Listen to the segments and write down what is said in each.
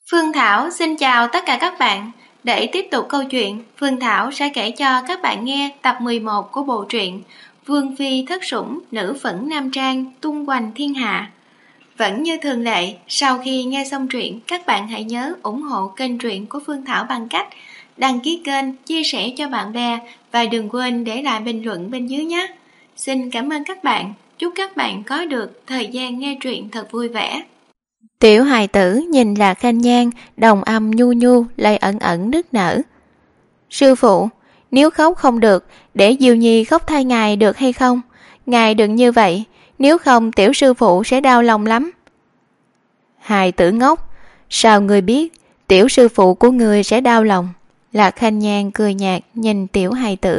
Phương Thảo xin chào tất cả các bạn. Để tiếp tục câu chuyện, Phương Thảo sẽ kể cho các bạn nghe tập 11 của bộ truyện Vương Phi Thất Sủng Nữ Phẫn Nam Trang tung hoành thiên hạ. Vẫn như thường lệ, sau khi nghe xong truyện, các bạn hãy nhớ ủng hộ kênh truyện của Phương Thảo bằng cách đăng ký kênh, chia sẻ cho bạn bè và đừng quên để lại bình luận bên dưới nhé. Xin cảm ơn các bạn. Chúc các bạn có được thời gian nghe truyện thật vui vẻ. Tiểu hài tử nhìn Lạc Khanh Nhan, đồng âm nhu nhu lại ẩn ẩn nức nở. Sư phụ, nếu khóc không được, để Diêu Nhi khóc thay ngài được hay không? Ngài đừng như vậy, nếu không tiểu sư phụ sẽ đau lòng lắm. Hài tử ngốc, sao người biết tiểu sư phụ của người sẽ đau lòng? Lạc Khanh Nhan cười nhạt nhìn tiểu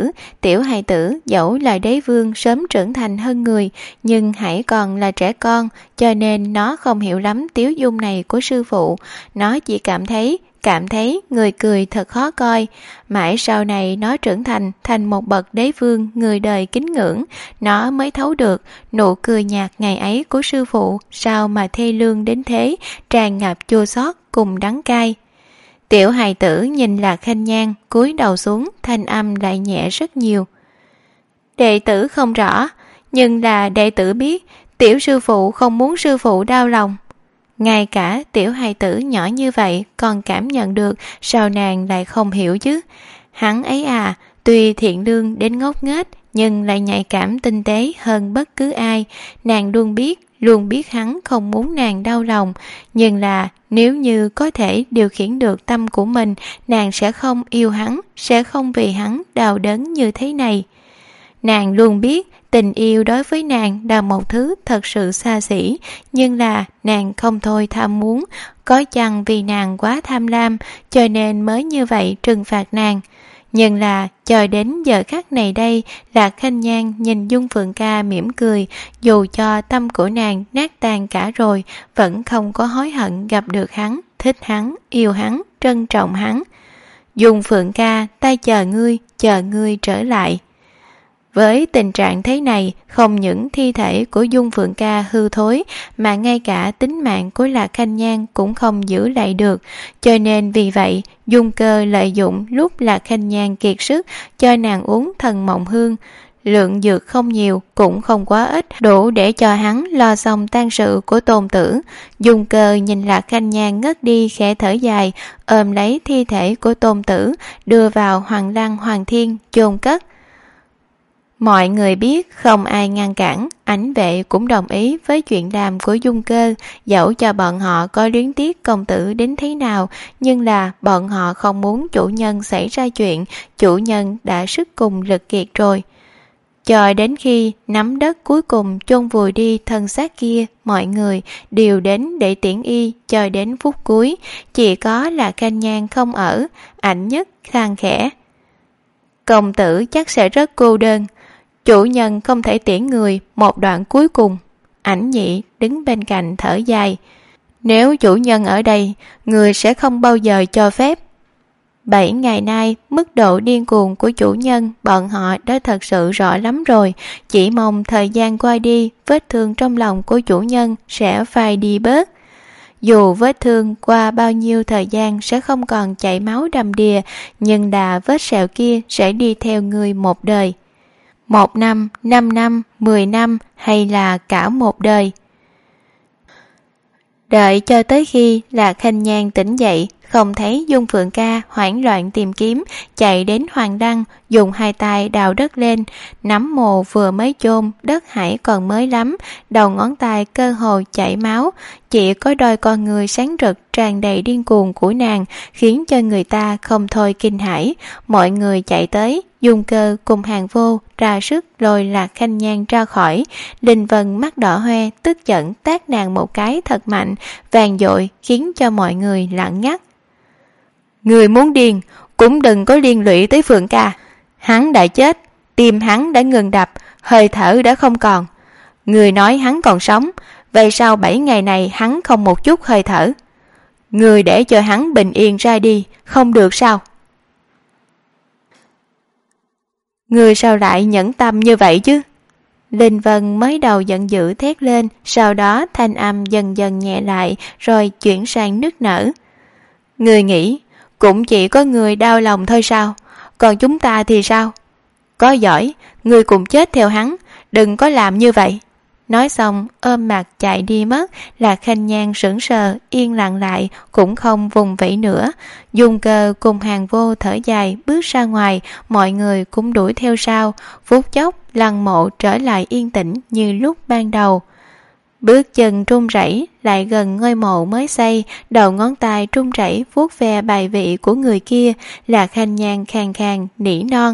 hài tử dẫu là đế vương sớm trưởng thành hơn người, nhưng hãy còn là trẻ con, cho nên nó không hiểu lắm tiếu dung này của sư phụ. Nó chỉ cảm thấy người cười thật khó coi. Mãi sau này nó trưởng thành một bậc đế vương người đời kính ngưỡng, nó mới thấu được nụ cười nhạt ngày ấy của sư phụ sao mà thê lương đến thế, tràn ngập chua xót cùng đắng cay. Tiểu hài tử nhìn Lạc Khanh Nhan, cúi đầu xuống, thanh âm lại nhẹ rất nhiều. Đệ tử không rõ, nhưng là đệ tử biết tiểu sư phụ không muốn sư phụ đau lòng. Ngay cả tiểu hài tử nhỏ như vậy còn cảm nhận được, sao nàng lại không hiểu chứ? Hắn ấy à, tuy thiện lương đến ngốc nghếch nhưng lại nhạy cảm tinh tế hơn bất cứ ai. Nàng luôn biết hắn không muốn nàng đau lòng, nhưng là nếu như có thể điều khiển được tâm của mình, nàng sẽ không yêu hắn, sẽ không vì hắn đau đớn như thế này. Nàng luôn biết tình yêu đối với nàng là một thứ thật sự xa xỉ, nhưng là nàng không thôi tham muốn, có chăng vì nàng quá tham lam cho nên mới như vậy trừng phạt nàng. Nhưng là chờ đến giờ khắc này đây, Lạc Khanh Nhan nhìn Dung Phượng Ca mỉm cười, dù cho tâm của nàng nát tan cả rồi, vẫn không có hối hận gặp được hắn, thích hắn, yêu hắn, trân trọng hắn. Dung Phượng Ca, ta chờ ngươi trở lại. Với tình trạng thế này, không những thi thể của Dung Phượng Ca hư thối, mà ngay cả tính mạng của Lạc Khanh Nhan cũng không giữ lại được. Cho nên vì vậy, Dung Cơ lợi dụng lúc Lạc Khanh Nhan kiệt sức cho nàng uống thần mộng hương. Lượng dược không nhiều, cũng không quá ít, đủ để cho hắn lo xong tang sự của Tôn Tử. Dung Cơ nhìn Lạc Khanh Nhan ngất đi khẽ thở dài, ôm lấy thi thể của Tôn Tử, đưa vào Hoàng Lăng Hoàng Thiên chôn cất. Mọi người biết không ai ngăn cản, Ảnh Vệ cũng đồng ý với chuyện làm của Dung Cơ, dẫu cho bọn họ có luyến tiếc công tử đến thế nào, nhưng là bọn họ không muốn chủ nhân xảy ra chuyện, chủ nhân đã sức cùng lực kiệt rồi. Cho đến khi nắm đất cuối cùng chôn vùi đi thân xác kia, mọi người đều đến để tiễn y cho đến phút cuối, chỉ có là Khanh Nhan không ở. Ảnh Nhất than khẽ: công tử chắc sẽ rất cô đơn, chủ nhân không thể tiễn người một đoạn cuối cùng. Ảnh Nhị đứng bên cạnh thở dài: nếu chủ nhân ở đây, người sẽ không bao giờ cho phép. 7 ngày nay, mức độ điên cuồng của chủ nhân bọn họ đã thật sự rõ lắm rồi, chỉ mong thời gian qua đi, vết thương trong lòng của chủ nhân sẽ phai đi bớt. Dù vết thương qua bao nhiêu thời gian sẽ không còn chảy máu đầm đìa, nhưng đà vết sẹo kia sẽ đi theo người một đời. 1 năm, 5 năm, 10 năm hay là cả một đời. Đợi cho tới khi Lạc Khanh Nhan tỉnh dậy, không thấy Dung Phượng Ca hoảng loạn tìm kiếm, chạy đến Hoàng Đăng, dùng 2 tay đào đất lên, nắm mồ vừa mới chôn, đất hải còn mới lắm, đầu ngón tay cơ hồ chảy máu, chỉ có đôi con người sáng rực tràn đầy điên cuồng của nàng khiến cho người ta không thôi kinh hãi. Mọi người chạy tới, Dung Cơ cùng Hàng Vô ra sức lôi Lạc Khanh Nhan ra khỏi. Linh Vân mắt đỏ hoe, tức giận tát nàng một cái thật mạnh, vang dội khiến cho mọi người lặng ngắt. Người muốn điên cũng đừng có liên lụy tới Phượng Ca. Hắn đã chết, tim hắn đã ngừng đập, hơi thở đã không còn. Người nói hắn còn sống, vậy sao 7 ngày này hắn không một chút hơi thở? Người để cho hắn bình yên ra đi, không được sao? Người sao lại nhẫn tâm như vậy chứ? Linh Vân mới đầu giận dữ thét lên, sau đó thanh âm dần dần nhẹ lại, rồi chuyển sang nức nở. Người nghĩ cũng chỉ có người đau lòng thôi sao? Còn chúng ta thì sao? Có giỏi, người cùng chết theo hắn, đừng có làm như vậy. Nói xong ôm mặt chạy đi mất. Lạc Khanh Nhan sững sờ, yên lặng lại, cũng không vùng vẫy nữa. Dung Cơ cùng Hàng Vô thở dài bước ra ngoài, mọi người cũng đuổi theo sau. Phút chốc lăng mộ trở lại yên tĩnh như lúc ban đầu. Bước chân run rẩy lại gần ngôi mộ mới xây, đầu ngón tay run rẩy vuốt ve bài vị của người kia. Lạc Khanh Nhan khàn khàn nỉ non: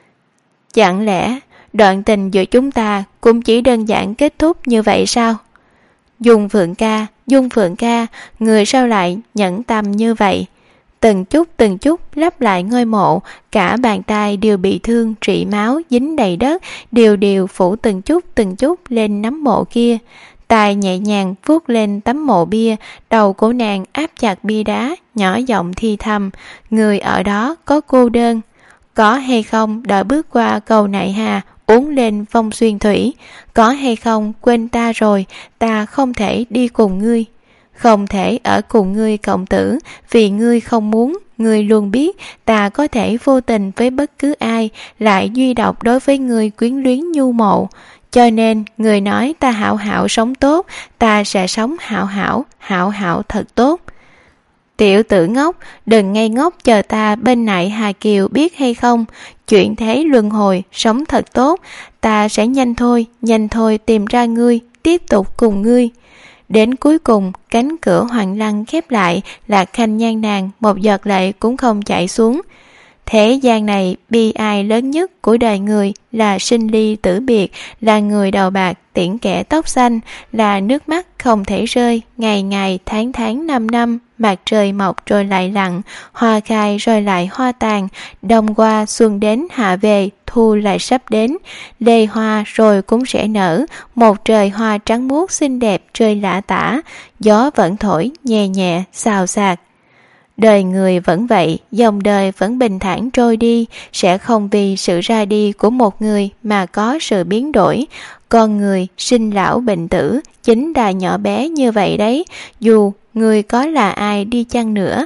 chẳng lẽ đoạn tình giữa chúng ta cũng chỉ đơn giản kết thúc như vậy sao? Dung Phượng ca, người sao lại nhẫn tâm như vậy? Từng chút lắp lại ngôi mộ, cả bàn tay đều bị thương rỉ máu dính đầy đất, đều phủ từng chút lên nắm mộ kia. Tay nhẹ nhàng vuốt lên tấm mộ bia, đầu của nàng áp chặt bia đá, nhỏ giọng thi thầm: người ở đó có cô đơn. Có hay không đã bước qua cầu nại hà, uống lên phong xuyên thủy? Có hay không quên ta rồi, ta không thể đi cùng ngươi, không thể ở cùng ngươi cộng tử, vì ngươi không muốn. Ngươi luôn biết ta có thể vô tình với bất cứ ai, lại duy độc đối với ngươi quyến luyến nhu mộ. Cho nên người nói ta hảo hảo sống tốt, ta sẽ sống hảo hảo thật tốt. Tiểu tử ngốc, đừng ngây ngốc chờ ta bên nại Hà Kiều, biết hay không? Chuyện thế luân hồi, sống thật tốt, ta sẽ nhanh thôi tìm ra ngươi, tiếp tục cùng ngươi. Đến cuối cùng, cánh cửa Hoàng Lăng khép lại, Lạc Khanh Nhan nàng một giọt lệ cũng không chảy xuống. Thế gian này bi ai lớn nhất của đời người là sinh ly tử biệt, là người đầu bạc tiễn kẻ tóc xanh, là nước mắt không thể rơi, ngày ngày tháng năm, mặt trời mọc rồi lại lặn, hoa khai rồi lại hoa tàn, đông qua xuân đến hạ về, thu lại sắp đến, lê hoa rồi cũng sẽ nở, một trời hoa trắng muốt xinh đẹp rơi lả tả, gió vẫn thổi nhẹ nhẹ xào xạc. Đời người vẫn vậy, dòng đời vẫn bình thản trôi đi, sẽ không vì sự ra đi của một người mà có sự biến đổi. Con người sinh lão bệnh tử chính là nhỏ bé như vậy đấy, dù người có là ai đi chăng nữa.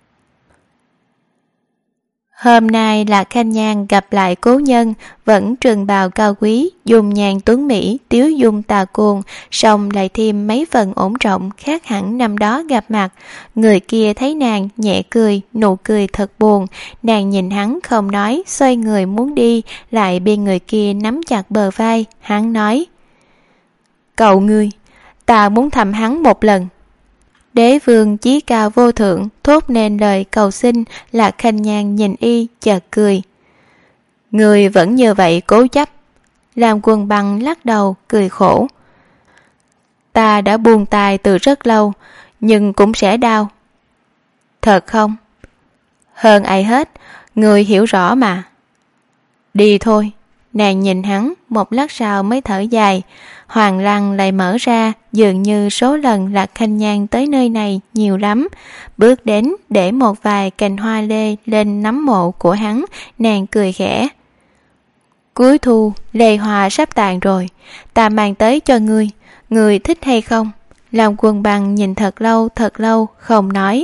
Hôm nay là Khanh Nhan gặp lại cố nhân, vẫn trường bào cao quý, dùng nhàn tuấn mỹ, tiếu dung tà cuồng, song lại thêm mấy phần ổn trọng khác hẳn năm đó gặp mặt. Người kia thấy nàng nhẹ cười, nụ cười thật buồn, nàng nhìn hắn không nói, xoay người muốn đi, lại bị người kia nắm chặt bờ vai. Hắn nói: cầu ngươi, ta muốn thăm hắn một lần. Đế vương chí cao vô thượng thốt nên lời cầu xin. Lạc Khanh Nhan nhìn y chợt cười: người vẫn như vậy cố chấp. Lam Quân Băng lắc đầu cười khổ: ta đã buông tay từ rất lâu, nhưng cũng sẽ đau. Thật không? Hơn ai hết, người hiểu rõ mà. Đi thôi. Nàng nhìn hắn một lát sau mới thở dài. Hoàng Lăng lại mở ra, dường như số lần Lạc Khanh Nhan tới nơi này nhiều lắm. Bước đến để một vài cành hoa lê lên nắm mộ của hắn, nàng cười khẽ: cuối thu lê hoa sắp tàn rồi, ta mang tới cho ngươi, ngươi thích hay không? Lam Quân Băng nhìn thật lâu không nói.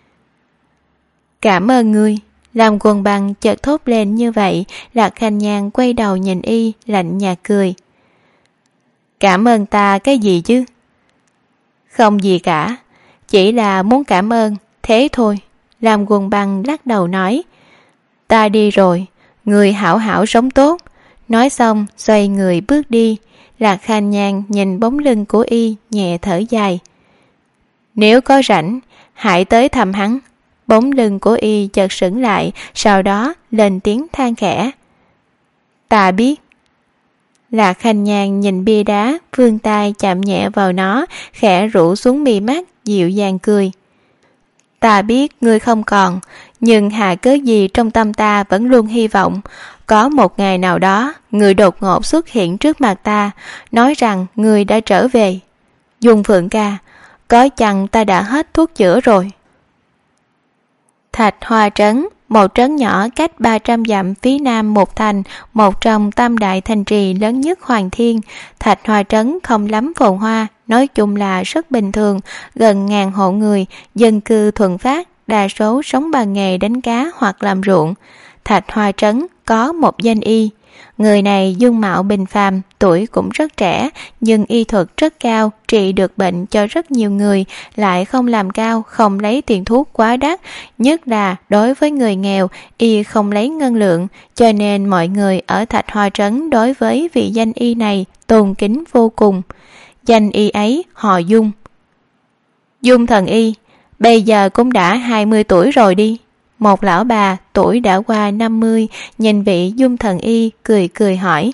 Cảm ơn ngươi. Lam Quân Băng chợt thốt lên như vậy. Lạc Khanh Nhan quay đầu nhìn y, lạnh nhạt cười: cảm ơn ta cái gì chứ? Không gì cả, chỉ là muốn cảm ơn, thế thôi. Lam Quân Băng lắc đầu nói: ta đi rồi, người hảo hảo sống tốt. Nói xong xoay người bước đi. Lạc Khanh Nhan nhìn bóng lưng của y, nhẹ thở dài: nếu có rảnh, hãy tới thăm hắn. Bóng lưng của y chợt sững lại, sau đó lên tiếng than khẽ: ta biết. Lạc Khanh Nhan nhìn bia đá, vươn tay chạm nhẹ vào nó, khẽ rũ xuống mi mắt, dịu dàng cười: ta biết ngươi không còn, nhưng hà cớ gì trong tâm ta vẫn luôn hy vọng có một ngày nào đó ngươi đột ngột xuất hiện trước mặt ta, nói rằng ngươi đã trở về. Dung Phượng ca, có chăng ta đã hết thuốc chữa rồi? Thạch Hoa Trấn, một trấn nhỏ cách 300 dặm phía nam một thành, một trong tam đại thành trì lớn nhất Hoàng Thiên. Thạch Hoa Trấn không lắm phồn hoa, nói chung là rất bình thường, gần 1000 hộ người, dân cư thuần phát, đa số sống bằng nghề đánh cá hoặc làm ruộng. Thạch Hoa Trấn có một danh y. Người này dung mạo bình phàm, tuổi cũng rất trẻ, nhưng y thuật rất cao, trị được bệnh cho rất nhiều người, lại không làm cao, không lấy tiền thuốc quá đắt. Nhất là đối với người nghèo, y không lấy ngân lượng, cho nên mọi người ở Thạch Hoa Trấn đối với vị danh y này tôn kính vô cùng. Danh y ấy họ Dung. Dung thần y, bây giờ cũng đã 20 tuổi rồi đi. Một lão bà tuổi đã qua 50 nhìn vị Dung thần y cười cười hỏi.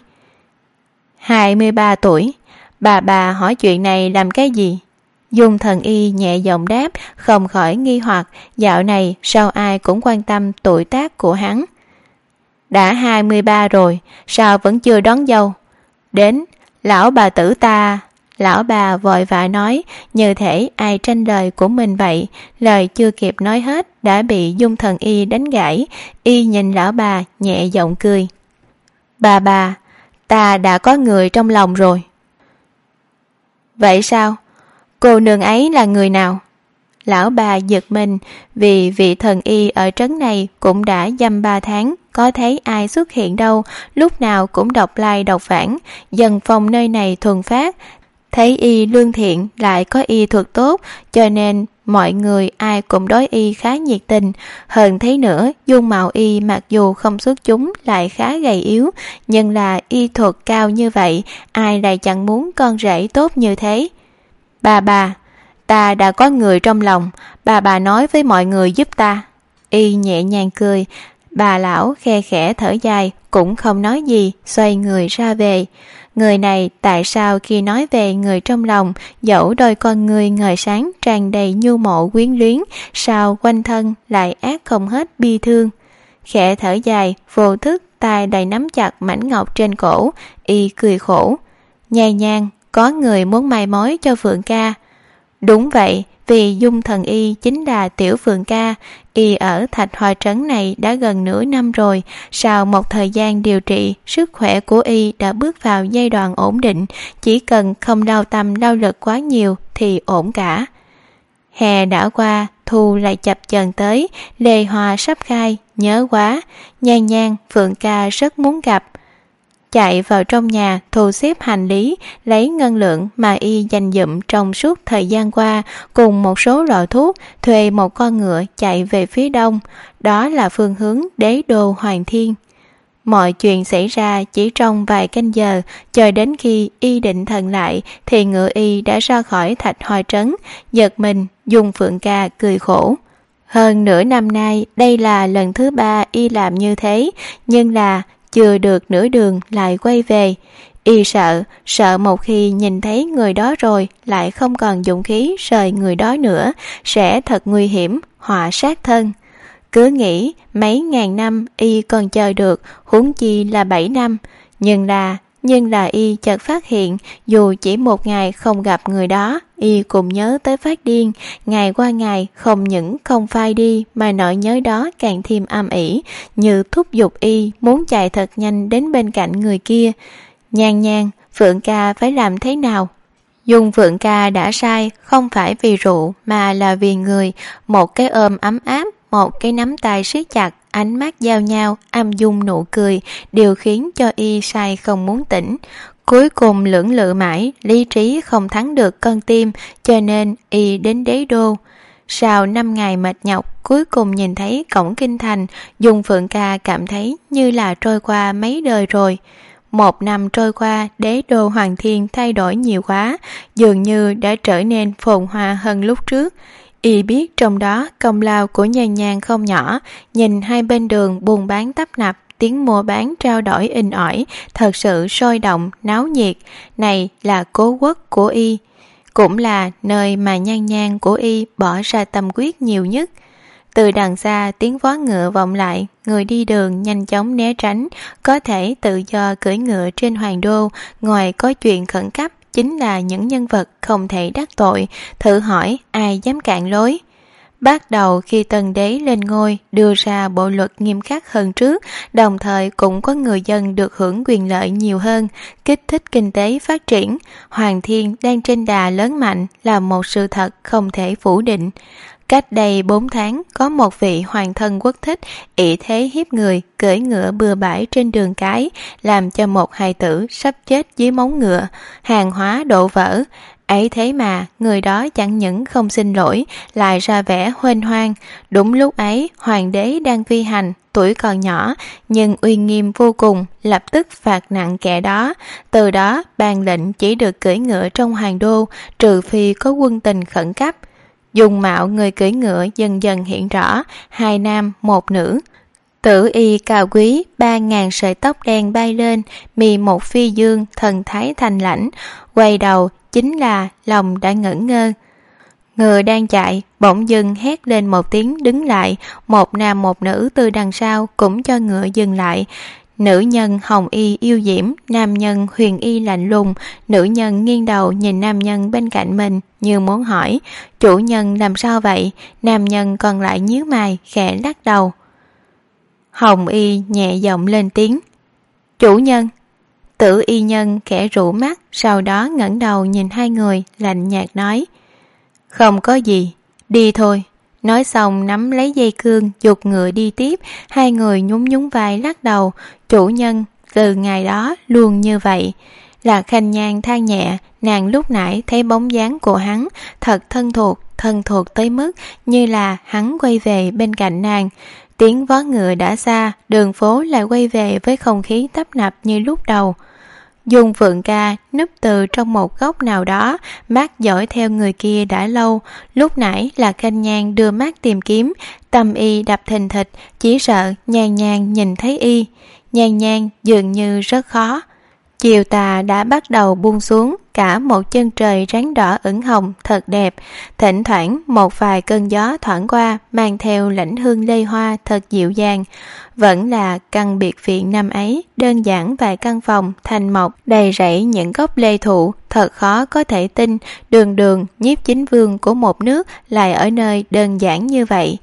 23 tuổi, bà hỏi chuyện này làm cái gì? Dung thần y nhẹ giọng đáp, không khỏi nghi hoặc, dạo này sao ai cũng quan tâm tuổi tác của hắn. Đã 23 rồi, sao vẫn chưa đón dâu? Đến, lão bà tử ta. Lão bà vội vã nói, như thể ai tranh lời của mình vậy. Lời chưa kịp nói hết đã bị Dung thần y đánh gãy. Y nhìn lão bà nhẹ giọng cười. Bà, ta đã có người trong lòng rồi. Vậy sao? Cô nương ấy là người nào? Lão bà giật mình, vì vị thần y ở trấn này cũng đã dăm 3 tháng, có thấy ai xuất hiện đâu, lúc nào cũng độc lai độc vãng. Dân phong nơi này thuần phát, thấy y lương thiện lại có y thuật tốt, cho nên mọi người ai cũng đối y khá nhiệt tình. Hơn thế nữa, dung mạo y mặc dù không xuất chúng lại khá gầy yếu, nhưng là y thuật cao như vậy, ai lại chẳng muốn con rể tốt như thế. Bà, ta đã có người trong lòng, bà nói với mọi người giúp ta. Y nhẹ nhàng cười. Bà lão khe khẽ thở dài, cũng không nói gì, xoay người ra về. Người này tại sao khi nói về người trong lòng, dẫu đôi con người ngời sáng tràn đầy nhu mộ quyến luyến, sao quanh thân lại ác không hết bi thương? Khẽ thở dài, vô thức tay đầy nắm chặt mảnh ngọc trên cổ, y cười khổ. Nhai nhang, có người muốn mai mối cho Phượng ca. Đúng vậy, vì Dung thần y chính là tiểu Phượng ca. Y ở Thạch Hoa Trấn này đã gần nửa năm rồi. Sau một thời gian điều trị, sức khỏe của y đã bước vào giai đoạn ổn định. Chỉ cần không lao tâm lao lực quá nhiều thì ổn cả. Hè đã qua, thu lại chập chờn tới, lê hoa sắp khai, nhớ quá. Nhan Nhan, Phượng ca rất muốn gặp. Chạy vào trong nhà thu xếp hành lý, lấy ngân lượng mà y dành dụm trong suốt thời gian qua, cùng một số loại thuốc, thuê một con ngựa chạy về phía đông. Đó là phương hướng đế đô Hoàng Thiên. Mọi chuyện xảy ra chỉ trong vài canh giờ, chờ đến khi y định thần lại thì ngựa y đã ra khỏi Thạch Hoa Trấn. Giật mình, Dung Phượng ca cười khổ. Hơn nửa năm nay đây là lần thứ 3 y làm như thế, nhưng là chưa được nửa đường lại quay về. Y sợ một khi nhìn thấy người đó rồi lại không còn dũng khí rời người đó nữa, sẽ thật nguy hiểm, họa sát thân. Cứ nghĩ mấy ngàn năm y còn chờ được, huống chi là 7 năm. Nhưng là y chợt phát hiện, dù chỉ một ngày không gặp người đó, y cũng nhớ tới phát điên. Ngày qua ngày không những không phai đi, mà nỗi nhớ đó càng thêm âm ỉ, như thúc giục y muốn chạy thật nhanh đến bên cạnh người kia. Nhan Nhan, Phượng ca phải làm thế nào? Dung Phượng ca đã sai, không phải vì rượu mà là vì người. Một cái ôm ấm áp, một cái nắm tay siết chặt, ánh mắt giao nhau, âm dung nụ cười, đều khiến cho y say không muốn tỉnh. Cuối cùng lưỡng lự mãi, lý trí không thắng được con tim, cho nên y đến đế đô. Sau 5 ngày mệt nhọc, cuối cùng nhìn thấy cổng kinh thành, Dung Phượng ca cảm thấy như là trôi qua mấy đời rồi. 1 năm trôi qua, đế đô Hoàng Thiên thay đổi nhiều quá, dường như đã trở nên phồn hoa hơn lúc trước. Y biết trong đó công lao của Nhan Nhan không nhỏ, nhìn hai bên đường buôn bán tấp nập, tiếng mua bán trao đổi inh ỏi, thật sự sôi động, náo nhiệt. Này là cố quốc của y, cũng là nơi mà Nhan Nhan của y bỏ ra tâm huyết nhiều nhất. Từ đằng xa tiếng vó ngựa vọng lại, người đi đường nhanh chóng né tránh, có thể tự do cưỡi ngựa trên hoàng đô, ngoài có chuyện khẩn cấp chính là những nhân vật không thể đắc tội, thử hỏi ai dám cản lối. Bắt đầu khi Tân Đế lên ngôi đưa ra bộ luật nghiêm khắc hơn trước, đồng thời cũng có người dân được hưởng quyền lợi nhiều hơn, kích thích kinh tế phát triển. Hoàng Thiên đang trên đà lớn mạnh là một sự thật không thể phủ định. Cách đây 4 tháng, có một vị hoàng thân quốc thích ỷ thế hiếp người, cưỡi ngựa bừa bãi trên đường cái, làm cho một hài tử sắp chết dưới móng ngựa, hàng hóa đổ vỡ. Ấy thế mà người đó chẳng những không xin lỗi, lại ra vẻ huênh hoang. Đúng lúc ấy, hoàng đế đang phi hành, tuổi còn nhỏ nhưng uy nghiêm vô cùng, lập tức phạt nặng kẻ đó. Từ đó ban lệnh chỉ được cưỡi ngựa trong hoàng đô, trừ phi có quân tình khẩn cấp. Dung mạo người cưỡi ngựa dần dần hiện rõ, 2 nam 1 nữ. Tử y cao quý, 3.000 sợi tóc đen bay lên, mì một phi dương, thần thái thanh lãnh. Quay đầu chính là lòng đã ngẩn ngơ. Ngựa đang chạy, bỗng dưng hét lên một tiếng đứng lại. Một nam một nữ từ đằng sau cũng cho ngựa dừng lại. Nữ nhân hồng y yêu diễm, nam nhân huyền y lạnh lùng. Nữ nhân nghiêng đầu nhìn nam nhân bên cạnh mình như muốn hỏi: chủ nhân làm sao vậy? Nam nhân còn lại nhíu mày khẽ lắc đầu. Hồng y nhẹ giọng lên tiếng: chủ nhân. Tử y nhân khẽ rũ mắt, sau đó ngẩng đầu nhìn hai người, lạnh nhạt nói: không có gì, đi thôi. Nói xong nắm lấy dây cương giục ngựa đi tiếp. Hai người nhún nhún vai lắc đầu. Chủ nhân, từ ngày đó luôn như vậy. Lạc Khanh Nhan than nhẹ, nàng lúc nãy thấy bóng dáng của hắn thật thân thuộc tới mức như là hắn quay về bên cạnh nàng. Tiếng vó ngựa đã xa, đường phố lại quay về với không khí tấp nập như lúc đầu. Dung Phượng Ca núp từ trong một góc nào đó, mắt dõi theo người kia đã lâu. Lúc nãy là Khanh Nhan đưa mắt tìm kiếm, tâm y đập thình thịch, chỉ sợ Nhan Nhan nhìn thấy y. Nhan Nhan dường như rất khó. Chiều tà đã bắt đầu buông xuống, cả một chân trời ráng đỏ ửng hồng thật đẹp. Thỉnh thoảng một vài cơn gió thoảng qua, mang theo lãnh hương lê hoa thật dịu dàng. Vẫn là căn biệt viện năm ấy, đơn giản vài căn phòng thanh mộc đầy rẫy những gốc lê thụ, thật khó có thể tin đường đường nhiếp chính vương của một nước lại ở nơi đơn giản như vậy.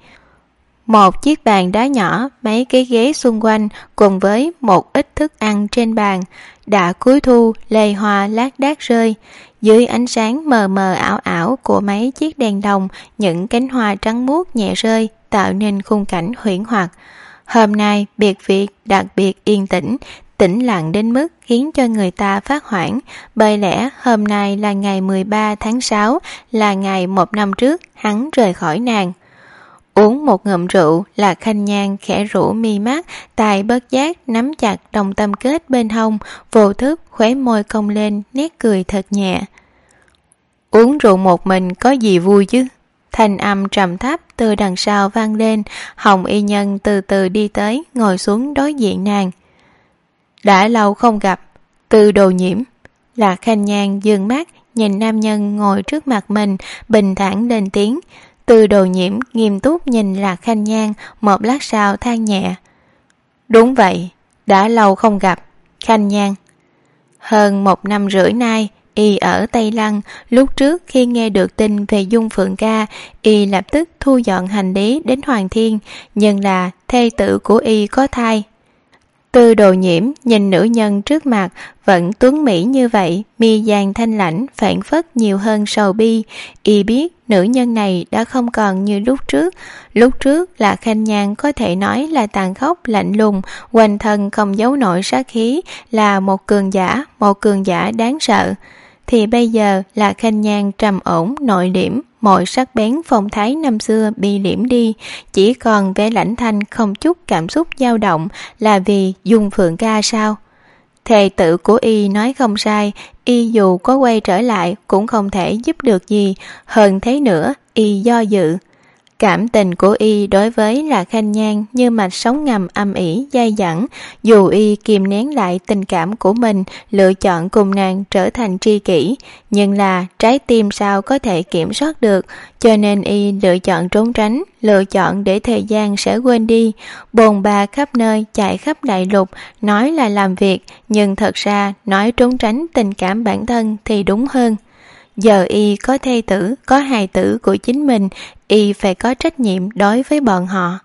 Một chiếc bàn đá nhỏ, mấy cái ghế xung quanh cùng với một ít thức ăn trên bàn. Đã cuối thu, lê hoa lác đác rơi. Dưới ánh sáng mờ mờ ảo ảo của mấy chiếc đèn đồng, những cánh hoa trắng muốt nhẹ rơi, tạo nên khung cảnh huyễn hoặc. Hôm nay biệt viện đặc biệt yên tĩnh, tĩnh lặng đến mức khiến cho người ta phát hoảng. Bởi lẽ hôm nay là ngày 13 tháng 6, là ngày 1 năm trước hắn rời khỏi nàng. Uống một ngụm rượu, là Khanh Nhan khẽ rũ mi mắt, tay bất giác nắm chặt đồng tâm kết bên hông, vô thức khóe môi cong lên nét cười thật nhẹ. Uống rượu một mình có gì vui chứ? Thanh âm trầm thấp từ đằng sau vang lên. Hồng y nhân từ từ đi tới, ngồi xuống đối diện nàng. Đã lâu không gặp, Từ Đồ Nhiễm. Lạc Khanh Nhan dương mắt nhìn nam nhân ngồi trước mặt mình, bình thản lên tiếng. Từ Đồ Nhiễm nghiêm túc nhìn Lạc Khanh Nhan, một lát sau than nhẹ. Đúng vậy, đã lâu không gặp, Khanh Nhan. Hơn 1 năm rưỡi nay, y ở Tây Lăng. Lúc trước khi nghe được tin về Dung Phượng Ca, y lập tức thu dọn hành lý đến Hoàng Thiên, nhưng là thê tử của y có thai. Từ Đồ Nhiễm nhìn nữ nhân trước mặt vẫn tuấn mỹ như vậy, mi dàn thanh lãnh phảng phất nhiều hơn sầu bi. Y biết nữ nhân này đã không còn như lúc trước. Lúc trước là Khanh Nhan có thể nói là tàn khốc lạnh lùng, quanh thân không giấu nổi sát khí, là một cường giả đáng sợ. Thì bây giờ là Khanh Nhan trầm ổn nội liễm, mọi sắc bén phong thái năm xưa bị liễm đi, chỉ còn vẻ lãnh thanh không chút cảm xúc dao động. Là vì Dung Phượng Ca sao? Thề tử của y nói không sai, y dù có quay trở lại cũng không thể giúp được gì. Hơn thế nữa, y do dự. Cảm tình của y đối với Lạc Khanh Nhan như mạch sóng ngầm âm ỉ dai dẳng. Dù y kìm nén lại tình cảm của mình, lựa chọn cùng nàng trở thành tri kỷ, nhưng là trái tim sao có thể kiểm soát được, cho nên y lựa chọn trốn tránh, lựa chọn để thời gian sẽ quên đi. Bồn ba khắp nơi, chạy khắp đại lục, nói là làm việc, nhưng thật ra nói trốn tránh tình cảm bản thân thì đúng hơn. Giờ y có thê tử, có hài tử của chính mình, y phải có trách nhiệm đối với bọn họ.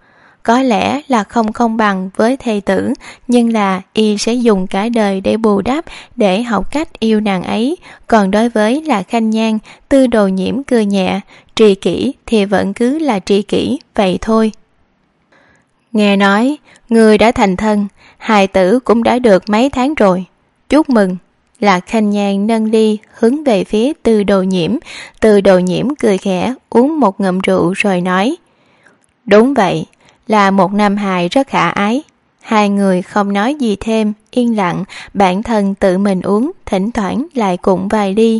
có lẽ là không công bằng với thê tử, nhưng là y sẽ dùng cả đời để bù đắp, để học cách yêu nàng ấy. Còn đối với là Khanh Nhan, Tư Đồ Nhiễm cười nhẹ, tri kỷ thì vẫn cứ là tri kỷ, vậy thôi. Nghe nói, người đã thành thân, hài tử cũng đã được mấy tháng rồi. Chúc mừng. Lạc Khanh Nhan nâng ly hướng về phía Tư Đồ Nhiễm. Tư Đồ Nhiễm cười khẽ uống một ngụm rượu rồi nói: Đúng vậy, là một nam hài rất khả ái. Hai người không nói gì thêm, yên lặng, bản thân tự mình uống, thỉnh thoảng lại cụng vài ly.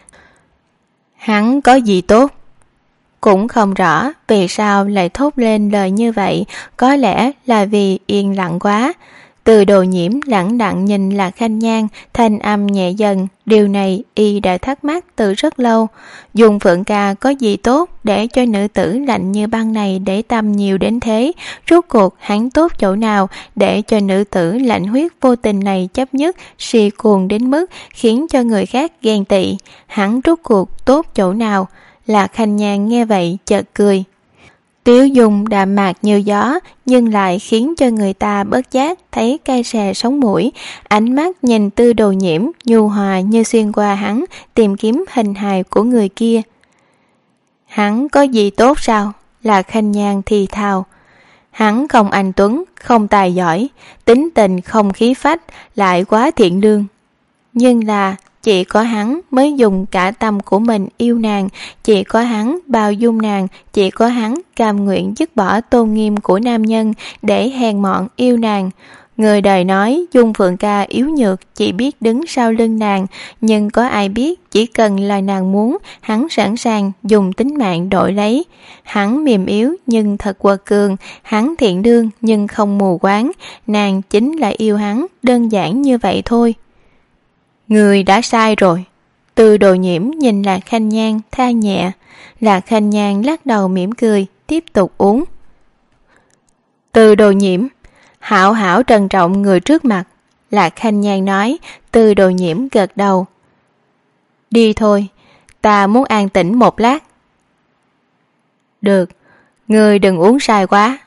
Hắn có gì tốt? Cũng không rõ vì sao lại thốt lên lời như vậy, có lẽ là vì yên lặng quá. Từ Đồ Nhiễm lẳng lặng nhìn Lạc Khanh Nhan, thanh âm nhẹ dần, điều này y đã thắc mắc từ rất lâu. Dung Phượng Ca có gì tốt để cho nữ tử lạnh như băng này để tâm nhiều đến thế? Rốt cuộc hắn tốt chỗ nào để cho nữ tử lạnh huyết vô tình này chấp nhất, si cuồng đến mức khiến cho người khác ghen tị? Hắn rốt cuộc tốt chỗ nào? Lạc Khanh Nhan nghe vậy chợt cười. Tiếu dung đạm mạc như gió, nhưng lại khiến cho người ta bất giác thấy cay xè sống mũi. Ánh mắt nhìn Tư Đồ Nhiễm nhu hòa như xuyên qua hắn, tìm kiếm hình hài của người kia. Hắn có gì tốt sao? Là Khanh Nhan thì thào. Hắn không anh tuấn, không tài giỏi, tính tình không khí phách, lại quá thiện lương. Nhưng là chỉ có hắn mới dùng cả tâm của mình yêu nàng, chỉ có hắn bao dung nàng, chỉ có hắn cam nguyện dứt bỏ tôn nghiêm của nam nhân để hèn mọn yêu nàng. Người đời nói Dung Phượng Ca yếu nhược, chỉ biết đứng sau lưng nàng, nhưng có ai biết chỉ cần là nàng muốn, hắn sẵn sàng dùng tính mạng đổi lấy. Hắn mềm yếu nhưng thật quật cường, hắn thiện lương nhưng không mù quáng, nàng chính là yêu hắn, đơn giản như vậy thôi. Người đã sai rồi. Từ Đồ Nhiễm nhìn Lạc Khanh Nhan than nhẹ. Lạc Khanh Nhan lắc đầu mỉm cười, tiếp tục uống. Từ Đồ Nhiễm, hảo hảo trân trọng người trước mặt. Lạc Khanh Nhan nói. Từ Đồ Nhiễm gật đầu. Đi thôi, ta muốn an tĩnh một lát. Được, người đừng uống sai quá.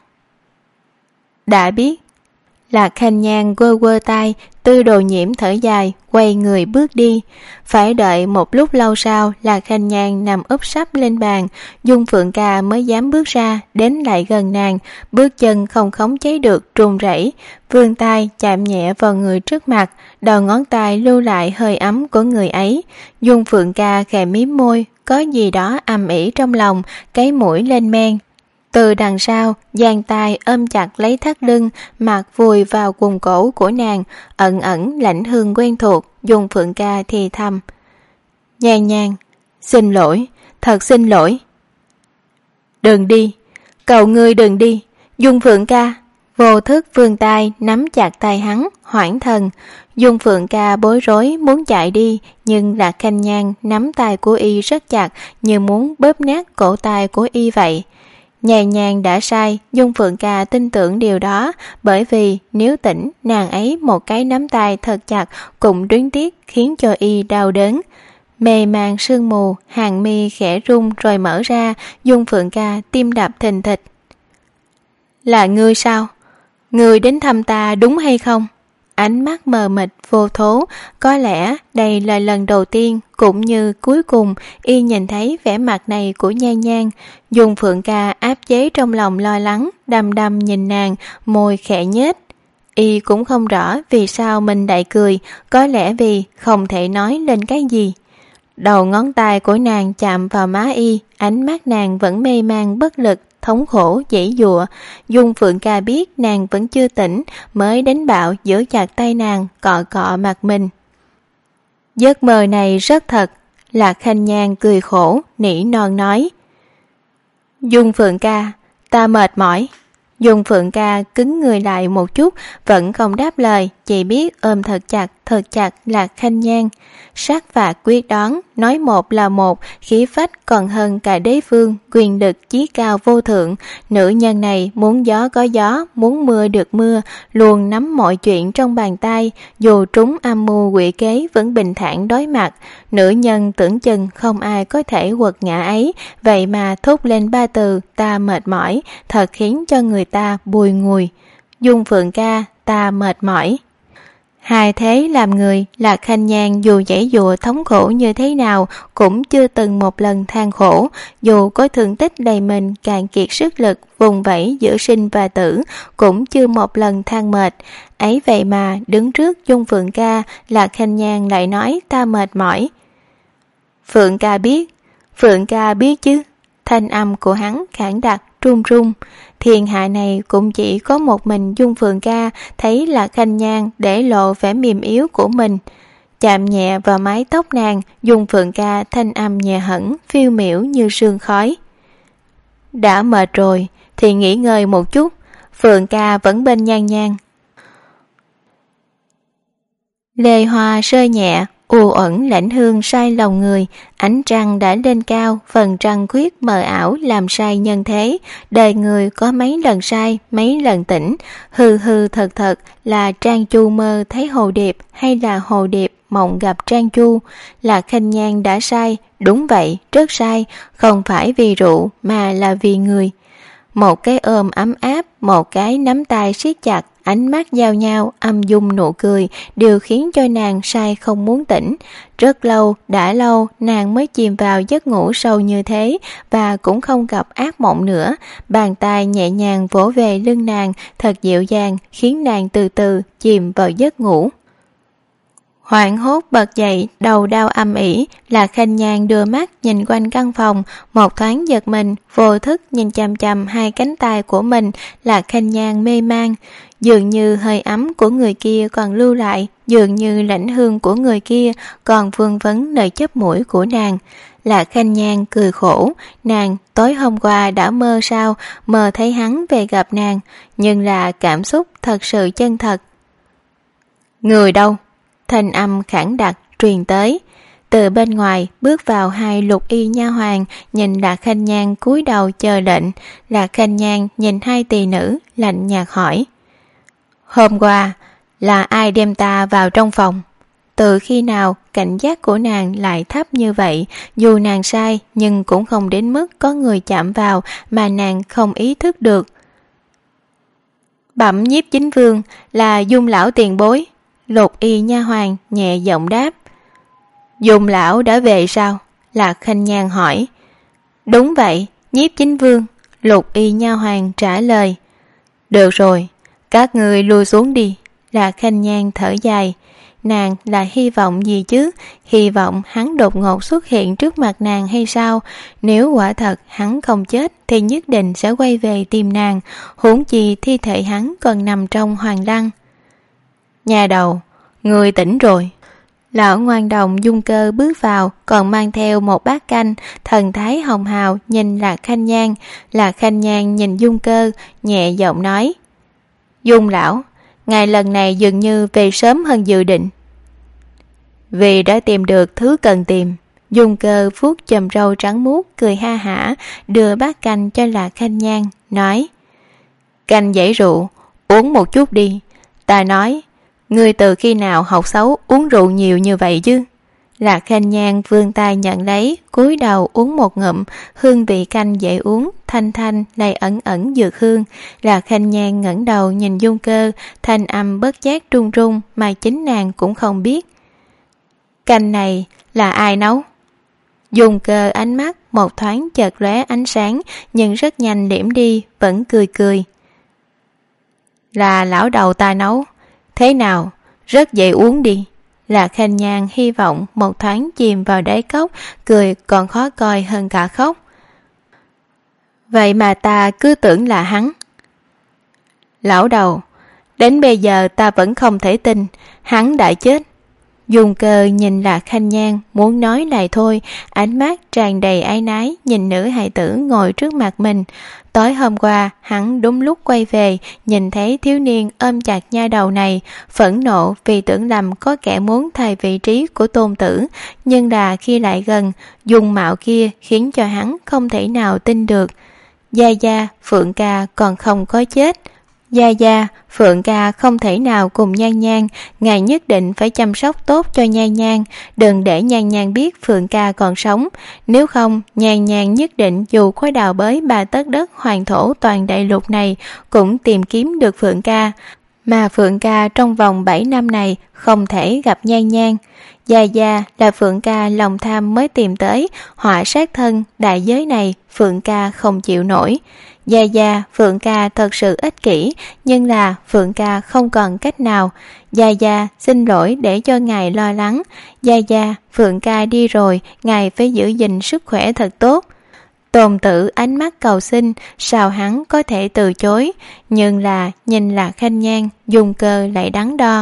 Đã biết. Lạc Khanh Nhan quơ quơ tay. Tư Đồ Nhiễm thở dài, quay người bước đi. Phải đợi một lúc lâu sau, Lạc Khanh Nhan nằm úp sấp lên bàn, Dung Phượng Ca mới dám bước ra, đến lại gần nàng, bước chân không khống chế được, run rẩy, vươn tay chạm nhẹ vào người trước mặt, đầu ngón tay lưu lại hơi ấm của người ấy. Dung Phượng Ca khẽ mím môi, có gì đó ầm ĩ trong lòng, cái mũi lên men. Từ đằng sau, giang tay ôm chặt lấy thắt lưng, mặt vùi vào quần cổ của nàng, ẩn ẩn lãnh hương quen thuộc. Dung Phượng Ca thì thầm. Nhan Nhan, xin lỗi, thật xin lỗi. Đừng đi, cầu ngươi đừng đi. Dung Phượng Ca, vô thức vươn tay nắm chặt tay hắn, hoảng thần. Dung Phượng Ca bối rối muốn chạy đi, nhưng Lạc Khanh Nhan nắm tay của y rất chặt, như muốn bóp nát cổ tay của y vậy. Nhan Nhan đã sai, Dung Phượng Ca tin tưởng điều đó, bởi vì nếu tỉnh, nàng ấy một cái nắm tay thật chặt cũng luyến tiếc, khiến cho y đau đớn. Mê màng sương mù, hàng mi khẽ rung rồi mở ra, Dung Phượng Ca tim đập thình thịch. Là ngươi sao? Ngươi đến thăm ta đúng hay không? Ánh mắt mờ mịt vô thố, có lẽ đây là lần đầu tiên cũng như cuối cùng y nhìn thấy vẻ mặt này của Nhan Nhan. Dung Phượng Ca áp chế trong lòng lo lắng, đăm đăm nhìn nàng, môi khẽ nhếch. Y cũng không rõ vì sao mình lại cười, có lẽ vì không thể nói lên cái gì. Đầu ngón tay của nàng chạm vào má y, ánh mắt nàng vẫn mê man bất lực, thống khổ giãy giụa. Dung Phượng Ca biết nàng vẫn chưa tỉnh, mới đánh bạo giữ chặt tay nàng, cọ cọ mặt mình. Giấc mơ này rất thật. Lạc Khanh Nhan cười khổ, nỉ non nói. Dung Phượng Ca, ta mệt mỏi. Dung Phượng Ca cứng người lại một chút, vẫn không đáp lời, chỉ biết ôm thật chặt Lạc Khanh Nhan. Sát phạt quyết đoán, nói một là một, khí phách còn hơn cả đế vương, quyền lực chí cao vô thượng. Nữ nhân này muốn gió có gió, muốn mưa được mưa, luôn nắm mọi chuyện trong bàn tay, dù trúng âm mưu quỷ kế vẫn bình thản đối mặt. Nữ nhân tưởng chừng không ai có thể quật ngã ấy, vậy mà thốt lên ba từ ta mệt mỏi, thật khiến cho người ta bùi ngùi. Dung Phượng ca, ta mệt mỏi. Hai thế làm người, Lạc Khanh Nhan dù giãy dụa thống khổ như thế nào cũng chưa từng một lần than khổ, dù có thương tích đầy mình cạn kiệt sức lực vùng vẫy giữa sinh và tử cũng chưa một lần than mệt. Ấy vậy mà đứng trước Dung Phượng ca, Lạc Khanh Nhan lại nói ta mệt mỏi. Phượng ca biết chứ. Thanh âm của hắn khản đặc run run. Thiên hạ này cũng chỉ có một mình Dung Phượng ca thấy là Khanh Nhan để lộ vẻ mềm yếu của mình. Chạm nhẹ vào mái tóc nàng, Dung Phượng ca thanh âm nhẹ hẳn, phiêu miểu như sương khói. Đã mệt rồi thì nghỉ ngơi một chút. Phượng ca vẫn bên Nhan Nhan. Lê hoa rơi nhẹ, u uẩn lãnh hương say lòng người. Ánh trăng đã lên cao, phần trăng khuyết mờ ảo làm say nhân thế. Đời người có mấy lần say, mấy lần tỉnh. Hư hư thật thật là Trang Chu mơ thấy hồ điệp, hay là hồ điệp mộng gặp Trang Chu. Là Khanh Nhan đã say, đúng vậy, rất say, không phải vì rượu mà là vì người. Một cái ôm ấm áp, một cái nắm tay siết chặt, ánh mắt giao nhau, âm dung nụ cười đều khiến cho nàng say không muốn tỉnh. Rất lâu, đã lâu nàng mới chìm vào giấc ngủ sâu như thế và cũng không gặp ác mộng nữa. Bàn tay nhẹ nhàng vỗ về lưng nàng thật dịu dàng khiến nàng từ từ chìm vào giấc ngủ. Hoảng hốt bật dậy, đầu đau âm ỉ. Là Khanh Nhan đưa mắt nhìn quanh căn phòng, một thoáng giật mình, vô thức nhìn chằm chằm hai cánh tay của mình. Là Khanh Nhan mê man, dường như hơi ấm của người kia còn lưu lại, dường như lãnh hương của người kia còn vương vấn nơi chóp mũi của nàng. Là Khanh Nhan cười khổ, nàng tối hôm qua đã mơ sao, mơ thấy hắn về gặp nàng, nhưng là cảm xúc thật sự chân thật. Người đâu? Thanh âm khản đặc truyền tới. Từ bên ngoài bước vào hai lục y nha hoàn, nhìn Lạc Khanh Nhan cúi đầu chờ lệnh. Lạc Khanh Nhan nhìn hai tỳ nữ lạnh nhạt hỏi: Hôm qua là ai đem ta vào trong phòng? Từ khi nào cảnh giác của nàng lại thấp như vậy? Dù nàng sai nhưng cũng không đến mức có người chạm vào mà nàng không ý thức được. Bẩm nhiếp chính vương, là Dung lão tiền bối. Lục y nha hoàn nhẹ giọng đáp. Dung lão đã về sao? Lạc Khanh Nhan hỏi. Đúng vậy, nhiếp chính vương. Lục y nha hoàn trả lời. Được rồi, các người lui xuống đi. Lạc Khanh Nhan thở dài. Nàng là hy vọng gì chứ? Hy vọng hắn đột ngột xuất hiện trước mặt nàng hay sao? Nếu quả thật hắn không chết thì nhất định sẽ quay về tìm nàng, huống chi thi thể hắn còn nằm trong hoàng lăng. Nhà đầu, người tỉnh rồi. Lão ngoan đồng Dung Cơ bước vào, còn mang theo một bát canh, thần thái hồng hào nhìn Lạc Khanh Nhan. Lạc Khanh Nhan nhìn Dung Cơ, nhẹ giọng nói: Dung lão, ngài lần này dường như về sớm hơn dự định. Vì đã tìm được thứ cần tìm. Dung Cơ vuốt chòm râu trắng muốt, cười ha hả, đưa bát canh cho Lạc Khanh Nhan, nói: Canh giải rượu, uống một chút đi. Ta nói, ngươi từ khi nào học xấu uống rượu nhiều như vậy chứ? Lạc Khanh Nhan vươn tay nhận lấy, cúi đầu uống một ngụm, hương vị canh dễ uống, thanh thanh lại ẩn ẩn dược hương. Lạc Khanh Nhan ngẩng đầu nhìn Dung Cơ, thanh âm bất giác run run mà chính nàng cũng không biết. Canh này là ai nấu? Dung Cơ ánh mắt một thoáng chợt lóe ánh sáng, nhưng rất nhanh liễm đi, vẫn cười cười. Là lão đầu ta nấu. Thế nào, rất dễ uống đi. Lạc Khanh Nhan hy vọng một thoáng chìm vào đáy cốc, cười còn khó coi hơn cả khóc. Vậy mà ta cứ tưởng là hắn. Lão đầu, đến bây giờ ta vẫn không thể tin hắn đã chết. Dung Cơ nhìn Lạc Khanh Nhan muốn nói lại thôi, ánh mắt tràn đầy áy náy nhìn nữ hài tử ngồi trước mặt mình. Tối hôm qua hắn đúng lúc quay về, nhìn thấy thiếu niên ôm chặt nha đầu này, phẫn nộ vì tưởng lầm có kẻ muốn thay vị trí của tôn tử, nhưng là khi lại gần, dung mạo kia khiến cho hắn không thể nào tin được. Gia Gia, Phượng ca còn không có chết. Gia Gia, Phượng ca không thể nào cùng Nhan Nhan, ngài nhất định phải chăm sóc tốt cho Nhan Nhan, đừng để Nhan Nhan biết Phượng ca còn sống, nếu không Nhan Nhan nhất định dù có đào bới 3 tấc đất hoàng thổ toàn đại lục này cũng tìm kiếm được Phượng ca, mà Phượng ca trong vòng 7 năm này không thể gặp Nhan Nhan. Gia Gia là Phượng ca lòng tham mới tìm tới, họa sát thân đại giới này Phượng ca không chịu nổi. Gia Gia, Phượng ca thật sự ích kỷ, nhưng là Phượng ca không còn cách nào. Gia Gia, xin lỗi để cho ngài lo lắng. Gia Gia, Phượng ca đi rồi, ngài phải giữ gìn sức khỏe thật tốt. Tôn Tử ánh mắt cầu xin, sao hắn có thể từ chối, nhưng là nhìn Lạc Khanh Nhan, Dung Cơ lại đắn đo.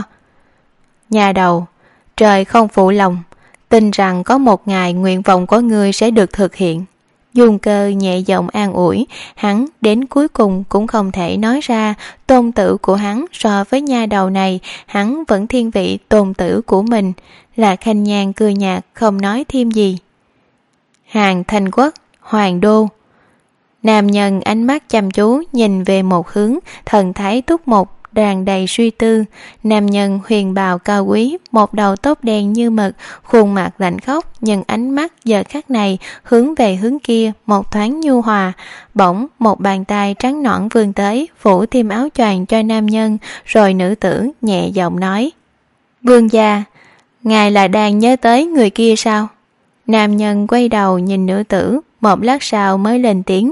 Nhà đầu, trời không phụ lòng, tin rằng có một ngày nguyện vọng của ngươi sẽ được thực hiện. Dung Cơ nhẹ giọng an ủi, hắn đến cuối cùng cũng không thể nói ra tôn tử của hắn so với nha đầu này, hắn vẫn thiên vị tôn tử của mình. Lạc Khanh Nhan cười nhạt không nói thêm gì. Hàng Thanh Quốc, Hoàng Đô. Nam nhân ánh mắt chăm chú nhìn về một hướng, thần thái túc mục tràn đầy suy tư. Nam nhân huyền bào cao quý, một đầu tóc đen như mực, khuôn mặt lạnh khóc, nhưng ánh mắt giờ khắc này hướng về hướng kia một thoáng nhu hòa. Bỗng một bàn tay trắng nõn vươn tới, phủ thêm áo choàng cho nam nhân, rồi nữ tử nhẹ giọng nói: Vương gia, ngài là đang nhớ tới người kia sao? Nam nhân quay đầu nhìn nữ tử, một lát sau mới lên tiếng: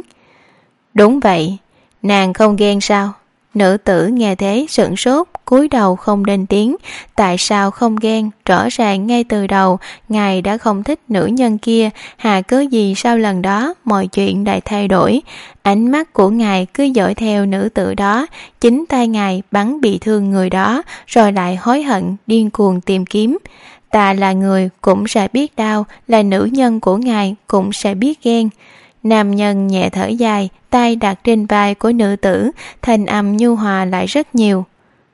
Đúng vậy, nàng không ghen sao? Nữ tử nghe thế sửng sốt, cúi đầu không lên tiếng. Tại sao không ghen? Rõ ràng ngay từ đầu ngài đã không thích nữ nhân kia, hà cớ gì sau lần đó mọi chuyện lại thay đổi? Ánh mắt của ngài cứ dõi theo nữ tử đó, chính tay ngài bắn bị thương người đó, rồi lại hối hận điên cuồng tìm kiếm. Ta là người cũng sẽ biết đau, là nữ nhân của ngài cũng sẽ biết ghen. Nam nhân nhẹ thở dài, tay đặt trên vai của nữ tử, thanh âm nhu hòa lại rất nhiều.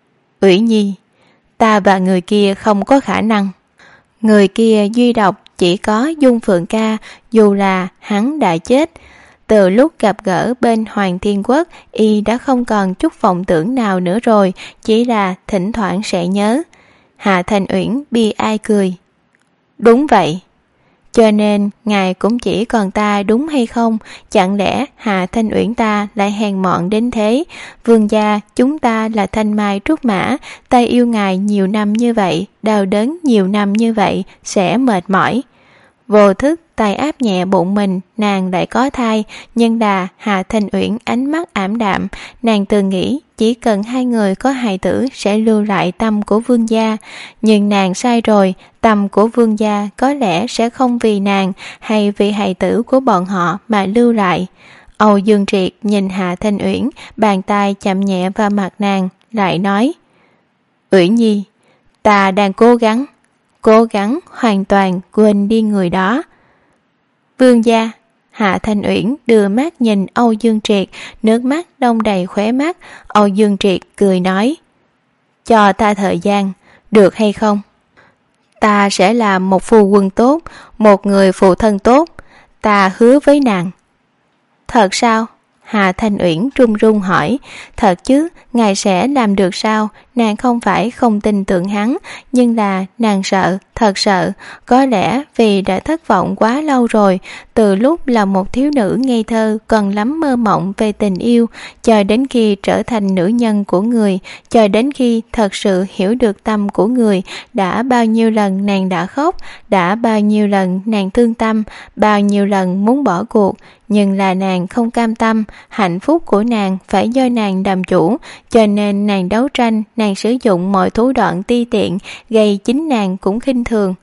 Ủy Nhi, ta và người kia không có khả năng. Người kia duy độc chỉ có Dung Phượng ca, dù là hắn đã chết. Từ lúc gặp gỡ bên Hoàng Thiên Quốc, y đã không còn chút vọng tưởng nào nữa rồi, chỉ là thỉnh thoảng sẽ nhớ. Hạ Thanh Uyển bi ai cười. Đúng vậy. Cho nên ngài cũng chỉ còn ta đúng hay không? Chẳng lẽ Hạ Thanh Uyển ta lại hèn mọn đến thế? Vương gia, chúng ta là thanh mai trúc mã, ta yêu ngài nhiều năm như vậy, đau đớn nhiều năm như vậy, sẽ mệt mỏi. Vô thức tay áp nhẹ bụng mình, nàng lại có thai, nhưng là Hạ Thanh Uyển ánh mắt ảm đạm, nàng từng nghĩ chỉ cần hai người có hài tử sẽ lưu lại tâm của vương gia, nhưng nàng sai rồi, tâm của vương gia có lẽ sẽ không vì nàng hay vì hài tử của bọn họ mà lưu lại. Âu Dương Triệt nhìn Hạ Thanh Uyển, bàn tay chạm nhẹ vào mặt nàng, lại nói: Uyển Nhi, ta đang cố gắng hoàn toàn quên đi người đó. Vương gia. Hạ Thanh Uyển đưa mắt nhìn Âu Dương Triệt, nước mắt đong đầy khóe mắt. Âu Dương Triệt cười nói: Cho ta thời gian, được hay không? Ta sẽ làm một phu quân tốt, một người phụ thân tốt, ta hứa với nàng. Thật sao? Hạ Thanh Uyển run run hỏi. Thật chứ, ngài sẽ làm được sao? Nàng không phải không tin tưởng hắn, nhưng là nàng sợ, thật sợ. Có lẽ vì đã thất vọng quá lâu rồi, từ lúc là một thiếu nữ ngây thơ còn lắm mơ mộng về tình yêu, cho đến khi trở thành nữ nhân của người, cho đến khi thật sự hiểu được tâm của người. Đã bao nhiêu lần nàng đã khóc, đã bao nhiêu lần nàng thương tâm, bao nhiêu lần muốn bỏ cuộc, nhưng là nàng không cam tâm. Hạnh phúc của nàng phải do nàng làm chủ, cho nên nàng đấu tranh, nàng sử dụng mọi thủ đoạn ti tiện, gây chính nàng cũng khinh thường.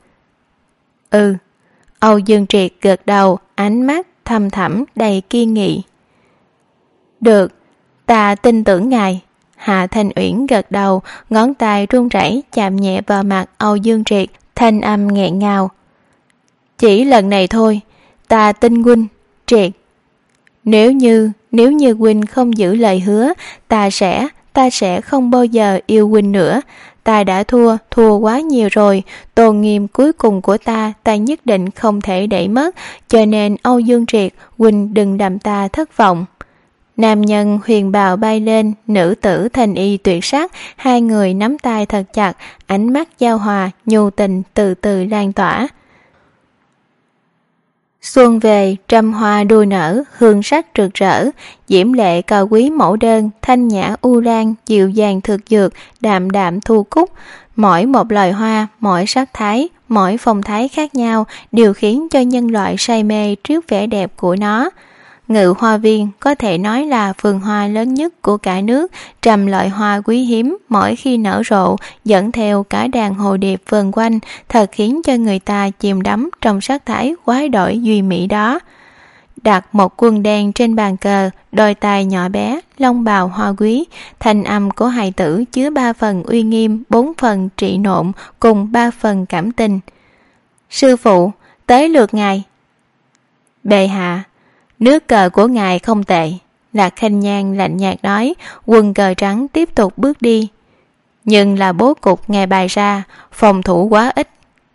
Âu Dương Triệt gật đầu, ánh mắt thâm thẳm đầy kiên nghị. Được, ta tin tưởng ngài. Hạ Thanh Uyển gật đầu, ngón tay run rẩy chạm nhẹ vào mặt Âu Dương Triệt, thanh âm nghẹn ngào. Chỉ lần này thôi, ta tin huynh, Triệt. Nếu như huynh không giữ lời hứa, ta sẽ không bao giờ yêu huynh nữa. Ta đã thua quá nhiều rồi, tôn nghiêm cuối cùng của ta nhất định không thể để mất, cho nên Âu Dương Triệt, huynh đừng làm ta thất vọng. Nam nhân huyền bào bay lên, nữ tử thành y tuyệt sắc, hai người nắm tay thật chặt, ánh mắt giao hòa, nhu tình từ từ lan tỏa. Xuân về, trăm hoa đua nở, hương sắc rực rỡ, diễm lệ cao quý mẫu đơn, thanh nhã u lan, dịu dàng thực dược, đạm đạm thu cúc. Mỗi một loài hoa, mỗi sắc thái, mỗi phong thái khác nhau đều khiến cho nhân loại say mê trước vẻ đẹp của nó. Ngự hoa viên có thể nói là vườn hoa lớn nhất của cả nước, trăm loại hoa quý hiếm mỗi khi nở rộ dẫn theo cả đàn hồ điệp vần quanh, thật khiến cho người ta chìm đắm trong sắc thái quái đổi duy mỹ đó. Đặt một quân đen trên bàn cờ, đôi tài nhỏ bé, lông bào hoa quý, thanh âm của hài tử chứa 3 phần uy nghiêm, 4 phần trị nộn, cùng 3 phần cảm tình. Sư phụ, tới lượt ngài. Bệ hạ, nước cờ của ngài không tệ. Lạc Khanh Nhan lạnh nhạt nói, quân cờ trắng tiếp tục bước đi. Nhưng là bố cục ngài bày ra, phòng thủ quá ít.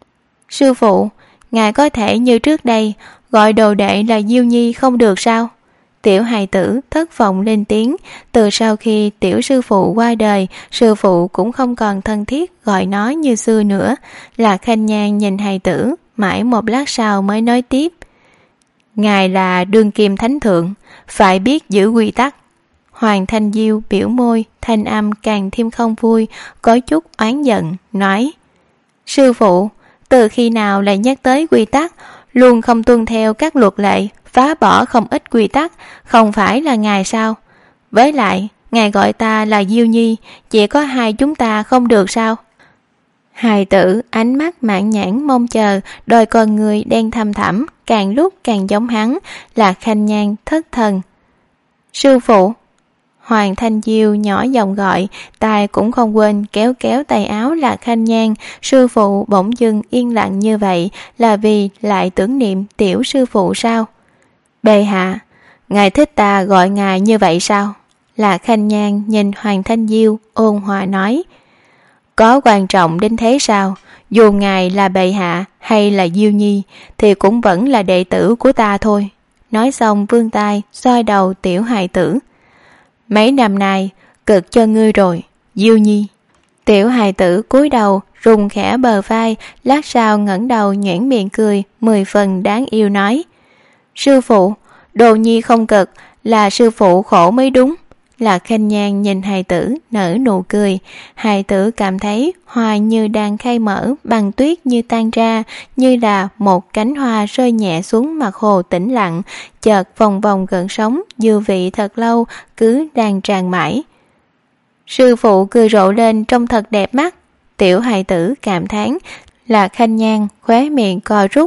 Sư phụ, ngài có thể như trước đây gọi đồ đệ là Diêu Nhi không được sao? Tiểu hài tử thất vọng lên tiếng. Từ sau khi tiểu sư phụ qua đời, sư phụ cũng không còn thân thiết gọi nó như xưa nữa. Lạc Khanh Nhan nhìn hài tử, mãi một lát sau mới nói tiếp. Ngài là đương kim thánh thượng, phải biết giữ quy tắc. Hoàng Thanh Diêu biểu môi, thanh âm càng thêm không vui, có chút oán giận, nói. Sư phụ, từ khi nào lại nhắc tới quy tắc, luôn không tuân theo các luật lệ, phá bỏ không ít quy tắc, không phải là ngài sao? Với lại, ngài gọi ta là Diêu Nhi, chỉ có hai chúng ta không được sao? Hài tử ánh mắt mãn nhãn mong chờ, đôi con người đen thăm thẳm, càng lúc càng giống hắn. Lạc Khanh Nhan thất thần. Sư phụ. Hoàng Thanh Diêu nhỏ giọng gọi, tay cũng không quên kéo kéo tay áo Lạc Khanh Nhan. Sư phụ bỗng dưng yên lặng như vậy là vì lại tưởng niệm tiểu sư phụ sao? Bệ hạ, ngài thích ta gọi ngài như vậy sao? Lạc Khanh Nhan nhìn Hoàng Thanh Diêu ôn hòa nói. Có quan trọng đến thế sao? Dù ngài là bệ hạ hay là Diêu Nhi thì cũng vẫn là đệ tử của ta thôi. Nói xong vươn tay xoa đầu tiểu hài tử. Mấy năm nay cực cho ngươi rồi, Diêu Nhi. Tiểu hài tử cúi đầu rùng khẽ bờ vai, lát sau ngẩng đầu nhoẻn miệng cười 10 phần đáng yêu nói. Sư phụ, đồ nhi không cực, là sư phụ khổ mới đúng. Lạc Khanh Nhan nhìn hài tử nở nụ cười. Hài tử cảm thấy hoa như đang khai mở, băng tuyết như tan ra, như là một cánh hoa rơi nhẹ xuống mặt hồ tĩnh lặng, chợt vòng vòng gợn sóng dư vị thật lâu cứ đang tràn mãi. Sư phụ cười rộ lên trông thật đẹp mắt. Tiểu hài tử cảm thán. Lạc Khanh Nhan khóe miệng co rút.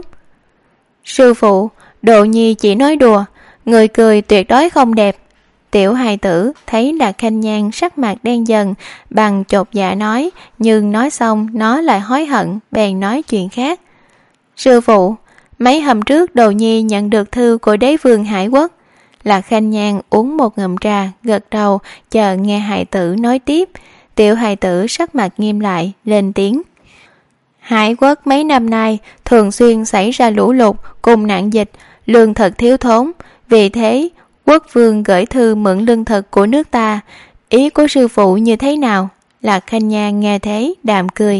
Sư phụ, đồ nhi chỉ nói đùa, người cười tuyệt đối không đẹp. Tiểu hài tử thấy Lạc Khanh Nhan sắc mặt đen dần, bằng chột dạ nói, nhưng nói xong nó lại hối hận, bèn nói chuyện khác. Sư phụ, mấy hôm trước đồ nhi nhận được thư của đế vương Hải Quốc. Lạc Khanh Nhan uống một ngụm trà, gật đầu, chờ nghe hài tử nói tiếp. Tiểu hài tử sắc mặt nghiêm lại, lên tiếng. Hải Quốc mấy năm nay thường xuyên xảy ra lũ lụt cùng nạn dịch, lương thực thiếu thốn, vì thế quốc vương gửi thư mượn lương thực của nước ta. Ý của sư phụ như thế nào? Lạc Khanh Nhan nghe thế đạm cười.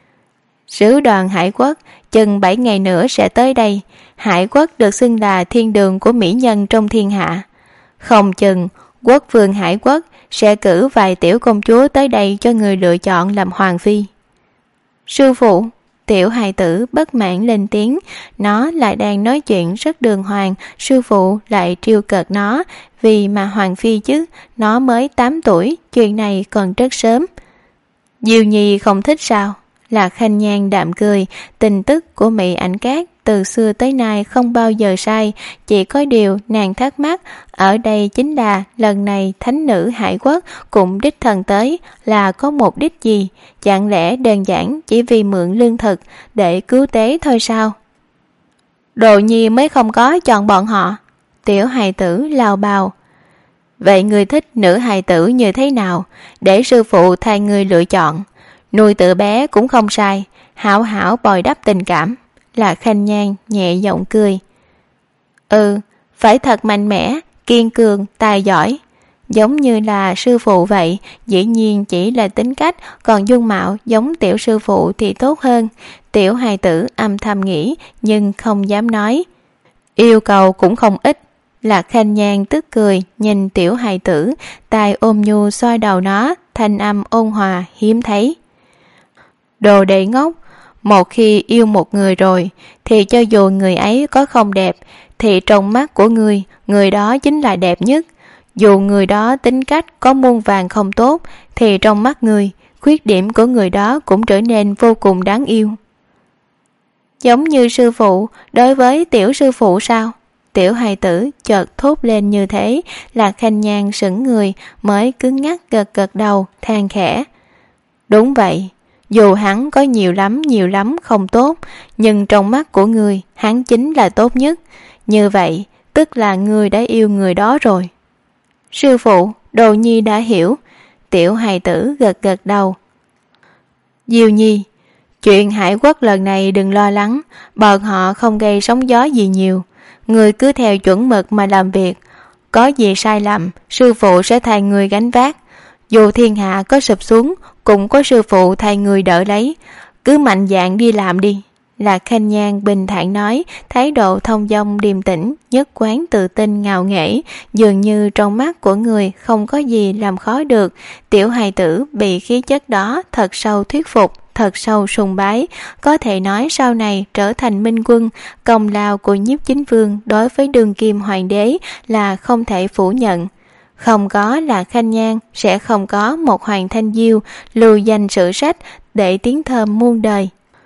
Sứ đoàn Hải Quốc chừng 7 ngày nữa sẽ tới đây. Hải Quốc được xưng là thiên đường của mỹ nhân trong thiên hạ. Không chừng quốc vương Hải Quốc sẽ cử vài tiểu công chúa tới đây cho người lựa chọn làm hoàng phi. Sư phụ. Tiểu hài tử bất mãn lên tiếng. Nó lại đang nói chuyện rất đường hoàng, sư phụ lại trêu cợt nó. Vì mà hoàng phi chứ, nó mới 8 tuổi, chuyện này còn rất sớm. Diêu Nhi không thích sao? Lạc Khanh Nhan đạm cười. Tình tức của Mỹ Ảnh Cát từ xưa tới nay không bao giờ sai, chỉ có điều nàng thắc mắc ở đây chính là lần này thánh nữ Hải Quốc cũng đích thân tới là có mục đích gì? Chẳng lẽ đơn giản chỉ vì mượn lương thực để cứu tế thôi sao? Đồ nhi mới không có chọn bọn họ. Tiểu hài tử lao bào. Vậy người thích nữ hài tử như thế nào? Để sư phụ thay người lựa chọn. Nuôi tự bé cũng không sai, hảo hảo bồi đắp tình cảm. Lạc Khanh Nhan nhẹ giọng cười. Phải thật mạnh mẽ, kiên cường, tài giỏi. Giống như là sư phụ vậy, dĩ nhiên chỉ là tính cách, còn dung mạo giống tiểu sư phụ thì tốt hơn. Tiểu hài tử âm thầm nghĩ nhưng không dám nói. Yêu cầu cũng không ít. Lạc Khanh Nhan tức cười nhìn tiểu hài tử, tay ôm nhu xoa đầu nó, thanh âm ôn hòa hiếm thấy. Đồ đệ ngốc, một khi yêu một người rồi thì cho dù người ấy có không đẹp thì trong mắt của người đó chính là đẹp nhất. Dù người đó tính cách có muôn vàn không tốt thì trong mắt người, khuyết điểm của người đó cũng trở nên vô cùng đáng yêu. Giống như sư phụ đối với tiểu sư phụ sao? Tiểu hài tử chợt thốt lên như thế, Lạc Khanh Nhan sững người mới cứng ngắc gật gật đầu than khẽ. Đúng vậy, dù hắn có nhiều lắm không tốt, nhưng trong mắt của người hắn chính là tốt nhất. Như vậy tức là người đã yêu người đó rồi. Sư phụ, đồ nhi đã hiểu. Tiểu hài tử gật gật đầu. Diêu nhi, chuyện Hải Quốc lần này đừng lo lắng, bọn họ không gây sóng gió gì nhiều. Người cứ theo chuẩn mực mà làm việc, có gì sai lầm sư phụ sẽ thay người gánh vác. Dù thiên hạ có sụp xuống cũng có sư phụ thay người đỡ lấy. Cứ mạnh dạn đi làm đi. Lạc Khanh Nhan bình thản nói, thái độ thông dong điềm tĩnh, nhất quán tự tin ngạo nghễ, dường như trong mắt của người không có gì làm khó được. Tiểu hài tử bị khí chất đó thật sâu thuyết phục, thật sâu sùng bái, có thể nói sau này trở thành minh quân. Công lao của Nhiếp Chính Vương đối với đương kim hoàng đế là không thể phủ nhận. Không có Lạc Khanh Nhan sẽ không có một Hoàng Thanh Diêu lưu danh sử sách để tiếng thơm muôn đời.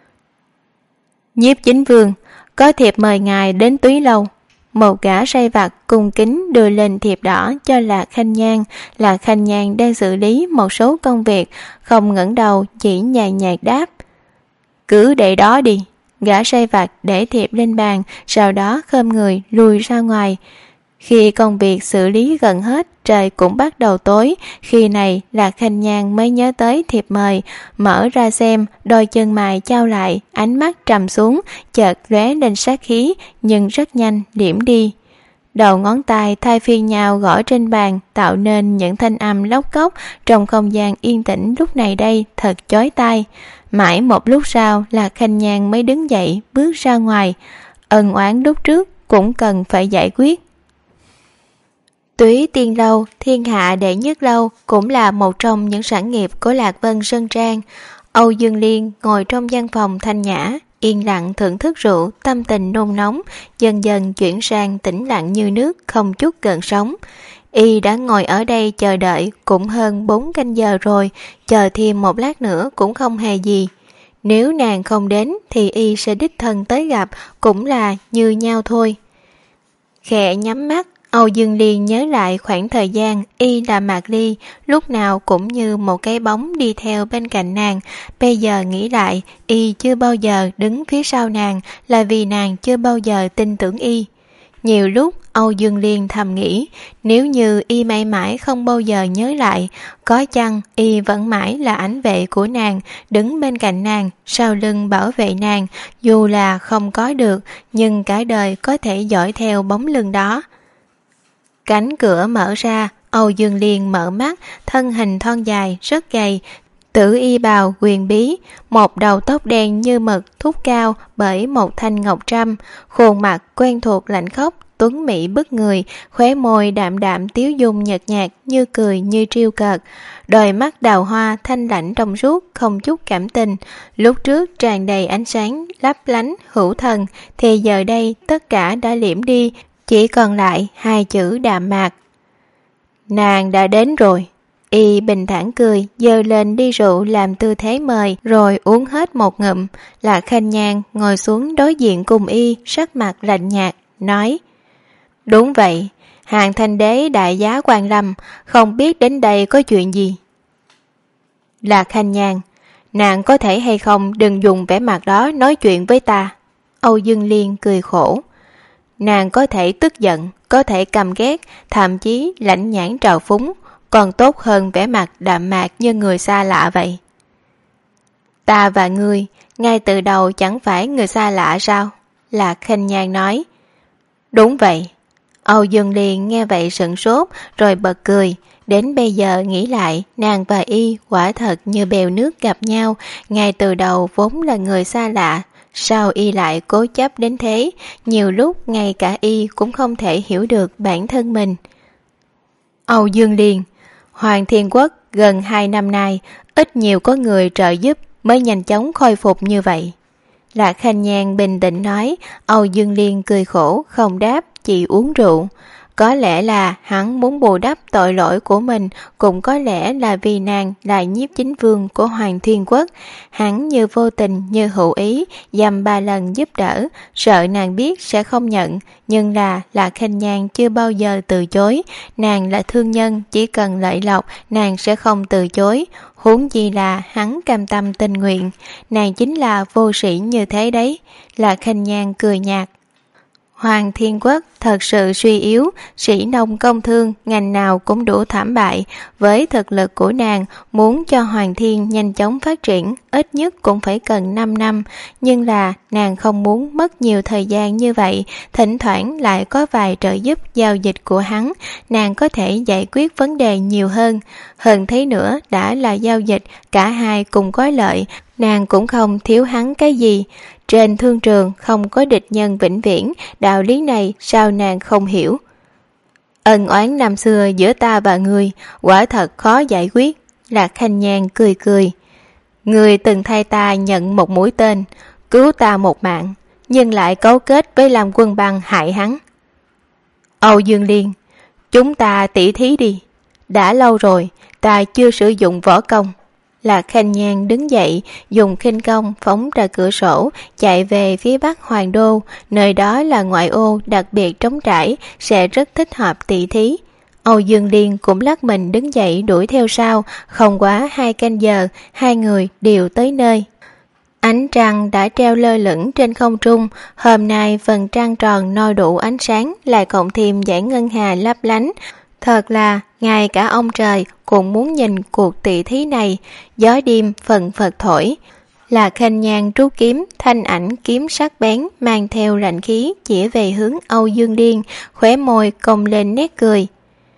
Nhiếp Chính Vương, có thiệp mời ngài đến Túy Lâu. Một gã sai vặt cung kính đưa lên thiệp đỏ cho Lạc Khanh Nhan. Lạc Khanh Nhan đang xử lý một số công việc, không ngẩng đầu, chỉ nhàn nhạt đáp. Cứ để đó đi. Gã sai vặt để thiệp lên bàn, sau đó khom người lùi ra ngoài. Khi công việc xử lý gần hết, trời cũng bắt đầu tối. Khi này Lạc Khanh Nhan mới nhớ tới thiệp mời, mở ra xem, đôi chân mày chau lại, ánh mắt trầm xuống, chợt lóe lên sát khí, nhưng rất nhanh liễm đi. Đầu ngón tay thay phiên nhau gõ trên bàn, tạo nên những thanh âm lóc cóc trong không gian yên tĩnh lúc này đây thật chói tai. Mãi một lúc sau, Lạc Khanh Nhan mới đứng dậy bước ra ngoài. Ân oán lúc trước cũng cần phải giải quyết. Túy Tiên Lâu, thiên hạ đệ nhất lâu, cũng là một trong những sản nghiệp của Lạc Vân Sơn Trang. Âu Dương Liên ngồi trong gian phòng thanh nhã, yên lặng thưởng thức rượu, tâm tình nôn nóng, dần dần chuyển sang tĩnh lặng như nước, không chút gợn sóng. Y đã ngồi ở đây chờ đợi cũng hơn 4 canh giờ rồi, chờ thêm một lát nữa cũng không hề gì. Nếu nàng không đến thì Y sẽ đích thân tới gặp, cũng là như nhau thôi. Khẽ nhắm mắt, Âu Dương Liên nhớ lại khoảng thời gian Y là Mạc Ly, lúc nào cũng như một cái bóng đi theo bên cạnh nàng. Bây giờ nghĩ lại, Y chưa bao giờ đứng phía sau nàng là vì nàng chưa bao giờ tin tưởng Y. Nhiều lúc Âu Dương Liên thầm nghĩ, nếu như Y mãi mãi không bao giờ nhớ lại, có chăng Y vẫn mãi là ảnh vệ của nàng, đứng bên cạnh nàng, sau lưng bảo vệ nàng, dù là không có được, nhưng cả đời có thể dõi theo bóng lưng đó. Cánh cửa mở ra, Âu Dương Liên mở mắt, thân hình thon dài, rất gầy, tử y bào quyền bí, một đầu tóc đen như mực thúc cao bởi một thanh ngọc trâm, khuôn mặt quen thuộc lạnh khốc, tuấn mỹ bức người, khóe môi đạm đạm tiếu dung nhợt nhạt như cười như trêu cợt, đôi mắt đào hoa thanh lãnh trong suốt không chút cảm tình, lúc trước tràn đầy ánh sáng lấp lánh hữu thần thì giờ đây tất cả đã liễm đi, chỉ còn lại hai chữ đạm mạc. Nàng đã đến rồi. Y bình thản cười, giơ lên ly rượu làm tư thế mời, rồi uống hết một ngụm. Lạc Khanh Nhan ngồi xuống đối diện cùng Y, sắc mặt lạnh nhạt, nói: Đúng vậy, Hàng Thanh Đế đại giá quan lâm, không biết đến đây có chuyện gì. Lạc Khanh Nhan, nàng có thể hay không đừng dùng vẻ mặt đó nói chuyện với ta. Âu Dương Liên cười khổ. Nàng có thể tức giận, có thể căm ghét, thậm chí lãnh nhãn trào phúng, còn tốt hơn vẻ mặt đạm mạc như người xa lạ vậy. Ta và ngươi, ngay từ đầu chẳng phải người xa lạ sao? Lạc Khanh Nhan nói. Đúng vậy. Âu Dương liền nghe vậy sửng sốt rồi bật cười. Đến bây giờ nghĩ lại, nàng và y quả thật như bèo nước gặp nhau, ngay từ đầu vốn là người xa lạ. Sao y lại cố chấp đến thế? Nhiều lúc ngay cả y cũng không thể hiểu được bản thân mình. Âu Dương liền, Hoàng Thiên Quốc gần 2 năm nay, ít nhiều có người trợ giúp mới nhanh chóng khôi phục như vậy. Lạc Khanh Nhan bình tĩnh nói. Âu Dương Liên cười khổ không đáp, chỉ uống rượu. Có lẽ là hắn muốn bù đắp tội lỗi của mình, cũng có lẽ là vì nàng là nhiếp chính vương của Hoàng Thiên Quốc. Hắn như vô tình như hữu ý dăm 3 lần giúp đỡ, sợ nàng biết sẽ không nhận. Nhưng là Lạc Khanh Nhan chưa bao giờ từ chối. Nàng là thương nhân, chỉ cần lợi lộc nàng sẽ không từ chối. Huống chi là hắn cam tâm tình nguyện. Nàng chính là vô sĩ như thế đấy. Lạc Khanh Nhan cười nhạt. Hoàng Thiên Quốc thật sự suy yếu, sĩ nông công thương ngành nào cũng đủ thảm bại. Với thực lực của nàng, muốn cho Hoàng Thiên nhanh chóng phát triển, ít nhất cũng phải cần 5 năm. Nhưng là nàng không muốn mất nhiều thời gian như vậy, thỉnh thoảng lại có vài trợ giúp giao dịch của hắn, nàng có thể giải quyết vấn đề nhiều hơn. Hơn thế nữa, đã là giao dịch, cả hai cùng có lợi, nàng cũng không thiếu hắn cái gì. Trên thương trường không có địch nhân vĩnh viễn, đạo lý này sao nàng không hiểu. Ân oán năm xưa giữa ta và ngươi quả thật khó giải quyết. Lạc Khanh Nhan cười cười. Ngươi từng thay ta nhận một mũi tên, cứu ta một mạng, nhưng lại cấu kết với Lam Quân Băng hại hắn. Âu Dương Liên, chúng ta tỉ thí đi. Đã lâu rồi ta chưa sử dụng võ công. Lạc Khanh Nhan đứng dậy, dùng khinh công phóng ra cửa sổ, chạy về phía bắc Hoàng Đô, nơi đó là ngoại ô đặc biệt trống trải, sẽ rất thích hợp tỉ thí. Âu Dương Liên cũng lắc mình đứng dậy đuổi theo sau, không quá 2 canh giờ, hai người đều tới nơi. Ánh trăng đã treo lơ lửng trên không trung, hôm nay phần trăng tròn no đủ ánh sáng, lại cộng thêm dải ngân hà lấp lánh. Thật là ngay cả ông trời cũng muốn nhìn cuộc tỉ thí này. Gió đêm phần phật thổi. Là Khanh Nhan rút kiếm, thanh ảnh kiếm sắc bén mang theo lạnh khí chỉ về hướng Âu Dương Liên, khóe môi cong lên nét cười.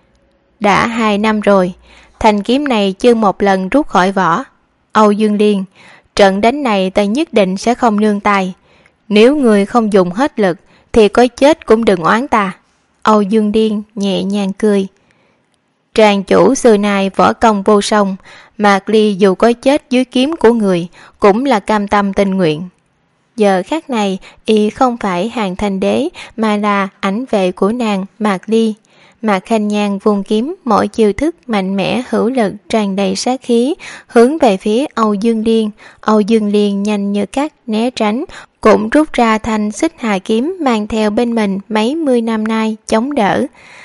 Đã 2 năm rồi, thanh kiếm này chưa một lần rút khỏi vỏ. Âu Dương Liên, trận đánh này ta nhất định sẽ không nương tay. Nếu người không dùng hết lực thì có chết cũng đừng oán ta. Âu Dương Liên nhẹ nhàng cười. Tràng chủ xưa nay võ công vô song, Mạc Ly dù có chết dưới kiếm của người cũng là cam tâm tình nguyện. Giờ khắc này y không phải Hàng Thanh Đế mà là ảnh vệ của nàng Mạc Ly. Mạc Khanh Nhan vung kiếm, mỗi chiêu thức mạnh mẽ hữu lực tràn đầy sát khí, hướng về phía Âu Dương Liên. Âu Dương Liên nhanh như cắt né tránh, cũng rút ra thanh xích hà kiếm mang theo bên mình mấy mươi năm nay chống đỡ.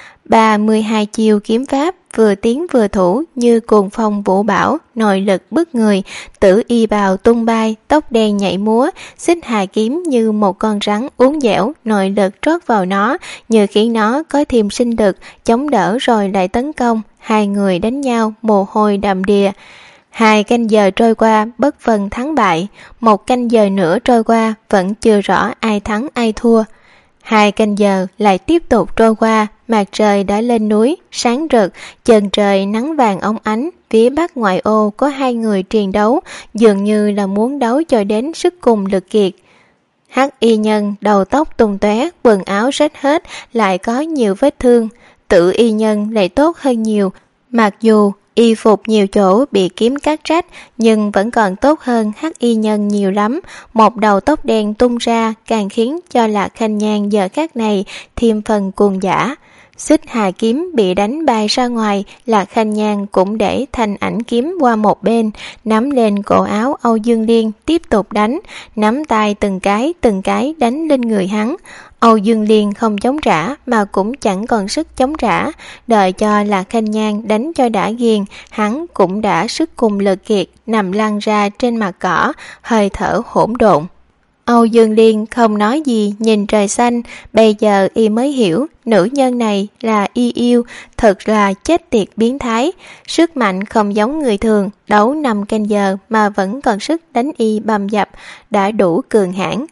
32 chiêu kiếm pháp vừa tiến vừa thủ như cuồng phong vũ bão, nội lực bức người, tử y bào tung bay, tóc đen nhảy múa, xích hà kiếm như một con rắn uốn dẻo, nội lực trót vào nó, như khiến nó có thêm sinh lực, chống đỡ rồi lại tấn công. Hai người đánh nhau mồ hôi đầm đìa. 2 canh giờ trôi qua bất phân thắng bại, 1 canh giờ nữa trôi qua vẫn chưa rõ ai thắng ai thua. 2 canh giờ lại tiếp tục trôi qua, mặt trời đã lên núi, sáng rực, chân trời nắng vàng óng ánh. Phía bắc ngoại ô có 2 người triền đấu, dường như là muốn đấu cho đến sức cùng lực kiệt. Hắc y nhân đầu tóc tung tóe, quần áo rách hết, lại có nhiều vết thương. Tử y nhân lại tốt hơn nhiều, mặc dù y phục nhiều chỗ bị kiếm cắt rách, nhưng vẫn còn tốt hơn hắc y nhân nhiều lắm. Một đầu tóc đen tung ra càng khiến cho Lạc Khanh Nhan giờ khắc này thêm phần cuồng dã. Xích hà kiếm bị đánh bay ra ngoài, Lạc Khanh Nhan cũng để thanh ảnh kiếm qua một bên, nắm lên cổ áo Âu Dương Liên tiếp tục đánh, nắm tay từng cái đánh lên người hắn. Âu Dương Liên không chống trả mà cũng chẳng còn sức chống trả, đợi cho Lạc Khanh Nhan đánh cho đã ghiền, hắn cũng đã sức cùng lực kiệt, nằm lăn ra trên mặt cỏ, hơi thở hỗn độn. Âu Dương Liên không nói gì nhìn trời xanh, bây giờ y mới hiểu nữ nhân này là y yêu, thật là chết tiệt biến thái. Sức mạnh không giống người thường, đấu 5 canh giờ mà vẫn còn sức đánh y bầm dập, đã đủ cường hãn.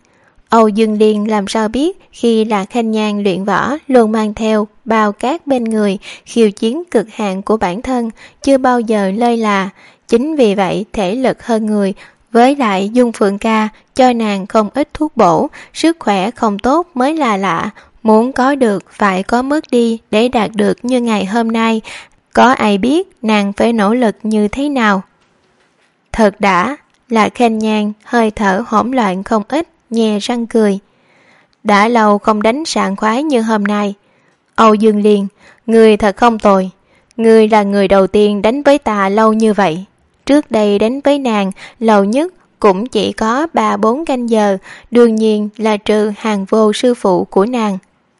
Âu Dương Liên làm sao biết khi Lạc Khanh Nhan luyện võ luôn mang theo bao cát bên người, khiêu chiến cực hạn của bản thân, chưa bao giờ lơi là. Chính vì vậy thể lực hơn người, với lại Dung Phượng ca cho nàng không ít thuốc bổ, sức khỏe không tốt mới là lạ. Muốn có được phải có mất đi để đạt được như ngày hôm nay. Có ai biết nàng phải nỗ lực như thế nào? Thật đã, Lạc Khanh Nhan hơi thở hỗn loạn không ít, nhe răng cười. Đã lâu không đánh sảng khoái như hôm nay. Âu Dương Liên, người thật không tồi. Người là người đầu tiên đánh với ta lâu như vậy. Trước đây đánh với nàng lâu nhất cũng chỉ có 3-4 canh giờ, đương nhiên là trừ Hàng Vô sư phụ của nàng.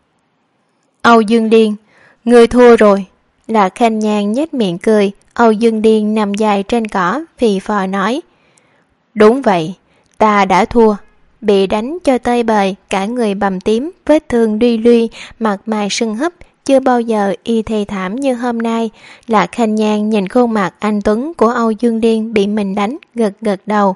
Âu Dương Liên, người thua rồi. Lạc Khanh Nhan nhếch miệng cười. Âu Dương Liên nằm dài trên cỏ, phì phò nói. Đúng vậy, ta đã thua. Bị đánh cho tơi bời, cả người bầm tím, vết thương đuôi luy, mặt mày sưng húp, chưa bao giờ y thê thảm như hôm nay. Lạc Khanh Nhan nhìn khuôn mặt anh tuấn của Âu Dương Liên bị mình đánh, gật gật đầu.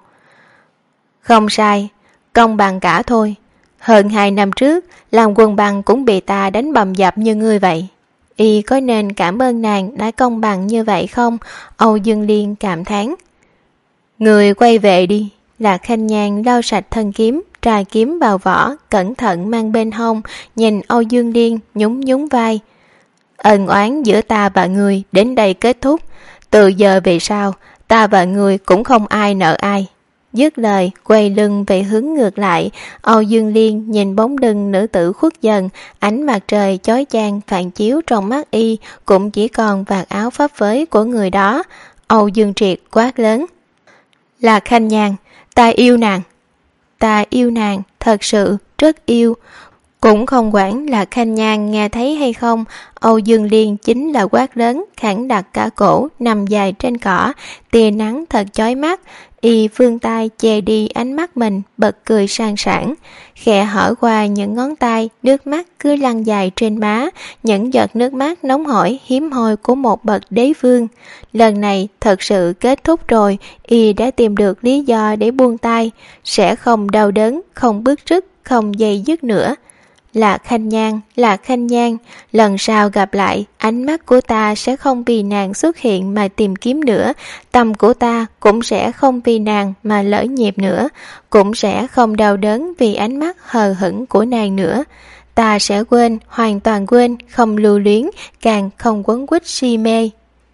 Không sai, công bằng cả thôi. Hơn 2 năm trước, làm Quân Bằng cũng bị ta đánh bầm dập như ngươi vậy. Y có nên cảm ơn nàng đã công bằng như vậy không? Âu Dương Liên cảm thán. Người quay về đi. Lạc Khanh Nhan lau sạch thân kiếm, trà kiếm vào vỏ, cẩn thận mang bên hông, nhìn Âu Dương Liên nhún nhún vai. Ân oán giữa ta và người đến đây kết thúc. Từ giờ về sau, ta và người cũng không ai nợ ai. Dứt lời, quay lưng về hướng ngược lại. Âu Dương Liên nhìn bóng lưng nữ tử khuất dần, ánh mặt trời chói chang phản chiếu trong mắt y, cũng chỉ còn vạt áo phấp phới của người đó. Âu Dương Triệt quát lớn. Lạc Khanh Nhan, ta yêu nàng. Ta yêu nàng, thật sự, rất yêu. Cũng không quản là Khanh Nhan nghe thấy hay không, Âu Dương Liên chính là quát lớn, khẳng đặt cả cổ, nằm dài trên cỏ, tia nắng thật chói mắt. Y phương tay che đi ánh mắt mình, bật cười sang sảng, khẽ hở qua những ngón tay, nước mắt cứ lăn dài trên má, những giọt nước mắt nóng hổi hiếm hoi của một bậc đế vương. Lần này thật sự kết thúc rồi, Y đã tìm được lý do để buông tay, sẽ không đau đớn, không bứt rứt, không dây dứt nữa. Lạc Khanh Nhan, lần sau gặp lại, ánh mắt của ta sẽ không vì nàng xuất hiện mà tìm kiếm nữa, tâm của ta cũng sẽ không vì nàng mà lỡ nhịp nữa, cũng sẽ không đau đớn vì ánh mắt hờ hững của nàng nữa. Ta sẽ quên, hoàn toàn quên, không lưu luyến, càng không quấn quýt si mê.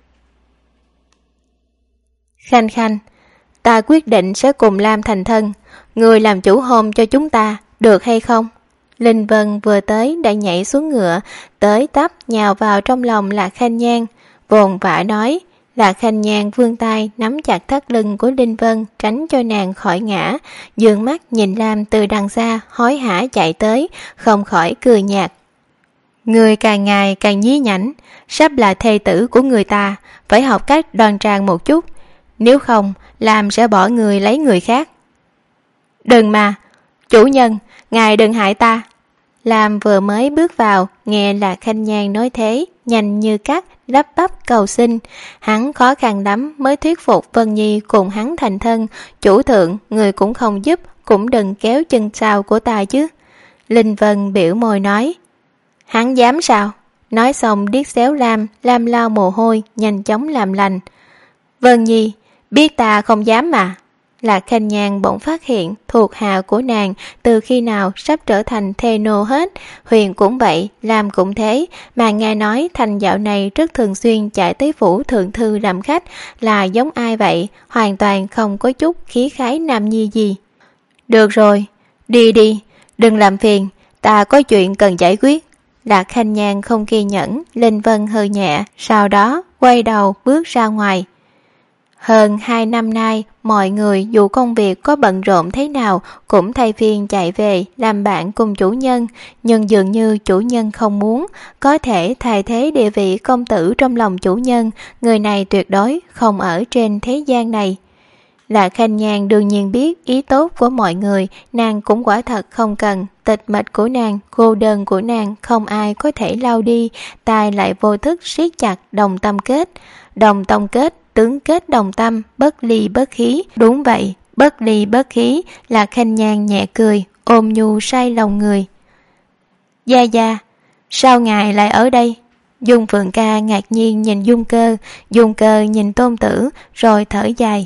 Khanh Khanh, ta quyết định sẽ cùng Lam thành thân, người làm chủ hôn cho chúng ta, được hay không? Linh Vân vừa tới đã nhảy xuống ngựa, tới tấp nhào vào trong lòng Lạc Khanh Nhan, vồn vã nói. Lạc Khanh Nhan vươn tay nắm chặt thắt lưng của Linh Vân, tránh cho nàng khỏi ngã, dương mắt nhìn Lam từ đằng xa hối hả chạy tới, không khỏi cười nhạt. Người càng ngày càng nhí nhảnh, sắp là thê tử của người ta, phải học cách đoan trang một chút, nếu không Lam sẽ bỏ người lấy người khác. Đừng mà, chủ nhân, ngài đừng hại ta. Lam vừa mới bước vào, nghe Lạc Khanh Nhan nói thế, nhanh như cắt, lắp bắp cầu xin. Hắn khó khăn lắm mới thuyết phục Vân Nhi cùng hắn thành thân. Chủ thượng, người cũng không giúp, cũng đừng kéo chân sau của ta chứ. Linh Vân biểu môi nói. Hắn dám sao? Nói xong điếc xéo Lam, Lam lau mồ hôi, nhanh chóng làm lành. Vân Nhi, biết ta không dám mà. Lạc Khanh Nhan bỗng phát hiện thuộc hạ của nàng từ khi nào sắp trở thành thê nô hết. Huyền cũng vậy, Lam cũng thế, mà nghe nói Thành dạo này rất thường xuyên chạy tới phủ thượng thư làm khách, là giống ai vậy, hoàn toàn không có chút khí khái nam nhi gì. Được rồi, đi đi, đừng làm phiền, ta có chuyện cần giải quyết. Lạc Khanh Nhan không kiên nhẫn, Linh Vân hừ nhẹ, sau đó quay đầu bước ra ngoài. Hơn 2 năm nay, mọi người dù công việc có bận rộn thế nào cũng thay phiên chạy về làm bạn cùng chủ nhân, nhưng dường như chủ nhân không muốn, có thể thay thế địa vị công tử trong lòng chủ nhân, người này tuyệt đối không ở trên thế gian này. Lạc Khanh Nhan đương nhiên biết ý tốt của mọi người, nàng cũng quả thật không cần, tịch mịch của nàng, cô đơn của nàng không ai có thể lau đi, tai lại vô thức siết chặt đồng tâm kết. Đồng tâm kết, tướng kết đồng tâm, bất ly bất khí. Đúng vậy, bất ly bất khí. Lạc Khanh Nhan nhẹ cười, ôm nhu say lòng người. Gia Gia, sao ngài lại ở đây? Dung Phượng Ca ngạc nhiên nhìn Dung Cơ nhìn Tôn Tử rồi thở dài.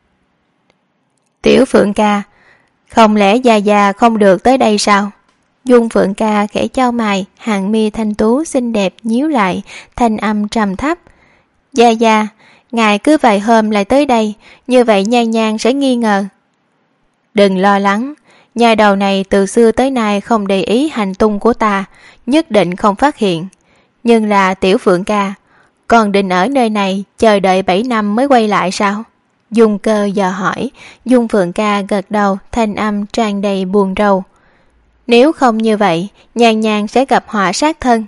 Tiểu Phượng Ca, không lẽ Gia Gia không được tới đây sao? Dung Phượng Ca khẽ chau mày, hàng mi thanh tú xinh đẹp nhíu lại, thanh âm trầm thấp. Gia Gia, ngài cứ vài hôm lại tới đây, như vậy Nhan Nhan sẽ nghi ngờ. Đừng lo lắng, nhà đầu này từ xưa tới nay không để ý hành tung của ta, nhất định không phát hiện. Nhưng là Tiểu Phượng Ca, còn định ở nơi này chờ đợi 7 năm mới quay lại sao? Dung Cơ dò hỏi. Dung Phượng Ca gật đầu, thanh âm tràn đầy buồn rầu. Nếu không như vậy, Nhan Nhan sẽ gặp họa sát thân.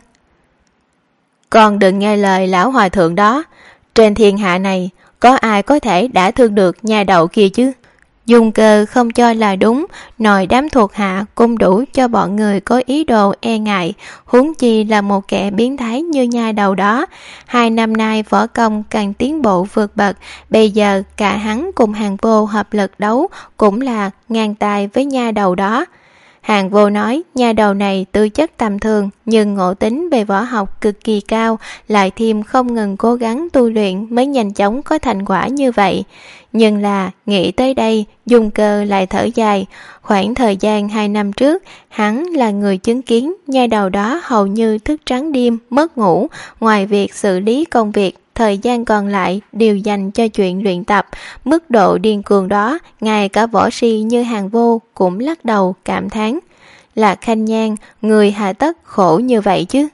Con đừng nghe lời lão hòa thượng đó, trên thiên hạ này có ai có thể đã thương được nhà đầu kia chứ? Dung Cơ không cho là đúng, nội đám thuộc hạ cũng đủ cho bọn người có ý đồ e ngại, huống chi là một kẻ biến thái như nha đầu đó. 2 năm nay võ công càng tiến bộ vượt bậc, bây giờ cả hắn cùng Hàng Vô hợp lực đấu cũng là ngang tài với nha đầu đó. Hàng Vô nói nha đầu này tư chất tầm thường nhưng ngộ tính về võ học cực kỳ cao, lại thêm không ngừng cố gắng tu luyện mới nhanh chóng có thành quả như vậy. Nhưng là nghĩ tới đây, Dung Cơ lại thở dài. Khoảng thời gian 2 năm trước, hắn là người chứng kiến nha đầu đó hầu như thức trắng đêm, mất ngủ. Ngoài việc xử lý công việc, thời gian còn lại đều dành cho chuyện luyện tập. Mức độ điên cuồng đó, ngay cả võ si như Hàng Vô cũng lắc đầu cảm thán. Là Khanh Nhan, người hà tất khổ như vậy chứ?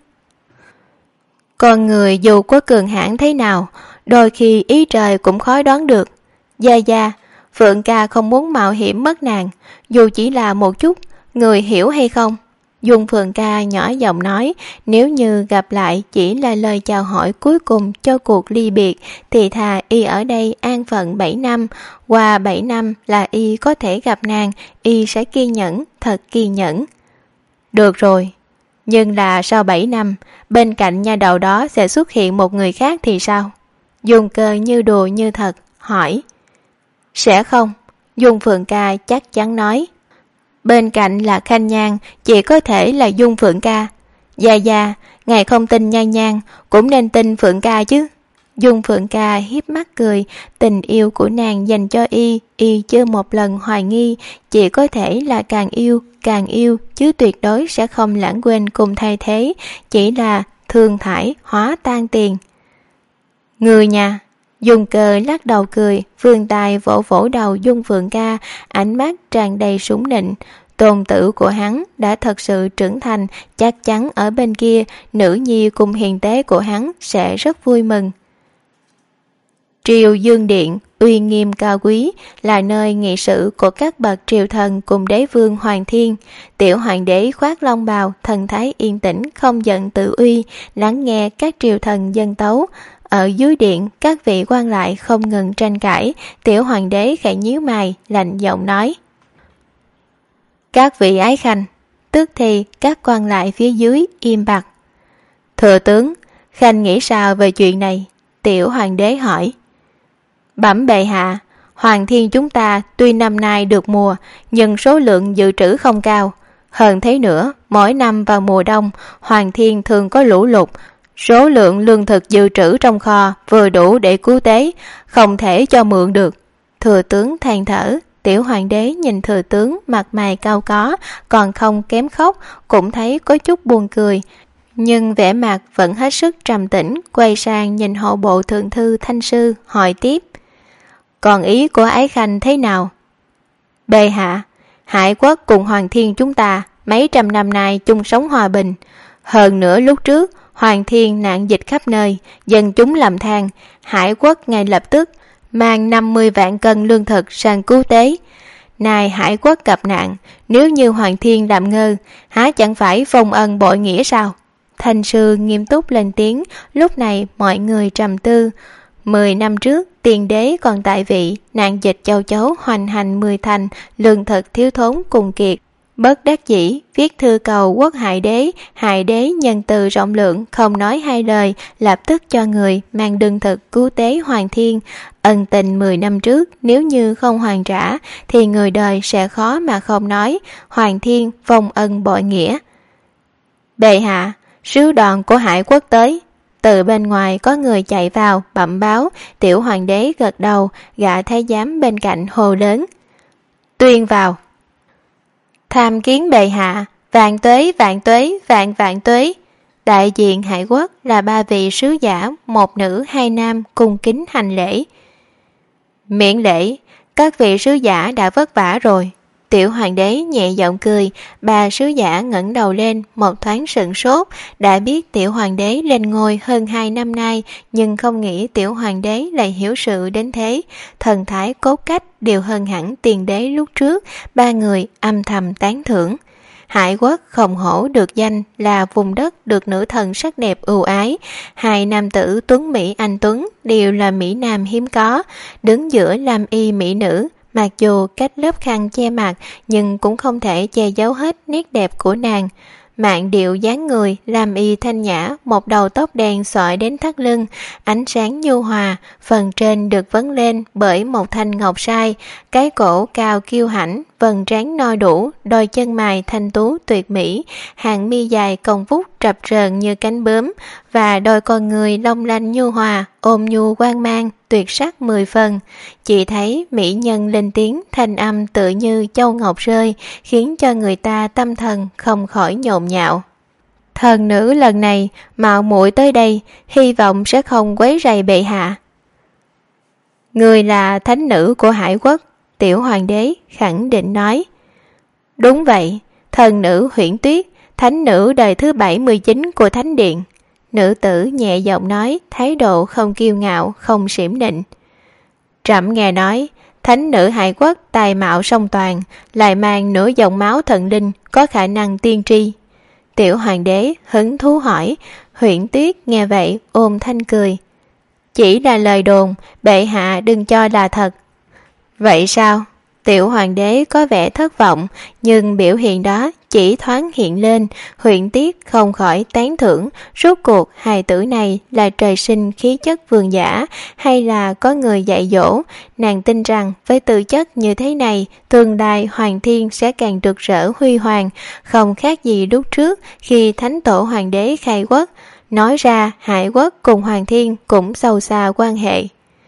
Con người dù có cường hãn thế nào, đôi khi ý trời cũng khó đoán được. Gia Gia, Phượng Ca không muốn mạo hiểm mất nàng, dù chỉ là một chút, người hiểu hay không? Dung Phượng Ca nhỏ giọng nói, nếu như gặp lại chỉ là lời chào hỏi cuối cùng cho cuộc ly biệt, thì thà y ở đây an phận 7 năm, qua 7 năm là y có thể gặp nàng, y sẽ kiên nhẫn, thật kiên nhẫn. Được rồi, nhưng là sau 7 năm, bên cạnh nha đầu đó sẽ xuất hiện một người khác thì sao? Dung Cơ như đùa như thật, hỏi. Sẽ không, Dung Phượng Ca chắc chắn nói. Bên cạnh là Khanh Nhan, chỉ có thể là Dung Phượng Ca. Gia Gia, ngài không tin Nhan Nhan, cũng nên tin Phượng Ca chứ. Dung Phượng Ca hiếp mắt cười, tình yêu của nàng dành cho y chưa một lần hoài nghi, chỉ có thể là càng yêu, chứ tuyệt đối sẽ không lãng quên cùng thay thế, chỉ là thương thải hóa tan tiền. Người nhà, Dung Cơ lắc đầu cười, vươn tay vỗ vỗ đầu Dung Phượng Ca, ánh mắt tràn đầy sủng nịnh. Tôn tử của hắn đã thật sự trưởng thành, chắc chắn ở bên kia, nữ nhi cùng hiền tế của hắn sẽ rất vui mừng. Triều Dương Điện, uy nghiêm cao quý, là nơi nghị sự của các bậc triều thần cùng đế vương Hoàng Thiên. Tiểu hoàng đế khoác long bào, thần thái yên tĩnh, không giận tự uy, lắng nghe các triều thần dân tấu. Ở dưới điện, các vị quan lại không ngừng tranh cãi. Tiểu hoàng đế khẽ nhíu mày, lạnh giọng nói. Các vị ái khanh. Tức thì các quan lại phía dưới im bặt. Thừa tướng, khanh nghĩ sao về chuyện này? Tiểu hoàng đế hỏi. Bẩm bệ hạ, Hoàng Thiên chúng ta tuy năm nay được mùa, nhưng số lượng dự trữ không cao. Hơn thế nữa, mỗi năm vào mùa đông, Hoàng Thiên thường có lũ lụt. Số lượng lương thực dự trữ trong kho vừa đủ để cứu tế, không thể cho mượn được. Thừa tướng than thở. Tiểu hoàng đế nhìn thừa tướng mặt mày cao có, còn không kém khóc, cũng thấy có chút buồn cười. Nhưng vẻ mặt vẫn hết sức trầm tĩnh, quay sang nhìn hộ bộ thượng thư Thanh Sư, hỏi tiếp. Còn ý của ái khanh thế nào? Bệ hạ, Hải quốc cùng Hoàng Thiên chúng ta mấy trăm năm nay chung sống hòa bình. Hơn nữa lúc trước, Hoàng Thiên nạn dịch khắp nơi, dân chúng lầm than. Hải quốc ngay lập tức mang 50 vạn cân lương thực sang cứu tế. Nay Hải quốc gặp nạn, nếu như Hoàng Thiên làm ngơ, há chẳng phải vong ân bội nghĩa sao? Thanh Sư nghiêm túc lên tiếng. Lúc này mọi người trầm tư. 10 năm trước, tiền đế còn tại vị, nạn dịch châu chấu hoành hành 10 thành, lương thực thiếu thốn cùng kiệt. Bất đắc dĩ viết thư cầu quốc Hải đế nhân từ rộng lượng, không nói hai lời, lập tức cho người mang lương thực cứu tế Hoàng Thiên. Ân tình 10 năm trước nếu như không hoàn trả thì người đời sẽ khó mà không nói Hoàng Thiên vong ân bội nghĩa. Bệ hạ, sứ đoàn của Hải quốc tới. Từ bên ngoài có người chạy vào bẩm báo. Tiểu hoàng đế gật đầu, gã thái giám bên cạnh hô lớn: Tuyên vào. Tham kiến bệ hạ. Vạn tuế, vạn tuế, vạn tuế. Đại diện Hải quốc là 3 vị sứ giả, 1 nữ 2 nam cung kính hành lễ. Miễn lễ, các vị sứ giả đã vất vả rồi. Tiểu hoàng đế nhẹ giọng cười. 3 sứ giả ngẩng đầu lên, một thoáng sửng sốt. Đã biết tiểu hoàng đế lên ngôi hơn 2 năm nay, nhưng không nghĩ tiểu hoàng đế lại hiểu sự đến thế. Thần thái cốt cách đều hơn hẳn tiền đế lúc trước. 3 người âm thầm tán thưởng. Hải quốc không hổ được danh là vùng đất được nữ thần sắc đẹp ưu ái. 2 nam tử tuấn mỹ anh tuấn đều là mỹ nam hiếm có. Đứng giữa lam y mỹ nữ, mặc dù cách lớp khăn che mặt nhưng cũng không thể che giấu hết nét đẹp của nàng. Mạn điệu dáng người lam y thanh nhã, một đầu tóc đen xõa đến thắt lưng, ánh sáng nhu hòa, phần trên được vấn lên bởi một thanh ngọc sai, cái cổ cao kiêu hãnh, vầng trán no đủ, đôi chân mày thanh tú tuyệt mỹ, hàng mi dài cong vút trập rờn như cánh bướm, và đôi con người long lanh nhu hòa, ôm nhu quang mang, tuyệt sắc 10 phần. Chỉ thấy mỹ nhân lên tiếng, thanh âm tự như châu ngọc rơi, khiến cho người ta tâm thần không khỏi nhộn nhạo. Thần nữ lần này mạo muội tới đây, hy vọng sẽ không quấy rầy bệ hạ. Người là thánh nữ của Hải quốc, tiểu hoàng đế khẳng định nói. Đúng vậy, thần nữ Huyễn Tuyết, thánh nữ đời thứ 79 của thánh điện. Nữ tử nhẹ giọng nói, thái độ không kiêu ngạo, không xiểm nịnh. Trẫm nghe nói, thánh nữ Hải quốc tài mạo song toàn, lại mang nửa dòng máu thần linh, có khả năng tiên tri. Tiểu hoàng đế hứng thú hỏi. Huyễn Tuyết nghe vậy ôm thanh cười. Chỉ là lời đồn, bệ hạ đừng cho là thật. Vậy sao? Tiểu hoàng đế có vẻ thất vọng, nhưng biểu hiện đó chỉ thoáng hiện lên. Huyễn Tuyết không khỏi tán thưởng. Rốt cuộc hài tử này là trời sinh khí chất vương giả, hay là có người dạy dỗ? Nàng tin rằng với tư chất như thế này, tương lai Hoàng Thiên sẽ càng rực rỡ huy hoàng, không khác gì lúc trước khi thánh tổ hoàng đế khai quốc. Nói ra Hải quốc cùng Hoàng Thiên cũng sâu xa quan hệ.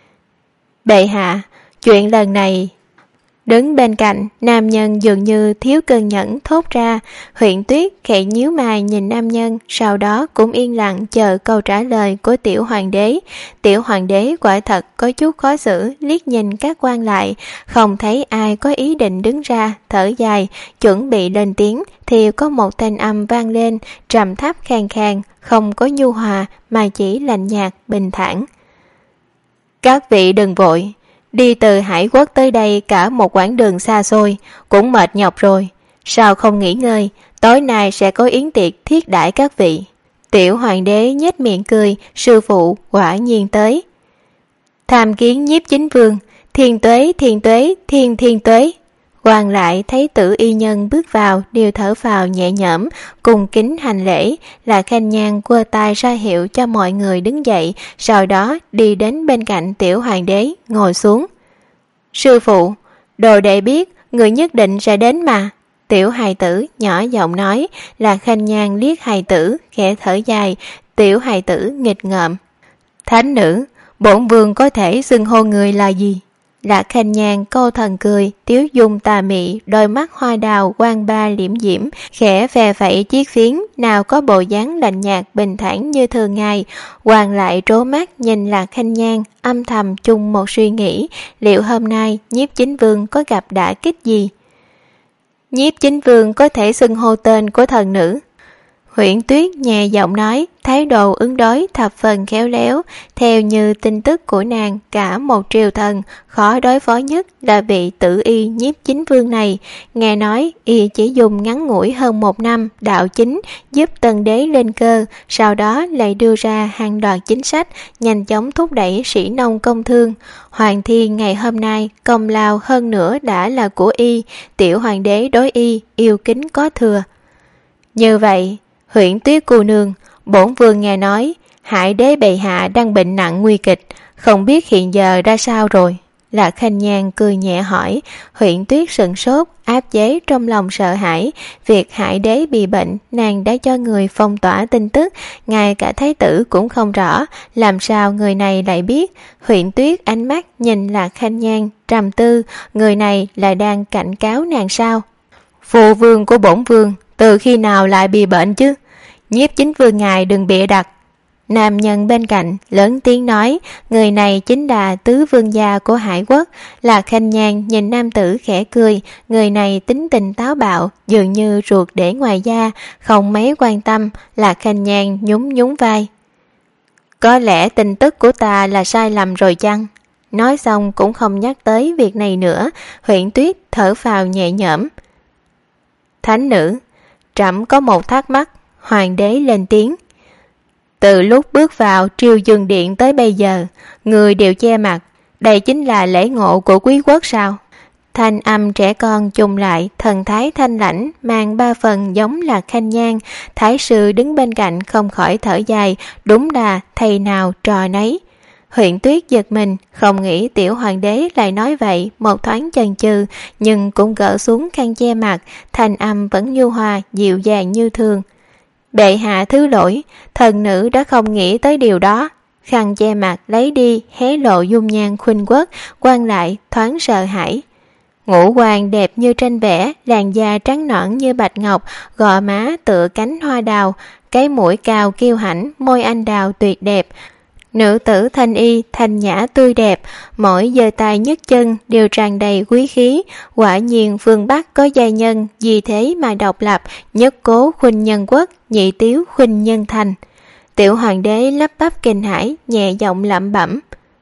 Bệ hạ, chuyện lần này... Đứng bên cạnh, nam nhân dường như thiếu cơn nhẫn thốt ra. Huyễn Tuyết khẽ nhíu mày nhìn nam nhân, sau đó cũng yên lặng chờ câu trả lời của tiểu hoàng đế. Tiểu hoàng đế quả thật có chút khó xử, liếc nhìn các quan lại, không thấy ai có ý định đứng ra, thở dài, chuẩn bị lên tiếng, thì có một thanh âm vang lên, trầm thấp khàn khàn, không có nhu hòa mà chỉ lạnh nhạt, bình thản. Các vị đừng vội. Đi từ Hải quốc tới đây cả một quãng đường xa xôi, cũng mệt nhọc rồi. Sao không nghỉ ngơi, tối nay sẽ có yến tiệc thiết đãi các vị. Tiểu hoàng đế nhếch miệng cười, sư phụ quả nhiên tới. Tham kiến nhiếp chính vương, thiên tuế, thiên tuế, thiên tuế. Quan lại thấy Tử y nhân bước vào đều thở phào nhẹ nhõm, cùng kính hành lễ. Là Khanh Nhan quơ tay ra hiệu cho mọi người đứng dậy, sau đó đi đến bên cạnh tiểu hoàng đế ngồi xuống. Sư phụ, đồ đệ biết người nhất định sẽ đến mà. Tiểu hài tử nhỏ giọng nói. Là Khanh Nhan liếc hài tử khẽ thở dài. Tiểu hài tử nghịch ngợm. Thánh nữ, bổn vương có thể xưng hô người là gì? Là Khanh Nhan câu thần cười, tiếu dung tà mị, đôi mắt hoa đào quang ba liễm diễm, khẽ phè phẩy chiếc phiến, nào có bộ dáng lạnh nhạt bình thản như thường ngày. Hoàng lại trố mắt nhìn Là Khanh Nhan, âm thầm chung một suy nghĩ, liệu hôm nay nhiếp chính vương có gặp đả kích gì? Nhiếp chính vương có thể xưng hô tên của thần nữ. Huyễn Tuyết nhẹ giọng nói, thái độ ứng đối thập phần khéo léo. Theo như tin tức của nàng, cả một triều thần khó đối phó nhất là vị tử y Nhiếp Chính Vương này. Nghe nói y chỉ dùng ngắn ngủi hơn 1 năm đạo chính giúp Tân Đế lên cơ, sau đó lại đưa ra hàng loạt chính sách nhanh chóng thúc đẩy sĩ nông công thương. Hoàng thiên ngày hôm nay công lao hơn nữa đã là của y, tiểu hoàng đế đối y yêu kính có thừa. Như vậy, Huyễn Tuyết cô nương, bổn vương nghe nói Hải đế bệ hạ đang bệnh nặng nguy kịch, không biết hiện giờ ra sao rồi? Lạc Khanh Nhan cười nhẹ hỏi. Huyễn Tuyết sửng sốt, áp chế trong lòng sợ hãi. Việc Hải đế bị bệnh, nàng đã cho người phong tỏa tin tức, ngay cả thái tử cũng không rõ, làm sao người này lại biết? Huyễn Tuyết ánh mắt nhìn Lạc Khanh Nhan, trầm tư, người này lại đang cảnh cáo nàng sao? Phụ vương của bổn vương từ khi nào lại bị bệnh chứ? Nhiếp Chính Vương ngài đừng bịa đặt. Nam nhân bên cạnh lớn tiếng nói, người này chính là tứ vương gia của Hải Quốc. Lạc Khanh Nhan nhìn nam tử khẽ cười, người này tính tình táo bạo, dường như ruột để ngoài da, không mấy quan tâm. Lạc Khanh Nhan nhún nhún vai. Có lẽ tin tức của ta là sai lầm rồi chăng? Nói xong cũng không nhắc tới việc này nữa. Huyễn Tuyết thở phào nhẹ nhõm. Thánh nữ, trẫm có một thắc mắc. Hoàng đế lên tiếng. Từ lúc bước vào Triều Dương Điện tới bây giờ, người đều che mặt, đây chính là lễ ngộ của quý quốc sao? Thanh âm trẻ con trùng lại, thần thái thanh lãnh, mang 3 phần giống là Khanh Nhan. Thái sư đứng bên cạnh không khỏi thở dài, đúng là thầy nào trò nấy. Huyễn Tuyết giật mình, không nghĩ tiểu hoàng đế lại nói vậy, một thoáng chần chừ, nhưng cũng gỡ xuống khăn che mặt, thanh âm vẫn nhu hòa, dịu dàng như thường. Bệ hạ thứ lỗi, thần nữ đã không nghĩ tới điều đó. Khăn che mặt lấy đi, hé lộ dung nhan khuynh quốc, quan lại thoáng sợ hãi. Ngũ quan đẹp như tranh vẽ, làn da trắng nõn như bạch ngọc, gò má tựa cánh hoa đào, cái mũi cao kiêu hãnh, môi anh đào tuyệt đẹp. Nữ tử thanh y, thanh nhã tươi đẹp, mỗi giơ tay nhấc chân đều tràn đầy quý khí. Quả nhiên phương Bắc có giai nhân, vì thế mà độc lập, nhất cố khuynh nhân quốc, nhị tiếu khuynh nhân thành. Tiểu hoàng đế lắp bắp kinh hãi, nhẹ giọng lẩm bẩm.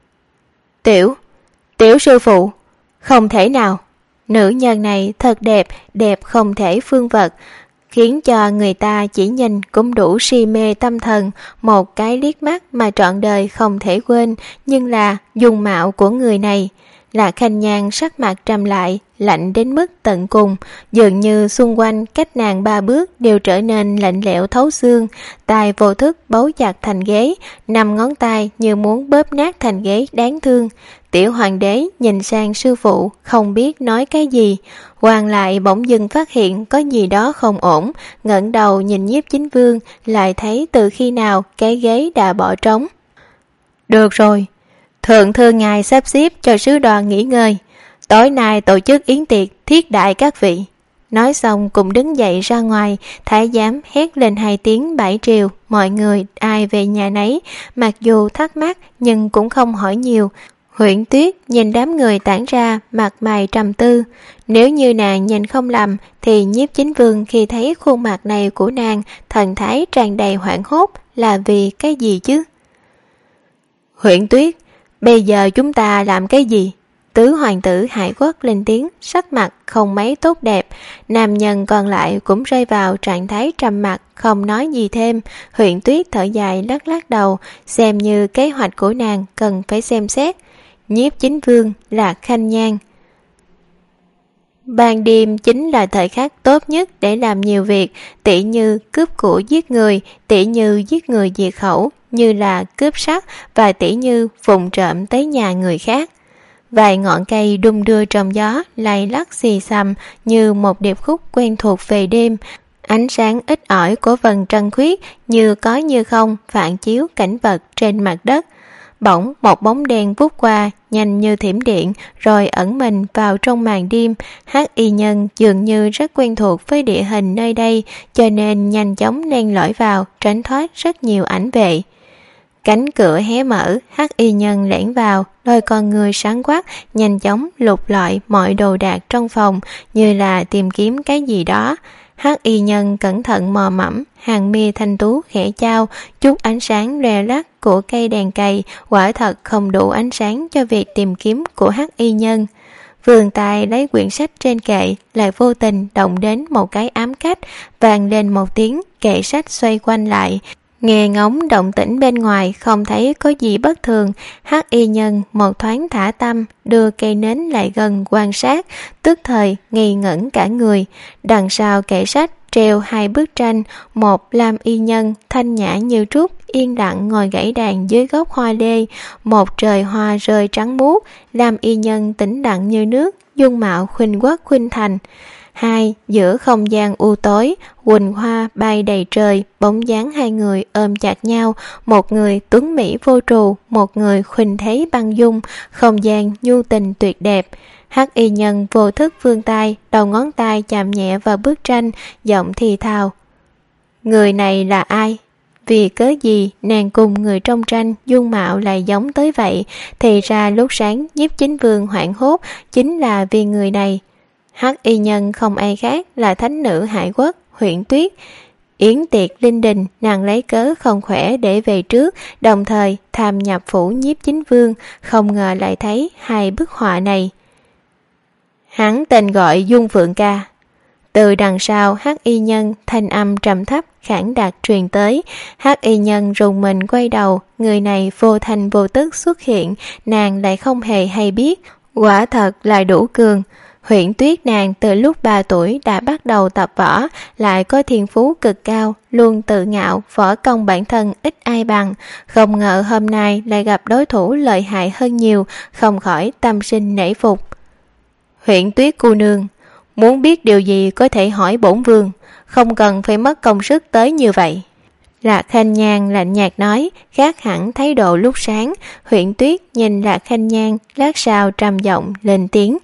Tiểu sư phụ, không thể nào. Nữ nhân này thật đẹp, đẹp không thể phương vật, khiến cho người ta chỉ nhìn cũng đủ si mê tâm thần, một cái liếc mắt mà trọn đời không thể quên. Nhưng là dung mạo của người này, là Khanh Nhan sắc mặt trầm lại, lạnh đến mức tận cùng, dường như xung quanh cách nàng 3 bước đều trở nên lạnh lẽo thấu xương. Tay vô thức bấu chặt thành ghế, 5 ngón tay như muốn bóp nát thành ghế đáng thương. Tiểu hoàng đế nhìn sang sư phụ, không biết nói cái gì. Hoàng lại bỗng dưng phát hiện có gì đó không ổn, ngẩng đầu nhìn Nhiếp Chính Vương, lại thấy từ khi nào cái ghế đã bỏ trống. Được rồi, thượng thư ngài sắp xếp cho sứ đoàn nghỉ ngơi, tối nay tổ chức yến tiệc thiết đại các vị. Nói xong cùng đứng dậy ra ngoài, thái giám hét lên 2 tiếng 7 triều, mọi người ai về nhà nấy, mặc dù thắc mắc nhưng cũng không hỏi nhiều. Huyễn Tuyết nhìn đám người tản ra, mặt mày trầm tư. Nếu như nàng nhìn không lầm thì Nhiếp Chính Vương khi thấy khuôn mặt này của nàng, thần thái tràn đầy hoảng hốt, là vì cái gì chứ? Huyễn Tuyết, bây giờ chúng ta làm cái gì? Tứ hoàng tử Hải Quốc lên tiếng, sắc mặt không mấy tốt đẹp. Nam nhân còn lại cũng rơi vào trạng thái trầm mặc, không nói gì thêm. Huyễn Tuyết thở dài lắc lắc đầu, xem như kế hoạch của nàng cần phải xem xét. Nhiếp Chính Vương là Khanh Nhan. Ban đêm chính là thời khắc tốt nhất để làm nhiều việc, tỉ như cướp của giết người, tỉ như giết người diệt khẩu, như là cướp sắt, và tỉ như vụng trộm tới nhà người khác. Vài ngọn cây đung đưa trong gió, lay lắc xì xầm như một điệp khúc quen thuộc về đêm. Ánh sáng ít ỏi của vầng trăng khuyết như có như không phản chiếu cảnh vật trên mặt đất. Bỗng một bóng đen vút qua, nhanh như thiểm điện, rồi ẩn mình vào trong màn đêm. Hắc y nhân dường như rất quen thuộc với địa hình nơi đây, cho nên nhanh chóng len lỏi vào, tránh thoát rất nhiều ảnh vệ. Cánh cửa hé mở, Hắc y nhân lẻn vào, đôi con người sáng quắc, nhanh chóng lục lọi mọi đồ đạc trong phòng, như là tìm kiếm cái gì đó. Hắc y nhân cẩn thận mò mẫm, hàng mi thanh tú khẽ chao, chút ánh sáng lòe lắc của cây đèn cày quả thật không đủ ánh sáng cho việc tìm kiếm của hắc y nhân. Vươn tay lấy quyển sách trên kệ, lại vô tình động đến một cái ám cách, vang lên một tiếng, kệ sách xoay quanh lại. Nghe ngóng động tĩnh bên ngoài không thấy có gì bất thường, hắc y nhân một thoáng thả tâm, đưa cây nến lại gần quan sát, tức thời ngây ngẩn cả người. Đằng sau kệ sách treo hai bức tranh, một lam y nhân thanh nhã như trúc yên lặng ngồi gãy đàn dưới gốc hoa lê, một trời hoa rơi trắng muốt, lam y nhân tĩnh lặng như nước, dung mạo khuynh quốc khuynh thành. Hai, giữa không gian u tối, quỳnh hoa bay đầy trời, bóng dáng hai người ôm chặt nhau, một người tuấn mỹ vô trù, một người khuynh thế băng dung, không gian nhu tình tuyệt đẹp. Hắc y nhân vô thức vươn tay, đầu ngón tay chạm nhẹ vào bức tranh, giọng thì thào: người này là ai? Vì cớ gì nàng cùng người trong tranh dung mạo lại giống tới vậy? Thì ra lúc sáng Nhiếp Chính Vương hoảng hốt chính là vì người này. Hắc y nhân không ai khác là thánh nữ Hải Quốc Huyễn Tuyết. Yến tiệc linh đình, nàng lấy cớ không khỏe để về trước, đồng thời tham nhập phủ Nhiếp Chính Vương, không ngờ lại thấy hai bức họa này. Hắn tên gọi Dung Phượng Ca. Từ đằng sau hắc y nhân, thanh âm trầm thấp khản đạt truyền tới. Hắc y nhân rùng mình quay đầu, người này vô thành vô tức xuất hiện, nàng lại không hề hay biết, quả thật là đủ cường. Huyễn Tuyết nàng từ lúc 3 tuổi đã bắt đầu tập võ, lại có thiên phú cực cao, luôn tự ngạo, võ công bản thân ít ai bằng. Không ngờ hôm nay lại gặp đối thủ lợi hại hơn nhiều, không khỏi tâm sinh nể phục. Huyễn Tuyết cô nương, muốn biết điều gì có thể hỏi bổn vương, không cần phải mất công sức tới như vậy. Lạc Khanh Nhan lạnh nhạt nói, khác hẳn thái độ lúc sáng. Huyễn Tuyết nhìn Lạc Khanh Nhan, lát sau trầm giọng lên tiếng: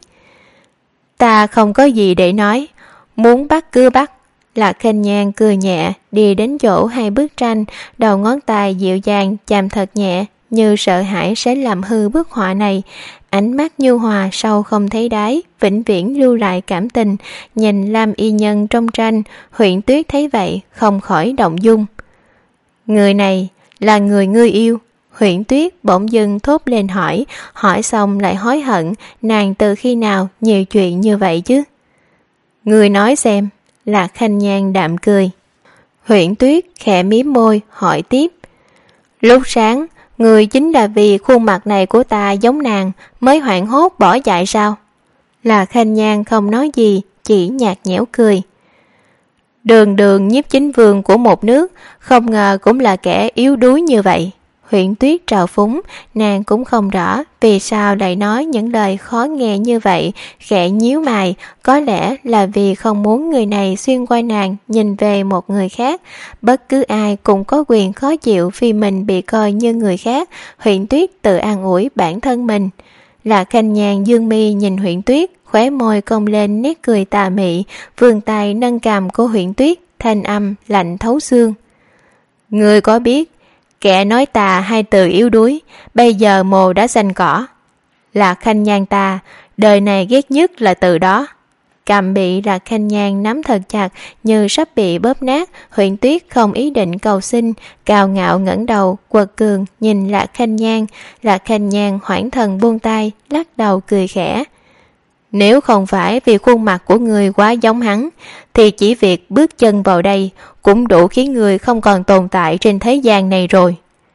ta không có gì để nói, muốn bắt cứ bắt. Lạc Khanh Nhan cười nhẹ, đi đến chỗ hai bức tranh, đầu ngón tay dịu dàng chạm thật nhẹ, như sợ hãi sẽ làm hư bức họa này. Ánh mắt nhu hòa sâu không thấy đáy, vĩnh viễn lưu lại cảm tình. Nhìn lam y nhân trong tranh, Huyễn Tuyết thấy vậy không khỏi động dung. người này là người ngươi yêu? Huyễn Tuyết bỗng dưng thốt lên hỏi xong lại hối hận, nàng từ khi nào nhiều chuyện như vậy chứ? Ngươi nói xem. Lạc Khanh Nhan đạm cười. Huyễn Tuyết khẽ mím môi hỏi tiếp: lúc sáng người chính là vì khuôn mặt này của ta giống nàng mới hoảng hốt bỏ chạy sao? Lạc Khanh Nhan không nói gì, chỉ nhạt nhẽo cười. Đường đường Nhiếp Chính Vương của một nước, không ngờ cũng là kẻ yếu đuối như vậy. Huyễn Tuyết trào phúng, nàng cũng không rõ vì sao lại nói những lời khó nghe như vậy, khẽ nhíu mày, có lẽ là vì không muốn người này xuyên qua nàng nhìn về một người khác. Bất cứ ai cũng có quyền khó chịu vì mình bị coi như người khác, Huyễn Tuyết tự an ủi bản thân mình. Lạc Khanh Nhan dương mi nhìn Huyễn Tuyết, khóe môi cong lên nét cười tà mị, vươn tay nâng cằm của Huyễn Tuyết, thanh âm lạnh thấu xương. Ngươi có biết kẻ nói ta hai từ yếu đuối, bây giờ mồ đã xanh cỏ. Lạc Khanh Nhan ta, đời này ghét nhất là từ đó. Cằm bị Lạc Khanh Nhan nắm thật chặt như sắp bị bóp nát. Huyễn Tuyết không ý định cầu xin, cao ngạo ngẩng đầu quật cường nhìn Lạc Khanh Nhan. Lạc Khanh Nhan hoảng thần buông tay, lắc đầu cười khẽ. Nếu không phải vì khuôn mặt của người quá giống hắn, thì chỉ việc bước chân vào đây cũng đủ khiến người không còn tồn tại trên thế gian này rồi.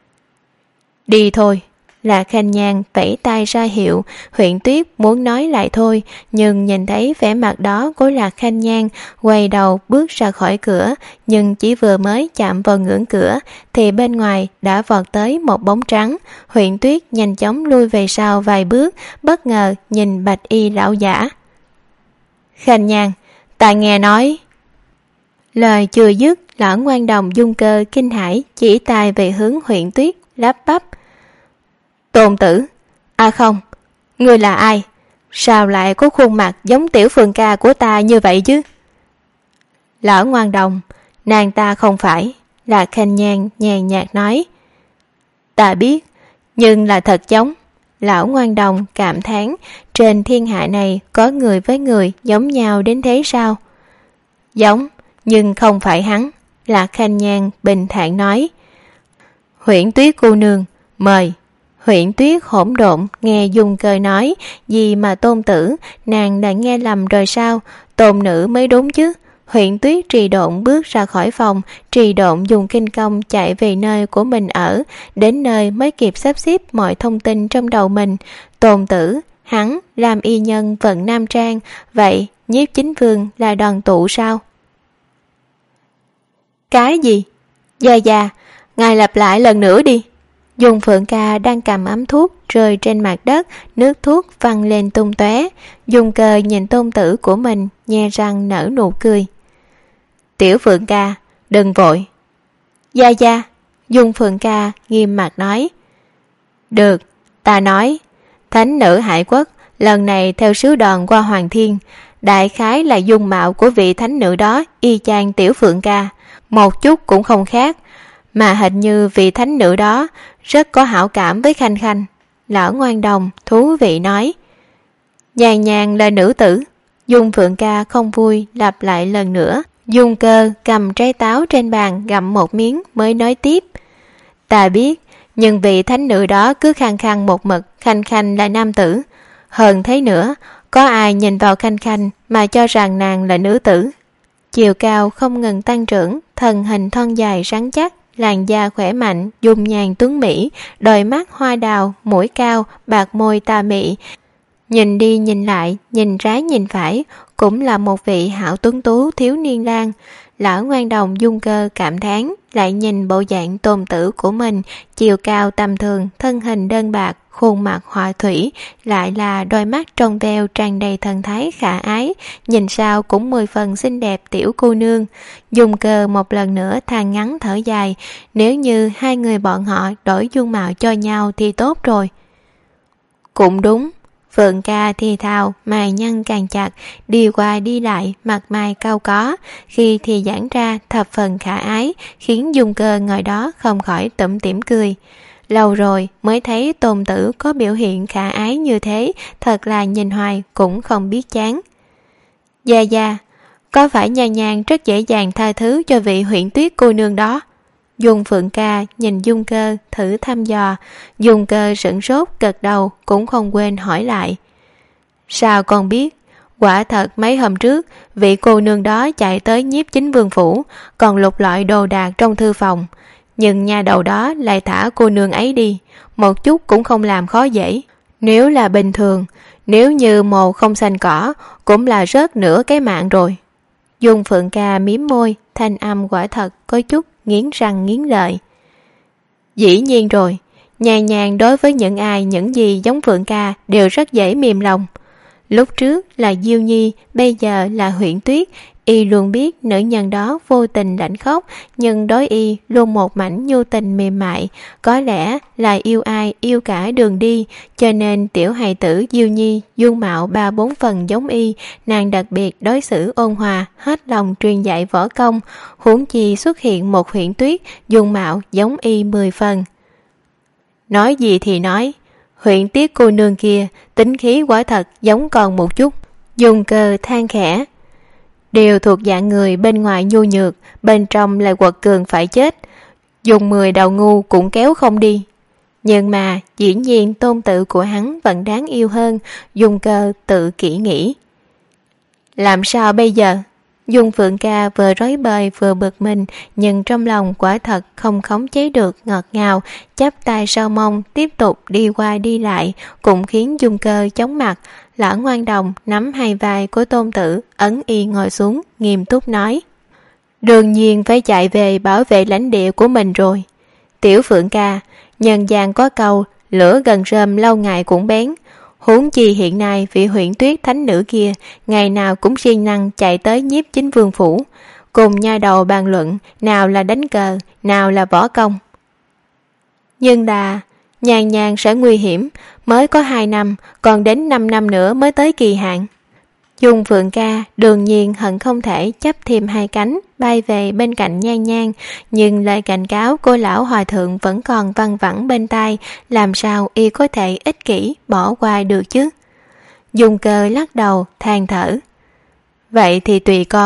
Đi thôi. Lạc Khanh Nhan vẫy tay ra hiệu. Huyễn Tuyết muốn nói lại thôi, nhưng nhìn thấy vẻ mặt đó của Lạc Khanh Nhan, quay đầu bước ra khỏi cửa, nhưng chỉ vừa mới chạm vào ngưỡng cửa thì bên ngoài đã vọt tới một bóng trắng. Huyễn Tuyết nhanh chóng lui về sau vài bước, bất ngờ nhìn bạch y lão giả. Khanh Nhan, ta nghe nói. Lời chưa dứt, lão ngoan đồng dung cơ kinh hãi chỉ tay về hướng Huyễn Tuyết, lắp bắp. Tôn tử, à không, ngươi là ai? Sao lại có khuôn mặt giống tiểu Phượng Ca của ta như vậy chứ? Lão ngoan đồng, nàng ta không phải. Lạc Khanh Nhan nhàn nhạt nói. Ta biết, nhưng là thật giống. Lão ngoan đồng cảm thán, trên thiên hạ này có người với người giống nhau đến thế sao? Giống, Nhưng không phải hắn. Lạc Khanh Nhan bình thản nói. Huyễn Tuyết cô nương, mời. Huyễn Tuyết hỗn độn nghe Dung Cơ nói gì mà Tôn tử, nàng đã nghe lầm rồi sao? Tôn nữ mới đúng chứ. Huyễn Tuyết trì độn bước ra khỏi phòng, trì độn dùng kinh công chạy về nơi của mình ở, đến nơi mới kịp sắp xếp mọi thông tin trong đầu mình. Tôn tử, hắn làm y nhân vận nam trang, vậy Nhiếp Chính Vương là đoàn tụ sao? Cái gì? Dạ, ngài lặp lại lần nữa đi. Dung Phượng Ca đang cầm ấm thuốc rơi trên mặt đất, nước thuốc văng lên tung tóe. Dung Cơ nhìn tôn tử của mình, nhe răng nở nụ cười. Tiểu Phượng Ca, đừng vội. Dạ. Dung Phượng Ca nghiêm mặt nói. Được, ta nói. Thánh nữ Hải Quốc lần này theo sứ đoàn qua Hoàng Thiên, đại khái là dung mạo của vị thánh nữ đó y chang Tiểu Phượng Ca, một chút cũng không khác, mà hình như vị thánh nữ đó rất có hảo cảm với Khanh Khanh. Lão Ngoan Đồng thú vị nói. Nhàn nhàn là nữ tử. Dung Phượng Ca không vui lặp lại lần nữa. Dung Cơ cầm trái táo trên bàn gặm một miếng mới nói tiếp. Ta biết, nhưng vị thánh nữ đó cứ khăng khăng một mực Khanh Khanh là nam tử. Hơn thế nữa, có ai nhìn vào Khanh Khanh mà cho rằng nàng là nữ tử. Chiều cao không ngừng tăng trưởng, thân hình thon dài rắn chắc, làn da khỏe mạnh, dung nhan tuấn mỹ, đôi mắt hoa đào, mũi cao, bạc môi tà mị. Nhìn đi nhìn lại, nhìn trái nhìn phải, cũng là một vị hảo tuấn tú thiếu niên lang. Lão Ngoan Đồng Dung Cơ cảm thán, lại nhìn bộ dạng tôn tử của mình, chiều cao tầm thường, thân hình đơn bạc, khuôn mặt họa thủy, lại là đôi mắt trong veo tràn đầy thần thái khả ái, nhìn sao cũng 10 phần xinh đẹp tiểu cô nương. Dung Cơ một lần nữa than ngắn thở dài, nếu như hai người bọn họ đổi dung mạo cho nhau thì tốt rồi. Cũng đúng. Phượng Ca thì thào, mày nhăn càng chặt, đi qua đi lại, mặt mày cau có, khi thì giãn ra thập phần khả ái, khiến Dung Cơ ngồi đó không khỏi tủm tỉm cười. Lâu rồi mới thấy tôn tử có biểu hiện khả ái như thế, thật là nhìn hoài cũng không biết chán. Dạ, có phải Nhan Nhan rất dễ dàng tha thứ cho vị Huyễn Tuyết cô nương đó? Dung Phượng Ca nhìn Dung Cơ thử thăm dò. Dung Cơ sửng sốt gật đầu, cũng không quên hỏi lại. Sao con biết? Quả thật mấy hôm trước vị cô nương đó chạy tới Nhiếp Chính Vương phủ, còn lục lọi đồ đạc trong thư phòng, nhưng nhà đầu đó lại thả cô nương ấy đi, một chút cũng không làm khó dễ. Nếu là bình thường, nếu như mồ không xanh cỏ, cũng là rớt nửa cái mạng rồi. Dung Phượng Ca mím môi, thanh âm quả thật có chút nghiến răng nghiến lợi. Dĩ nhiên rồi, Nhan Nhan đối với những gì giống Phượng Ca đều rất dễ mềm lòng. Lúc trước là Diêu Nhi, bây giờ là Huyễn Tuyết, y luôn biết nữ nhân đó vô tình lãnh khóc, nhưng đối y luôn một mảnh nhu tình mềm mại, có lẽ là yêu ai yêu cả đường đi, cho nên tiểu hài tử Diêu Nhi dung mạo 3-4 phần giống y, nàng đặc biệt đối xử ôn hòa, hết lòng truyền dạy võ công, huống chi xuất hiện một Huyễn Tuyết dung mạo giống y 10 phần. Nói gì thì nói, Huyễn Tuyết cô nương kia tính khí quả thật giống còn một chút. Dung Cơ than khẽ, đều thuộc dạng người bên ngoài nhu nhược, bên trong lại quật cường phải chết, dùng 10 đầu ngu cũng kéo không đi. Nhưng mà dĩ nhiên tôn tử của hắn vẫn đáng yêu hơn. Dung Cơ tự kỹ nghĩ. Làm sao bây giờ? Dung Phượng Ca vừa rối bời vừa bực mình, nhưng trong lòng quả thật không khống chế được ngọt ngào, chắp tay sau mông tiếp tục đi qua đi lại, cũng khiến Dung Cơ chóng mặt. Lão Ngoan Đồng nắm hai vai của tôn tử, ấn y ngồi xuống, nghiêm túc nói. Đương nhiên phải chạy về bảo vệ lãnh địa của mình rồi. Tiểu Phượng Ca, nhân gian có câu, lửa gần rơm lâu ngày cũng bén. Huống chi hiện nay vị Huyễn Tuyết thánh nữ kia ngày nào cũng siêng năng chạy tới Nhiếp Chính Vương phủ, cùng nha đầu bàn luận nào là đánh cờ, nào là võ công. Nhưng là Nhan Nhan sẽ nguy hiểm, mới có 2 năm, còn đến 5 năm nữa mới tới kỳ hạn. Dung Phượng Ca đương nhiên hận không thể chấp thêm 2 cánh bay về bên cạnh Nhan Nhan, nhưng lời cảnh cáo của lão hòa thượng vẫn còn văng vẳng bên tai, làm sao y có thể ích kỷ bỏ qua được chứ? Dung Cơ lắc đầu than thở. Vậy thì tùy con,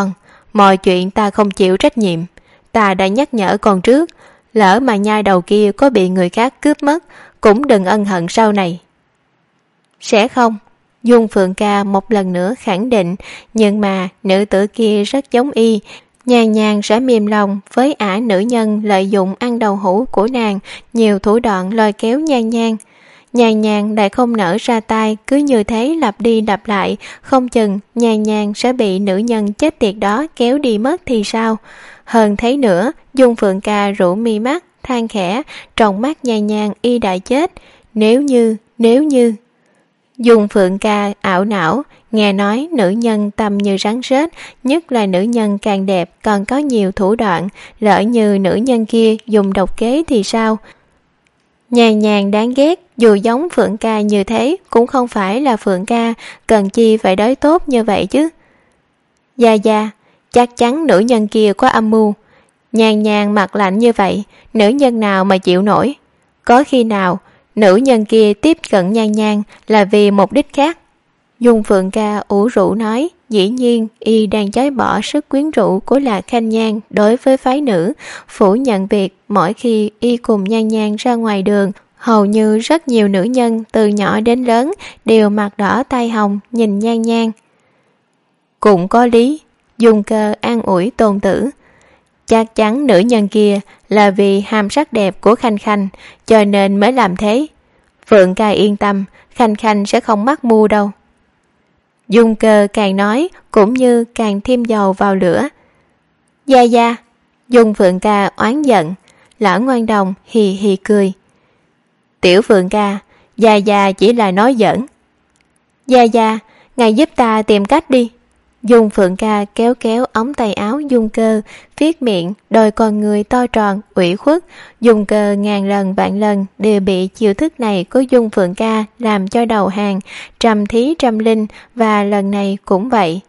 Mọi chuyện ta không chịu trách nhiệm. Ta đã nhắc nhở con trước, lỡ mà nhai đầu kia có bị người khác cướp mất, cũng đừng ân hận sau này. Sẽ không, Dung Phượng Ca một lần nữa khẳng định, nhưng mà nữ tử kia rất giống y, nhàn nhàn sẽ mềm lòng với ả nữ nhân lợi dụng ăn đầu hũ của nàng, nhiều thủ đoạn lôi kéo Nhan Nhan. Nhan Nhan lại không nở ra tay, cứ như thế lặp đi lặp lại, không chừng Nhan Nhan sẽ bị nữ nhân chết tiệt đó kéo đi mất thì sao. Hơn thế nữa, Dung Phượng Ca rũ mi mắt, than khẽ, trong mắt Nhan Nhan y đã chết. Nếu như... Dung Phượng Ca ảo não, nghe nói nữ nhân tâm như rắn rết, nhất là nữ nhân càng đẹp còn có nhiều thủ đoạn, lỡ như nữ nhân kia dùng độc kế thì sao? Nhàn nhàn đáng ghét, dù giống Phượng Ca như thế cũng không phải là Phượng Ca, cần chi phải đối tốt như vậy chứ. Dạ, chắc chắn nữ nhân kia có âm mưu. Nhàn nhàn mặt lạnh như vậy, nữ nhân nào mà chịu nổi? Có khi nào nữ nhân kia tiếp cận Nhan Nhan là vì mục đích khác? Dung Phượng Ca ủ rũ nói, dĩ nhiên y đang chối bỏ sức quyến rũ của Lạc Khanh Nhan đối với phái nữ, phủ nhận việc mỗi khi y cùng Nhan Nhan ra ngoài đường, hầu như rất nhiều nữ nhân từ nhỏ đến lớn đều mặt đỏ tai hồng nhìn Nhan Nhan. Cũng có lý, Dung Cơ an ủi Tôn Tử. Chắc chắn nữ nhân kia là vì ham sắc đẹp của Khanh Khanh cho nên mới làm thế. Phượng Ca yên tâm, Khanh Khanh sẽ không mắc mưu đâu. Dung Cơ càng nói cũng như càng thêm dầu vào lửa. Dạ, Dung Phượng Ca oán giận, Lã Ngoan Đồng hì hì cười. Tiểu Phượng Ca, dạ chỉ là nói giỡn. Dạ, ngài giúp ta tìm cách đi. Dung Phượng Ca kéo kéo ống tay áo Dung Cơ, viết miệng, đôi con người to tròn, ủy khuất. Dung Cơ ngàn lần vạn lần đều bị chiêu thức này của Dung Phượng Ca làm cho đầu hàng, trăm thí trăm linh, và lần này cũng vậy.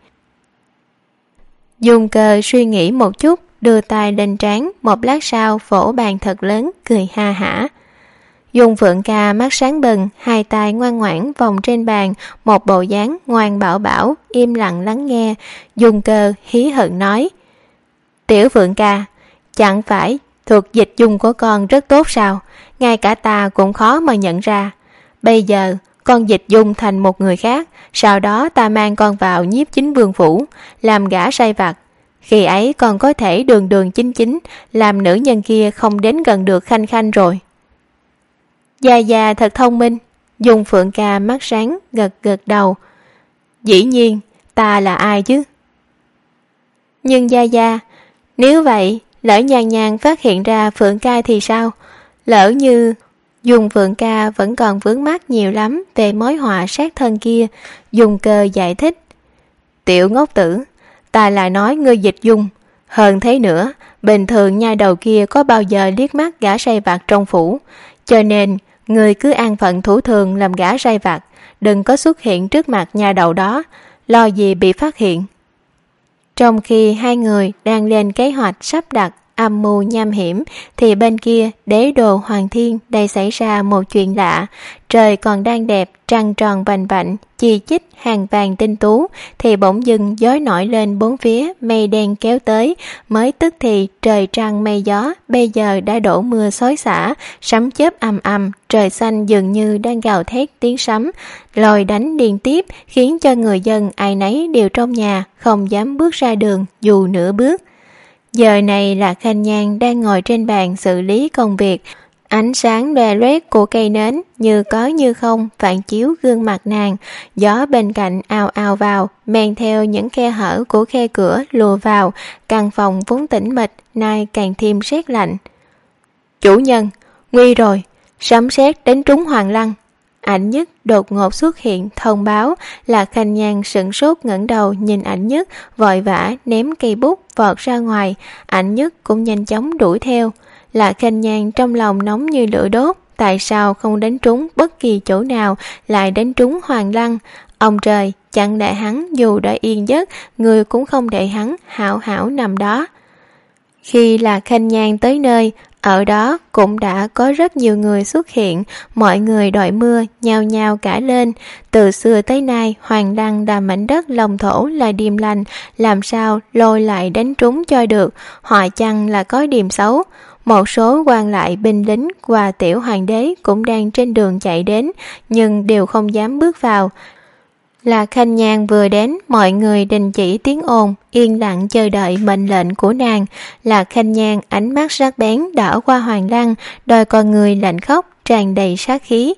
Dung Cơ suy nghĩ một chút, đưa tay lên trán, một lát sau vỗ bàn thật lớn, cười ha hả. Dung Phượng Ca mắt sáng bừng, hai tay ngoan ngoãn vòng trên bàn, một bộ dáng ngoan bảo bảo, im lặng lắng nghe. Dung Cơ hí hận nói, Tiểu Phượng Ca, chẳng phải thuộc dịch dung của con rất tốt sao? Ngay cả ta cũng khó mà nhận ra. Bây giờ con dịch dung thành một người khác, sau đó ta mang con vào Nhiếp Chính Vương phủ, làm gã sai vặt. Khi ấy con có thể đường đường chính chính, làm nữ nhân kia không đến gần được Khanh Khanh rồi. Dạ thật thông minh. Dung Phượng Ca mắt sáng gật đầu. Dĩ nhiên, ta là ai chứ? Nhưng dạ, nếu vậy, lỡ Nhan Nhan phát hiện ra Phượng Ca thì sao? Lỡ như... Dung Phượng Ca vẫn còn vướng mắc nhiều lắm về mối họa sát thân kia. Dung Cơ giải thích. Tiểu ngốc tử, ta là nói ngươi dịch dung. Hơn thế nữa, bình thường nhai đầu kia có bao giờ liếc mắt gã sai vặt trong phủ, cho nên người cứ an phận thủ thường làm gã sai vặt, đừng có xuất hiện trước mặt nhà đầu đó, lo gì bị phát hiện. Trong khi hai người đang lên kế hoạch sắp đặt âm mưu nham hiểm, thì bên kia đế đô Hoàng Thiên đây xảy ra một chuyện lạ. Trời còn đang đẹp, trăng tròn vành vạnh, chi chít hàng vàng tinh tú, thì bỗng dưng gió nổi lên bốn phía, mây đen kéo tới. Mới tức thì trời trăng mây gió, bây giờ đã đổ mưa xối xả, sấm chớp ầm ầm, trời xanh dường như đang gào thét tiếng sấm, lồi đánh liên tiếp, khiến cho người dân ai nấy đều trong nhà, không dám bước ra đường dù nửa bước. Giờ này là Khanh Nhan đang ngồi trên bàn xử lý công việc. Ánh sáng loè loét của cây nến như có như không phản chiếu gương mặt nàng. Gió bên cạnh ào ào vào, men theo những khe hở của khe cửa lùa vào. Căn phòng vốn tĩnh mịch nay càng thêm rét lạnh. Chủ nhân, nguy rồi, sấm sét đến trúng Hoàng Lăng. Ảnh Nhất đột ngột xuất hiện thông báo. Là Khanh Nhan sửng sốt ngẩng đầu nhìn Ảnh Nhất, vội vã ném cây bút vọt ra ngoài. Ảnh Nhất cũng nhanh chóng đuổi theo. Là Khanh Nhan trong lòng nóng như lửa đốt, tại sao không đánh trúng bất kỳ chỗ nào, lại đánh trúng Hoàng Lăng? Ông trời, chẳng để hắn dù đã yên giấc, người cũng không để hắn hảo hảo nằm đó. Khi là Khanh Nhan tới nơi, Ở đó cũng đã có rất nhiều người xuất hiện, mọi người đội mưa nhao nhao cả lên. Từ xưa tới nay, Hoàng Lăng là mảnh đất lòng thổ là điềm lành, làm sao lôi lại đánh trúng cho được, họ chăng là có điềm xấu. Một số quan lại binh lính và tiểu hoàng đế cũng đang trên đường chạy đến, nhưng đều không dám bước vào. Là Khanh Nhan vừa đến, mọi người đình chỉ tiếng ồn, yên lặng chờ đợi mệnh lệnh của nàng. Là Khanh Nhan ánh mắt sắc bén đảo qua Hoàng Lăng, đôi con người lạnh khóc, tràn đầy sát khí.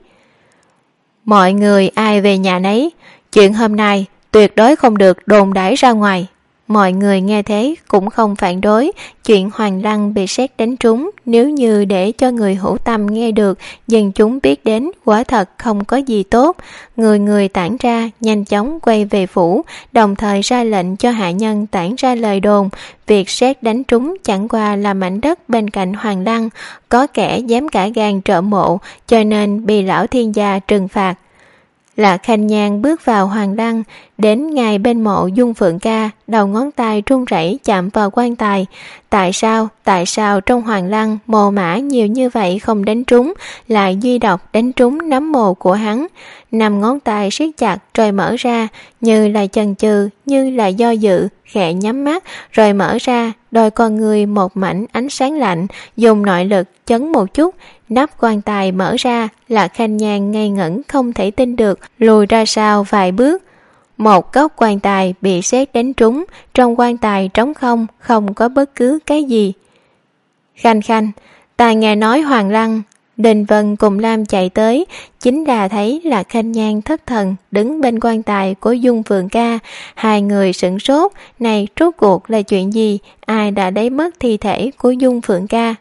Mọi người ai về nhà nấy, chuyện hôm nay tuyệt đối không được đồn đãi ra ngoài. Mọi người nghe thế cũng không phản đối, chuyện Hoàng Lăng bị sét đánh trúng, nếu như để cho người hữu tâm nghe được, dân chúng biết đến, quả thật không có gì tốt. Người người tản ra, nhanh chóng quay về phủ, đồng thời ra lệnh cho hạ nhân tản ra lời đồn, việc sét đánh trúng chẳng qua là mảnh đất bên cạnh Hoàng Lăng, có kẻ dám cả gan trộm mộ, cho nên bị lão thiên gia trừng phạt. Là Khanh Nhan bước vào Hoàng Lăng, đến ngay bên mộ Dung Phượng Ca, đầu ngón tay run rẩy chạm vào quan tài. Tại sao trong Hoàng Lăng mồ mã nhiều như vậy không đánh trúng, lại duy độc đánh trúng nắm mồ của hắn? 5 ngón tay siết chặt rồi mở ra, như là chần chừ, như là do dự, khẽ nhắm mắt rồi mở ra, đôi con người một mảnh ánh sáng lạnh, dùng nội lực chấn một chút, nắp quan tài mở ra. Là Khanh Nhan ngây ngẩn không thể tin được, lùi ra sau vài bước. Một góc quan tài bị sét đánh trúng, trong quan tài trống không, không có bất cứ cái gì. Khanh, ta nghe nói Hoàng Lăng. Đình Vân cùng Lam chạy tới, chính là thấy là Khanh Nhan thất thần đứng bên quan tài của Dung Phượng Ca. Hai người sửng sốt, này rốt cuộc là chuyện gì, ai đã lấy mất thi thể của Dung Phượng Ca?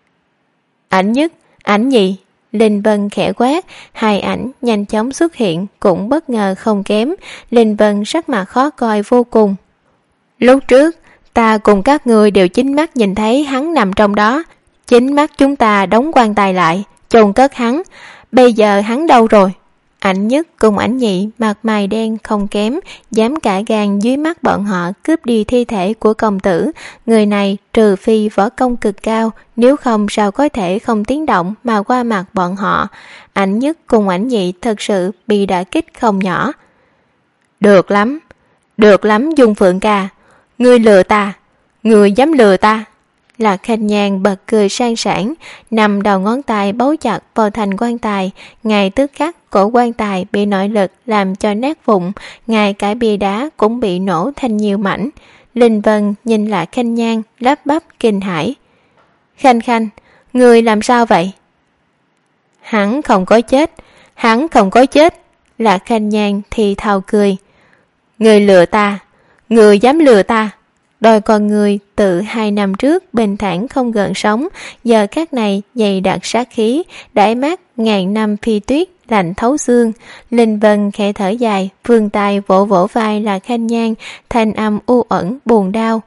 Ảnh Nhất, ảnh Nhị. Linh Vân khẽ quát, hai ảnh nhanh chóng xuất hiện, cũng bất ngờ không kém. Linh Vân sắc mặt khó coi vô cùng. Lúc trước, ta cùng các người đều chính mắt nhìn thấy hắn nằm trong đó. Chính mắt chúng ta đóng quan tài lại, chôn cất hắn. Bây giờ hắn đâu rồi? Ảnh Nhất cùng ảnh Nhị mặt mày đen không kém, dám cả gan dưới mắt bọn họ cướp đi thi thể của công tử. Người này trừ phi võ công cực cao, nếu không sao có thể không tiếng động mà qua mặt bọn họ. Ảnh Nhất cùng ảnh Nhị thật sự bị đả kích không nhỏ. Được lắm Dung Phượng Ca, ngươi lừa ta, ngươi dám lừa ta. Là Khanh Nhan bật cười sang sảng, nằm đầu ngón tay bấu chặt vào thành quan tài. Ngay tức khắc cổ quan tài bị nội lực làm cho nát vụn, ngay cả bia đá cũng bị nổ thành nhiều mảnh. Linh Vân nhìn lại Khanh Nhan lắp bắp kinh hãi. Khanh, người làm sao vậy? Hắn không có chết. Là Khanh Nhan thì thào cười. Người lừa ta, người dám lừa ta. Đôi con người từ 2 năm trước bình thản không gợn sóng, giờ các này dày đặc sát khí, đãi mát ngàn năm phi tuyết, lạnh thấu xương. Linh Vân khẽ thở dài, vươn tay vỗ vỗ vai là Khanh Nhan, thanh âm u uẩn buồn đau.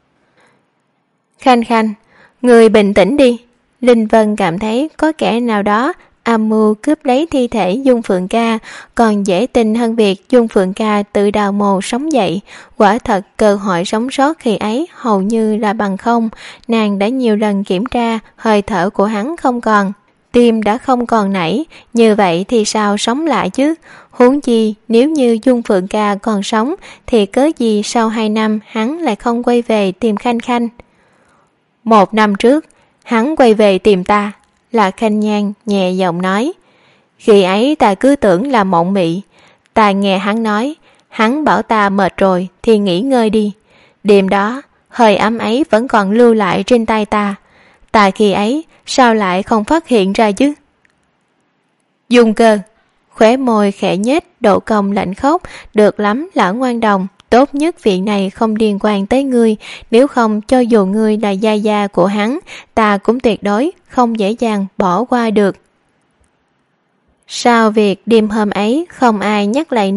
Khanh, người bình tĩnh đi. Linh Vân cảm thấy có kẻ nào đó âm mưu cướp lấy thi thể Dung Phượng Ca, còn dễ tin hơn việc Dung Phượng Ca tự đào mồ sống dậy. Quả thật cơ hội sống sót khi ấy hầu như là bằng không. Nàng đã nhiều lần kiểm tra, hơi thở của hắn không còn, tim đã không còn nảy, như vậy thì sao sống lại chứ? Huống chi nếu như Dung Phượng Ca còn sống thì cớ gì sau 2 năm hắn lại không quay về tìm Khanh? 1 năm trước hắn quay về tìm ta. Là Khanh Nhan nhẹ giọng nói. Khi ấy ta cứ tưởng là mộng mị. Ta nghe hắn nói, hắn bảo ta mệt rồi thì nghỉ ngơi đi. Đêm đó hơi ấm ấy vẫn còn lưu lại trên tay ta. Ta khi ấy sao lại không phát hiện ra chứ? Dung Cơ, khóe môi khẽ nhếch, độ cong lạnh khóc. Được lắm lão ngoan đồng, tốt nhất việc này không liên quan tới ngươi, nếu không cho dù ngươi là gia gia của hắn, ta cũng tuyệt đối không dễ dàng bỏ qua được. Sau việc đêm hôm ấy không ai nhắc lại nữa,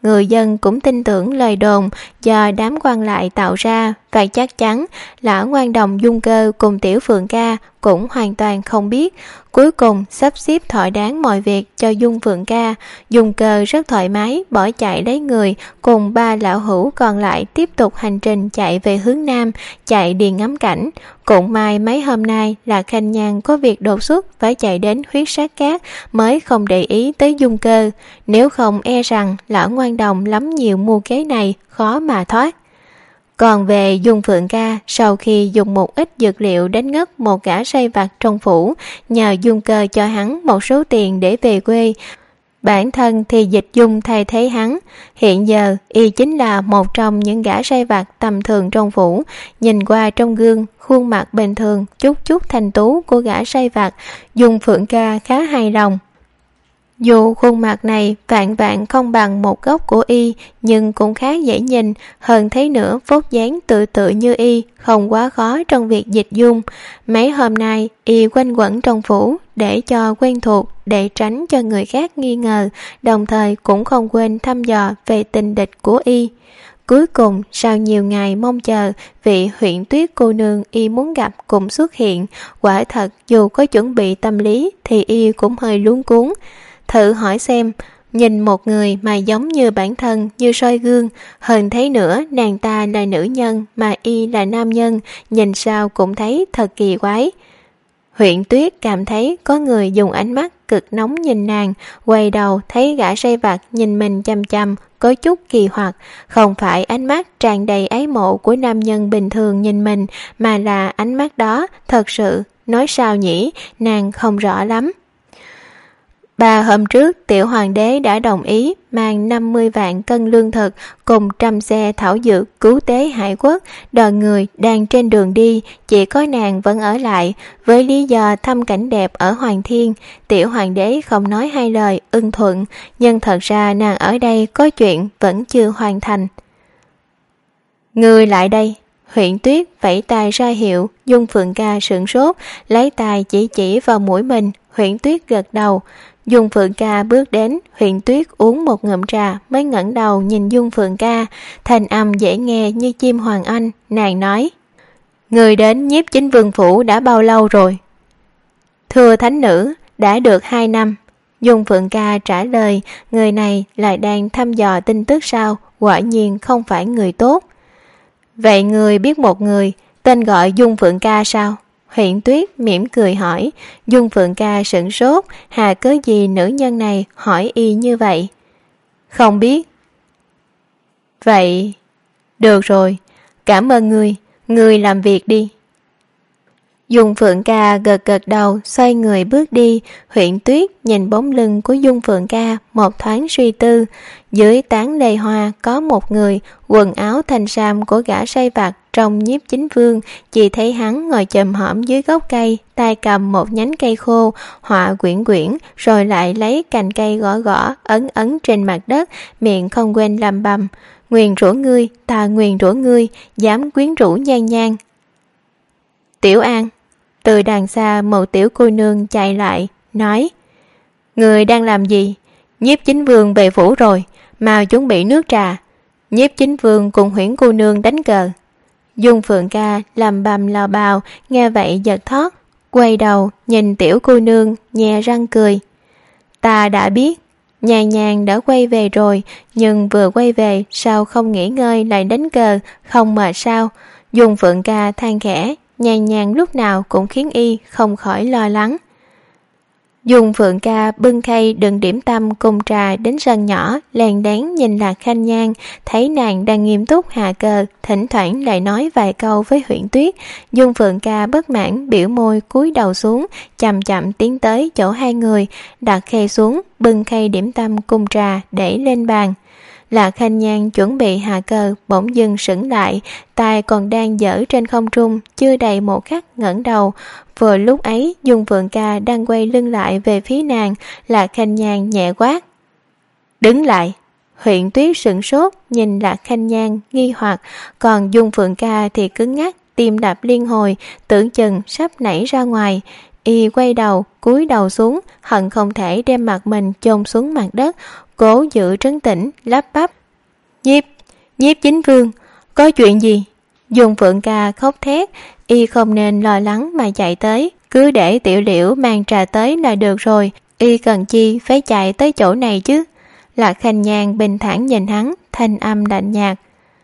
người dân cũng tin tưởng lời đồn do đám quan lại tạo ra, và chắc chắn Lã Ngoan Đồng, Dung Cơ cùng Tiểu Phượng Ca cũng hoàn toàn không biết. Cuối cùng sắp xếp thỏa đáng mọi việc cho Dung Phượng Ca. Dung Cơ rất thoải mái bỏ chạy lấy người, cùng 3 lão hữu còn lại tiếp tục hành trình chạy về hướng nam, chạy đi ngắm cảnh. Cũng may mấy hôm nay là Khanh Nhan có việc đột xuất phải chạy đến Huyết Sát Cát mới không để ý tới Dung Cơ, nếu không e rằng Lão Ngoan Đồng lắm nhiều mưu kế này khó mà thoát. Còn về Dung Phượng Ca, sau khi dùng một ít dược liệu đánh ngất một gã sai vặt trong phủ, nhờ Dung Cơ cho hắn một số tiền để về quê, bản thân thì dịch dung thay thế hắn. Hiện giờ y chính là một trong những gã sai vặt tầm thường trong phủ. Nhìn qua trong gương, khuôn mặt bình thường chút chút thanh tú của gã sai vặt, Dung Phượng Ca khá hài lòng. Dù khuôn mặt này vạn vạn không bằng một góc của y, nhưng cũng khá dễ nhìn. Hơn thế nữa, vóc dáng tự tự như y không quá khó trong việc dịch dung. Mấy hôm nay y quanh quẩn trong phủ để cho quen thuộc, để tránh cho người khác nghi ngờ, đồng thời cũng không quên thăm dò về tình địch của y. Cuối cùng sau nhiều ngày mong chờ, vị Huyện Tuyết cô nương y muốn gặp cũng xuất hiện. Quả thật dù có chuẩn bị tâm lý thì y cũng hơi luống cuống. Thử hỏi xem, nhìn một người mà giống như bản thân như soi gương, hơn thế nữa nàng ta là nữ nhân mà y là nam nhân, nhìn sao cũng thấy thật kỳ quái. Huyện Tuyết cảm thấy có người dùng ánh mắt cực nóng nhìn nàng, quay đầu thấy gã sai vặt nhìn mình chăm chăm, có chút kỳ hoặc. Không phải ánh mắt tràn đầy ái mộ của nam nhân bình thường nhìn mình, mà là ánh mắt đó thật sự, nói sao nhỉ, nàng không rõ lắm. 3 hôm trước, tiểu hoàng đế đã đồng ý mang 50 vạn cân lương thực cùng 100 xe thảo dược cứu tế Hải Quốc. Đoàn người đang trên đường đi, chỉ có nàng vẫn ở lại, với lý do thăm cảnh đẹp ở Hoàng Thiên. Tiểu hoàng đế không nói hai lời ưng thuận, nhưng thật ra nàng ở đây có chuyện vẫn chưa hoàn thành. Người lại đây. Huyện Tuyết vẫy tay ra hiệu. Dung Phượng Ca sửng sốt, lấy tay chỉ vào mũi mình. Huyện Tuyết gật đầu. Dung Phượng Ca bước đến, Huyện Tuyết uống một ngụm trà mới ngẩng đầu nhìn Dung Phượng Ca, thanh âm dễ nghe như chim hoàng anh. Nàng nói: Người đến Nhiếp Chính Vương phủ đã bao lâu rồi? Thưa thánh nữ, đã được 2 năm. Dung Phượng Ca trả lời. Người này lại đang thăm dò tin tức sao? Quả nhiên không phải người tốt. Vậy người biết một người tên gọi Dung Phượng Ca sao? Huyện Tuyết mỉm cười hỏi. Dung Phượng Ca sửng sốt, hà cớ gì nữ nhân này hỏi y như vậy? Không biết. Vậy, được rồi, cảm ơn ngươi làm việc đi. Dung Phượng Ca gật đầu, xoay người bước đi. Huyện Tuyết nhìn bóng lưng của Dung Phượng Ca, một thoáng suy tư. Dưới tán lê hoa có một người, quần áo thanh sam của gã sai vặt trong Nhiếp Chính Vương. Chỉ thấy hắn ngồi chồm hổm dưới gốc cây, tay cầm một nhánh cây khô, họa quyển quyển, rồi lại lấy cành cây gõ ấn trên mặt đất, miệng không quên lầm bầm: Nguyền rủa ngươi, ta nguyền rủa ngươi, dám quyến rũ Nhan Nhan. Tiểu An. Từ đằng xa một tiểu cô nương chạy lại, nói: Người đang làm gì? Nhiếp Chính Vương về phủ rồi, mau chuẩn bị nước trà. Nhiếp Chính Vương cùng Huyễn cô nương đánh cờ. Dung Phượng Ca làm bầm lào bào, nghe vậy giật thót, quay đầu nhìn tiểu cô nương, nhè răng cười. Ta đã biết, Nhan Nhan đã quay về rồi, nhưng vừa quay về sao không nghỉ ngơi lại đánh cờ, không mệt sao? Dung Phượng Ca than khẽ. Nhan Nhan lúc nào cũng khiến y không khỏi lo lắng. Dung Phượng Ca bưng khay đựng điểm tâm cùng trà đến sân nhỏ, lèn đén nhìn Lạc Khanh Nhan, thấy nàng đang nghiêm túc hạ cờ, thỉnh thoảng lại nói vài câu với Huyện Tuyết. Dung Phượng Ca bất mãn biểu môi cúi đầu xuống, chậm chậm tiến tới chỗ hai người, đặt khay xuống, bưng khay điểm tâm cùng trà để lên bàn. Lạc Khanh Nhan chuẩn bị hạ cờ, bỗng dưng sững lại, tay còn đang giở trên không trung, chưa đầy một khắc ngẩng đầu. Vừa lúc ấy, Dung Phượng Ca đang quay lưng lại về phía nàng, Lạc Khanh Nhan nhẹ quát: Đứng lại. Huyện Tuyết sửng sốt, nhìn Lạc Khanh Nhan nghi hoặc, còn Dung Phượng Ca thì cứng ngắc, tim đập liên hồi, tưởng chừng sắp nảy ra ngoài. Y quay đầu, cúi đầu xuống, hận không thể đem mặt mình chôn xuống mặt đất, cố giữ trấn tĩnh, lắp bắp: Nhiếp chính vương, có chuyện gì? Dung Phượng Ca khóc thét: y không nên lo lắng mà chạy tới, cứ để Tiểu Liễu mang trà tới là được rồi, y cần chi phải chạy tới chỗ này chứ? Lạc Khanh Nhan bình thản nhìn hắn, thanh âm lạnh nhạt: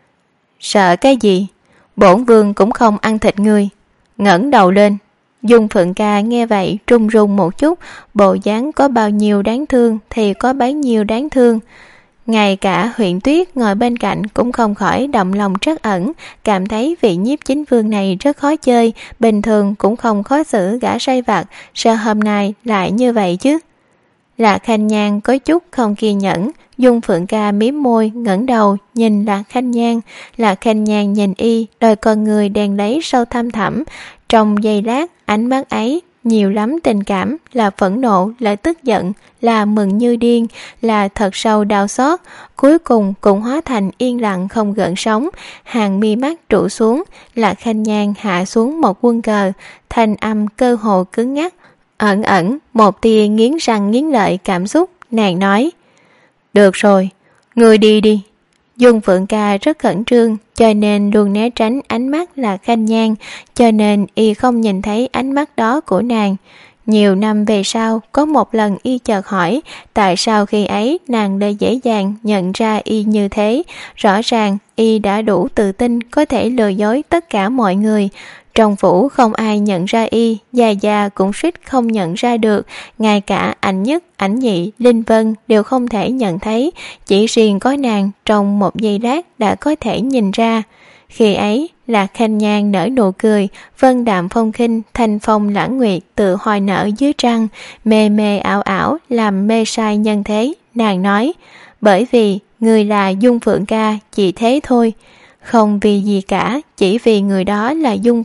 sợ cái gì? Bổn vương cũng không ăn thịt ngươi. Ngẩng đầu lên. Dung Phượng Ca nghe vậy run run một chút, bộ dáng có bao nhiêu đáng thương thì có bấy nhiêu đáng thương. Ngay cả Huyện Tuyết ngồi bên cạnh cũng không khỏi động lòng trắc ẩn, cảm thấy vị nhiếp chính vương này rất khó chơi, bình thường cũng không khó xử gã sai vặt, sao hôm nay lại như vậy chứ? Lạc Khanh Nhan có chút không kiên nhẫn. Dung Phượng Ca mím môi ngẩng đầu nhìn Lạc Khanh Nhan. Lạc Khanh Nhan nhìn y, đôi con người đèn lấy sâu thăm thẳm. Trong giây lát, ánh mắt ấy nhiều lắm tình cảm, là phẫn nộ, là tức giận, là mừng như điên, là thật sâu đau xót, cuối cùng cũng hóa thành yên lặng không gợn sóng. Hàng mi mắt trụ xuống, Lạc Khanh Nhan hạ xuống một quân cờ, thanh âm cơ hồ cứng ngắc, ẩn ẩn một tia nghiến răng nghiến lợi cảm xúc. Nàng nói: được rồi, ngươi đi đi. Dung Phượng Ca rất khẩn trương, cho nên luôn né tránh ánh mắt Lạc Khanh Nhan, cho nên y không nhìn thấy ánh mắt đó của nàng. Nhiều năm về sau, có một lần y chợt hỏi tại sao khi ấy nàng lại dễ dàng nhận ra y như thế. Rõ ràng y đã đủ tự tin có thể lừa dối tất cả mọi người. Trong phủ không ai nhận ra y, Gia Gia cũng suýt không nhận ra được, ngay cả Ảnh Nhất, Ảnh Nhị, Linh Vân đều không thể nhận thấy, chỉ riêng có nàng trong một giây lát đã có thể nhìn ra. Khi ấy, Lạc Khanh Nhan nở nụ cười, vân đạm phong khinh, thanh phong lãng nguyệt tự hoa nở dưới trăng, mê mê ảo ảo làm mê sai nhân thế. Nàng nói: bởi vì người là Dung Phượng Ca, chỉ thế thôi. Không vì gì cả, chỉ vì người đó là Dung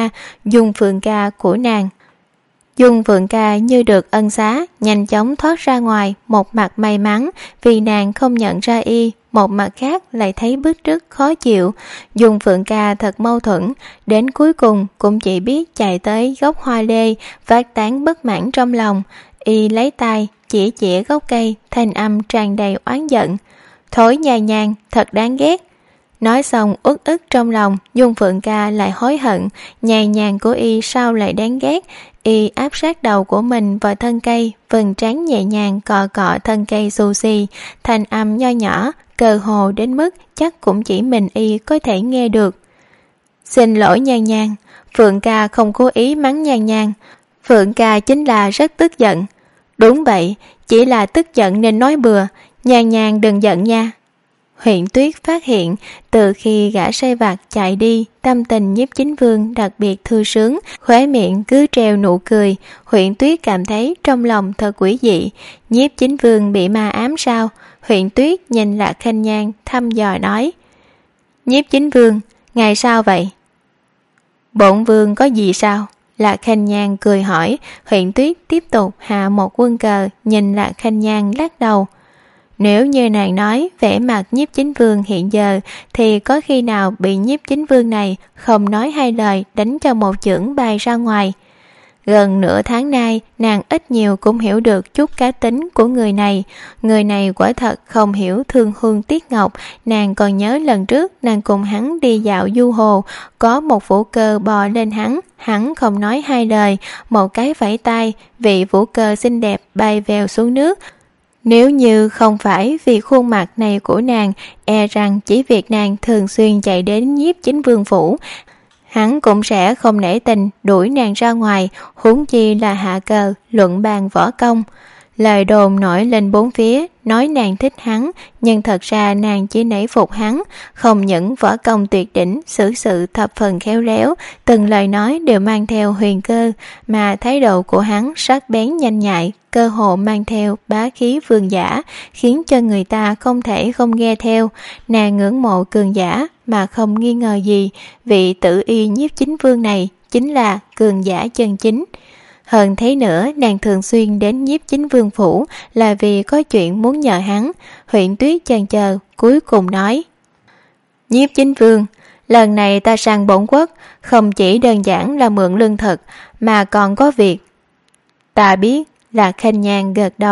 Phượng Ca của nàng. Dung Phượng Ca như được ân xá, nhanh chóng thoát ra ngoài, một mặt may mắn vì nàng không nhận ra y, một mặt khác lại thấy bức rứt khó chịu. Dung Phượng Ca thật mâu thuẫn, đến cuối cùng cũng chỉ biết chạy tới gốc hoa lê, phát tán bất mãn trong lòng. Y lấy tay chỉ chĩa gốc cây, thanh âm tràn đầy oán giận: thối nhai nhàn, thật đáng ghét. Nói xong uất ức trong lòng, Dung Phượng Ca lại hối hận, nhai nhàn của y sao lại đáng ghét. Y áp sát đầu của mình vào thân cây, vầng trán nhẹ nhàng cọ cọ thân cây xù xì, thanh âm nho nhỏ, cơ hồ đến mức chắc cũng chỉ mình y có thể nghe được. Xin lỗi Nhan Nhan. Phượng Ca không cố ý mắng Nhan Nhan, Phượng Ca chính là rất tức giận. Đúng vậy, chỉ là tức giận nên nói bừa. Nhan Nhan đừng giận nha. Huyện Tuyết phát hiện từ khi gã sai vặt chạy đi, tâm tình nhiếp chính vương đặc biệt thư sướng, khóe miệng cứ treo nụ cười. Huyện Tuyết cảm thấy trong lòng thật quỷ dị. Nhiếp chính vương bị ma ám sao? Huyện Tuyết nhìn Lạc Khanh Nhan thăm dò nói: nhiếp chính vương, ngài sao vậy? Bổn vương có gì sao? Lạc Khanh Nhan cười hỏi. Huyện Tuyết tiếp tục hạ một quân cờ, nhìn Lạc Khanh Nhan lắc đầu. Nếu như nàng nói vẻ mặt nhiếp chính vương hiện giờ, thì có khi nào bị nhiếp chính vương này không nói hai lời đánh cho một chưởng bay ra ngoài. Gần nửa tháng nay, nàng ít nhiều cũng hiểu được chút cá tính của người này. Người này quả thật không hiểu thương hương tiếc ngọc. Nàng còn nhớ lần trước nàng cùng hắn đi dạo du hồ, có một vũ cơ bò lên hắn không nói hai lời, một cái vẫy tay, vị vũ cơ xinh đẹp bay vèo xuống nước. Nếu như không phải vì khuôn mặt này của nàng, e rằng chỉ việc nàng thường xuyên chạy đến nhiếp chính vương phủ, hắn cũng sẽ không nể tình đuổi nàng ra ngoài, huống chi là hạ cờ luận bàn võ công. Lời đồn nổi lên bốn phía, nói nàng thích hắn, nhưng thật ra nàng chỉ nể phục hắn. Không những võ công tuyệt đỉnh, xử sự thập phần khéo léo, từng lời nói đều mang theo huyền cơ, mà thái độ của hắn sắc bén nhanh nhạy, cơ hồ mang theo bá khí vương giả, khiến cho người ta không thể không nghe theo. Nàng ngưỡng mộ cường giả mà không nghi ngờ gì, vị tử y nhiếp chính vương này chính là cường giả chân chính. Hơn thế nữa, nàng thường xuyên đến nhiếp chính vương phủ là vì có chuyện muốn nhờ hắn. Huyện Tuyết chần chờ, cuối cùng nói: nhiếp chính vương, lần này ta sang bổn quốc không chỉ đơn giản là mượn lương thực, mà còn có việc. Ta biết. Lạc Khanh Nhan gật đầu.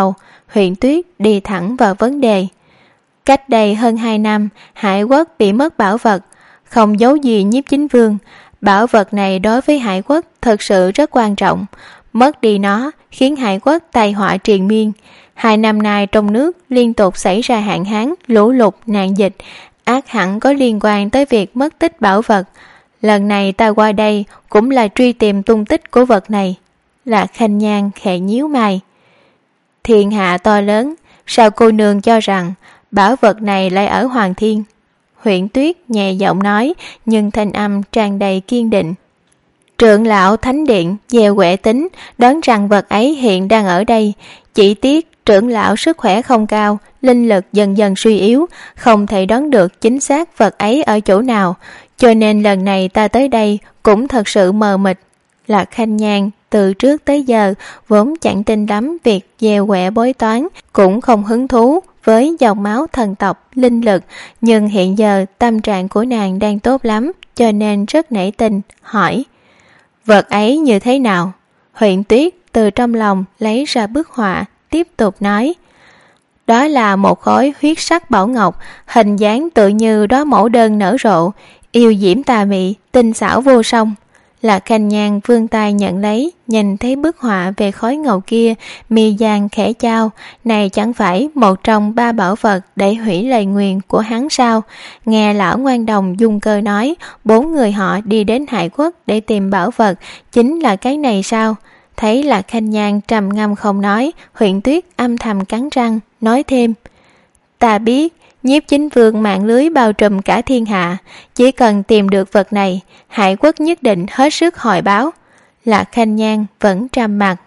Huyền Tuyết đi thẳng vào vấn đề. Cách đây hơn 2 năm, Hải Quốc bị mất bảo vật, không giấu gì Nhiếp Chính Vương. Bảo vật này đối với Hải Quốc thật sự rất quan trọng. Mất đi nó khiến Hải Quốc tai họa triền miên. 2 năm nay trong nước liên tục xảy ra hạn hán, lũ lụt, nạn dịch, ác hẳn có liên quan tới việc mất tích bảo vật. Lần này ta qua đây cũng là truy tìm tung tích của vật này. Lạc Khanh Nhan khẽ nhíu mày. Thiên hạ to lớn, sao cô nương cho rằng bảo vật này lại ở Hoàng Thiên? Huyễn Tuyết nhẹ giọng nói, nhưng thanh âm tràn đầy kiên định. Trưởng lão Thánh Điện gieo quẻ tính, đoán rằng vật ấy hiện đang ở đây. Chỉ tiếc trưởng lão sức khỏe không cao, linh lực dần dần suy yếu, không thể đoán được chính xác vật ấy ở chỗ nào, cho nên lần này ta tới đây cũng thật sự mờ mịt. Lạc Khanh Nhan từ trước tới giờ vốn chẳng tin lắm việc gieo quẻ bói toán, cũng không hứng thú với dòng máu thần tộc, linh lực, nhưng hiện giờ tâm trạng của nàng đang tốt lắm, cho nên rất nể tình, hỏi. Vật ấy như thế nào? Huyền Tuyết từ trong lòng lấy ra bức họa, tiếp tục nói. Đó là một khối huyết sắc bảo ngọc, hình dáng tự như đó mẫu đơn nở rộ, yêu diễm tà mị, tinh xảo vô song. Lạc Khanh Nhan vươn tay nhận lấy, nhìn thấy bức họa về khối ngọc kia, mi gian khẽ chao, này chẳng phải một trong 3 bảo vật để hủy lời nguyền của hắn sao? Nghe lão ngoan đồng dung cơ nói, 4 người họ đi đến Hải Quốc để tìm bảo vật, chính là cái này sao? Thấy Lạc Khanh Nhan trầm ngâm không nói, Huyền Tuyết âm thầm cắn răng, nói thêm. Ta biết, Nhiếp Chính Vương mạng lưới bao trùm cả thiên hạ, chỉ cần tìm được vật này, Hải Quốc nhất định hết sức hồi báo. Lạc Khanh Nhan vẫn trầm mặc.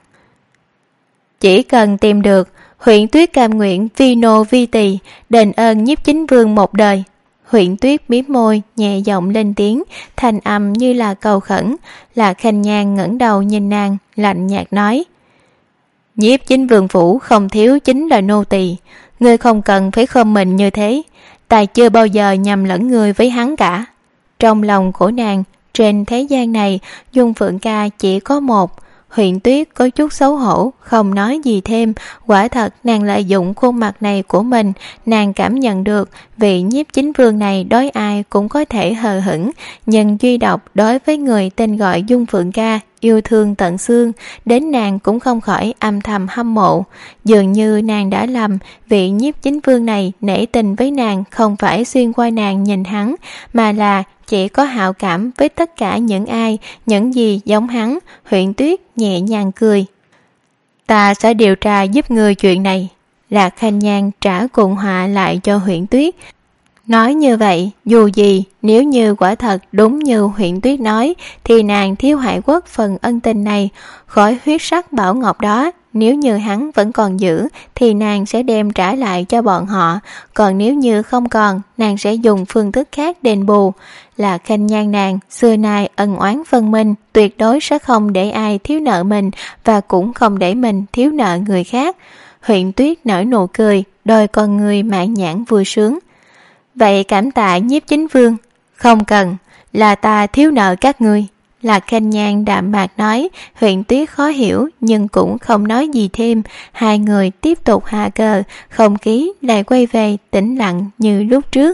Chỉ cần tìm được, Huyền Tuyết cam nguyện vi nô vi tỳ, đền ơn Nhiếp Chính Vương một đời. Huyền Tuyết mím môi, nhẹ giọng lên tiếng, thanh âm như là cầu khẩn. Lạc Khanh Nhan ngẩng đầu nhìn nàng, lạnh nhạt nói. Nhiếp Chính Vương phủ không thiếu chính là nô tỳ, ngươi không cần phải khom mình như thế, ta chưa bao giờ nhầm lẫn ngươi với hắn cả. Trong lòng của nàng, trên thế gian này, Dung Phượng Ca chỉ có một. Huyền Tuyết có chút xấu hổ, không nói gì thêm. Quả thật nàng lợi dụng khuôn mặt này của mình, nàng cảm nhận được vị Nhiếp Chính Vương này đối ai cũng có thể hờ hững, nhưng duy độc đối với người tên gọi Dung Phượng Ca yêu thương tận xương, đến nàng cũng không khỏi âm thầm hâm mộ. Dường như nàng đã lầm, vị Nhiếp Chính Vương này nể tình với nàng không phải xuyên qua nàng nhìn hắn, mà là chỉ có hảo cảm với tất cả những ai, những gì giống hắn. Huyền Tuyết nhẹ nhàng cười. Ta sẽ điều tra giúp ngươi chuyện này. Lạc Khanh Nhan trả cuộn họa lại cho Huyền Tuyết. Nói như vậy, dù gì, nếu như quả thật đúng như Huyền Tuyết nói, thì nàng thiếu Hải Quốc phần ân tình này. Khối huyết sắc bảo ngọc đó, nếu như hắn vẫn còn giữ, thì nàng sẽ đem trả lại cho bọn họ. Còn nếu như không còn, nàng sẽ dùng phương thức khác đền bù. Là Khanh Nhan nàng, xưa nay ân oán phân minh, tuyệt đối sẽ không để ai thiếu nợ mình, và cũng không để mình thiếu nợ người khác. Huyền Tuyết nở nụ cười, đôi con người mãn nhãn vui sướng. Vậy cảm tạ Nhiếp Chính Vương. Không cần, là ta thiếu nợ các ngươi. Lạc Khanh Nhan đạm mạc nói. Huyền Tuyết khó hiểu nhưng cũng không nói gì thêm. Hai người tiếp tục hạ cờ, không khí lại quay về tĩnh lặng như lúc trước.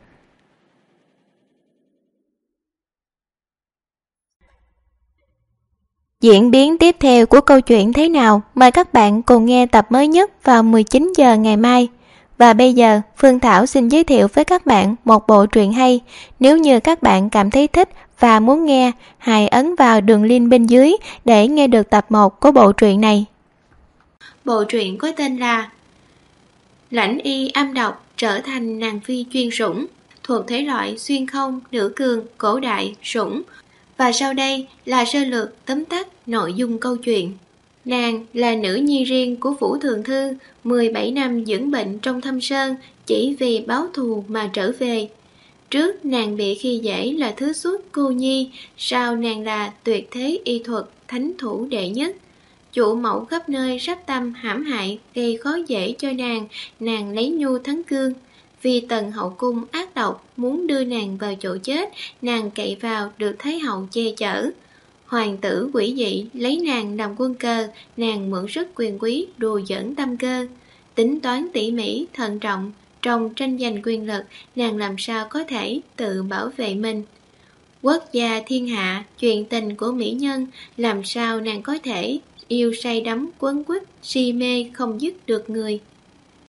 Diễn biến tiếp theo của câu chuyện thế nào? Mời các bạn cùng nghe tập mới nhất vào 19 giờ ngày mai. Và bây giờ, Phương Thảo xin giới thiệu với các bạn một bộ truyện hay. Nếu như các bạn cảm thấy thích và muốn nghe, hãy ấn vào đường link bên dưới để nghe được tập 1 của bộ truyện này. Bộ truyện có tên là Lãnh Y Âm Độc trở thành nàng phi chuyên sủng, thuộc thể loại xuyên không, nữ cường, cổ đại, sủng. Và sau đây là sơ lược tóm tắt nội dung câu chuyện. Nàng là nữ nhi riêng của Vũ Thượng Thư, 17 năm dưỡng bệnh trong thâm sơn, chỉ vì báo thù mà trở về. Trước nàng bị khi dễ là thứ xuất cô nhi, sau nàng là tuyệt thế y thuật, thánh thủ đệ nhất. Chủ mẫu khắp nơi sắp tâm hãm hại, gây khó dễ cho nàng lấy nhu thắng cương. Vì Tần hậu cung ác độc muốn đưa nàng vào chỗ chết, nàng cậy vào được Thái hậu che chở. Hoàng tử quỷ dị lấy nàng làm quân cờ, nàng mượn sức quyền quý đùa giỡn tâm cơ. tính toán tỉ mỉ, thận trọng, trong tranh giành quyền lực, nàng làm sao có thể tự bảo vệ mình. Quốc gia thiên hạ, chuyện tình của mỹ nhân, làm sao nàng có thể yêu say đắm quấn quýt, si mê không dứt được người.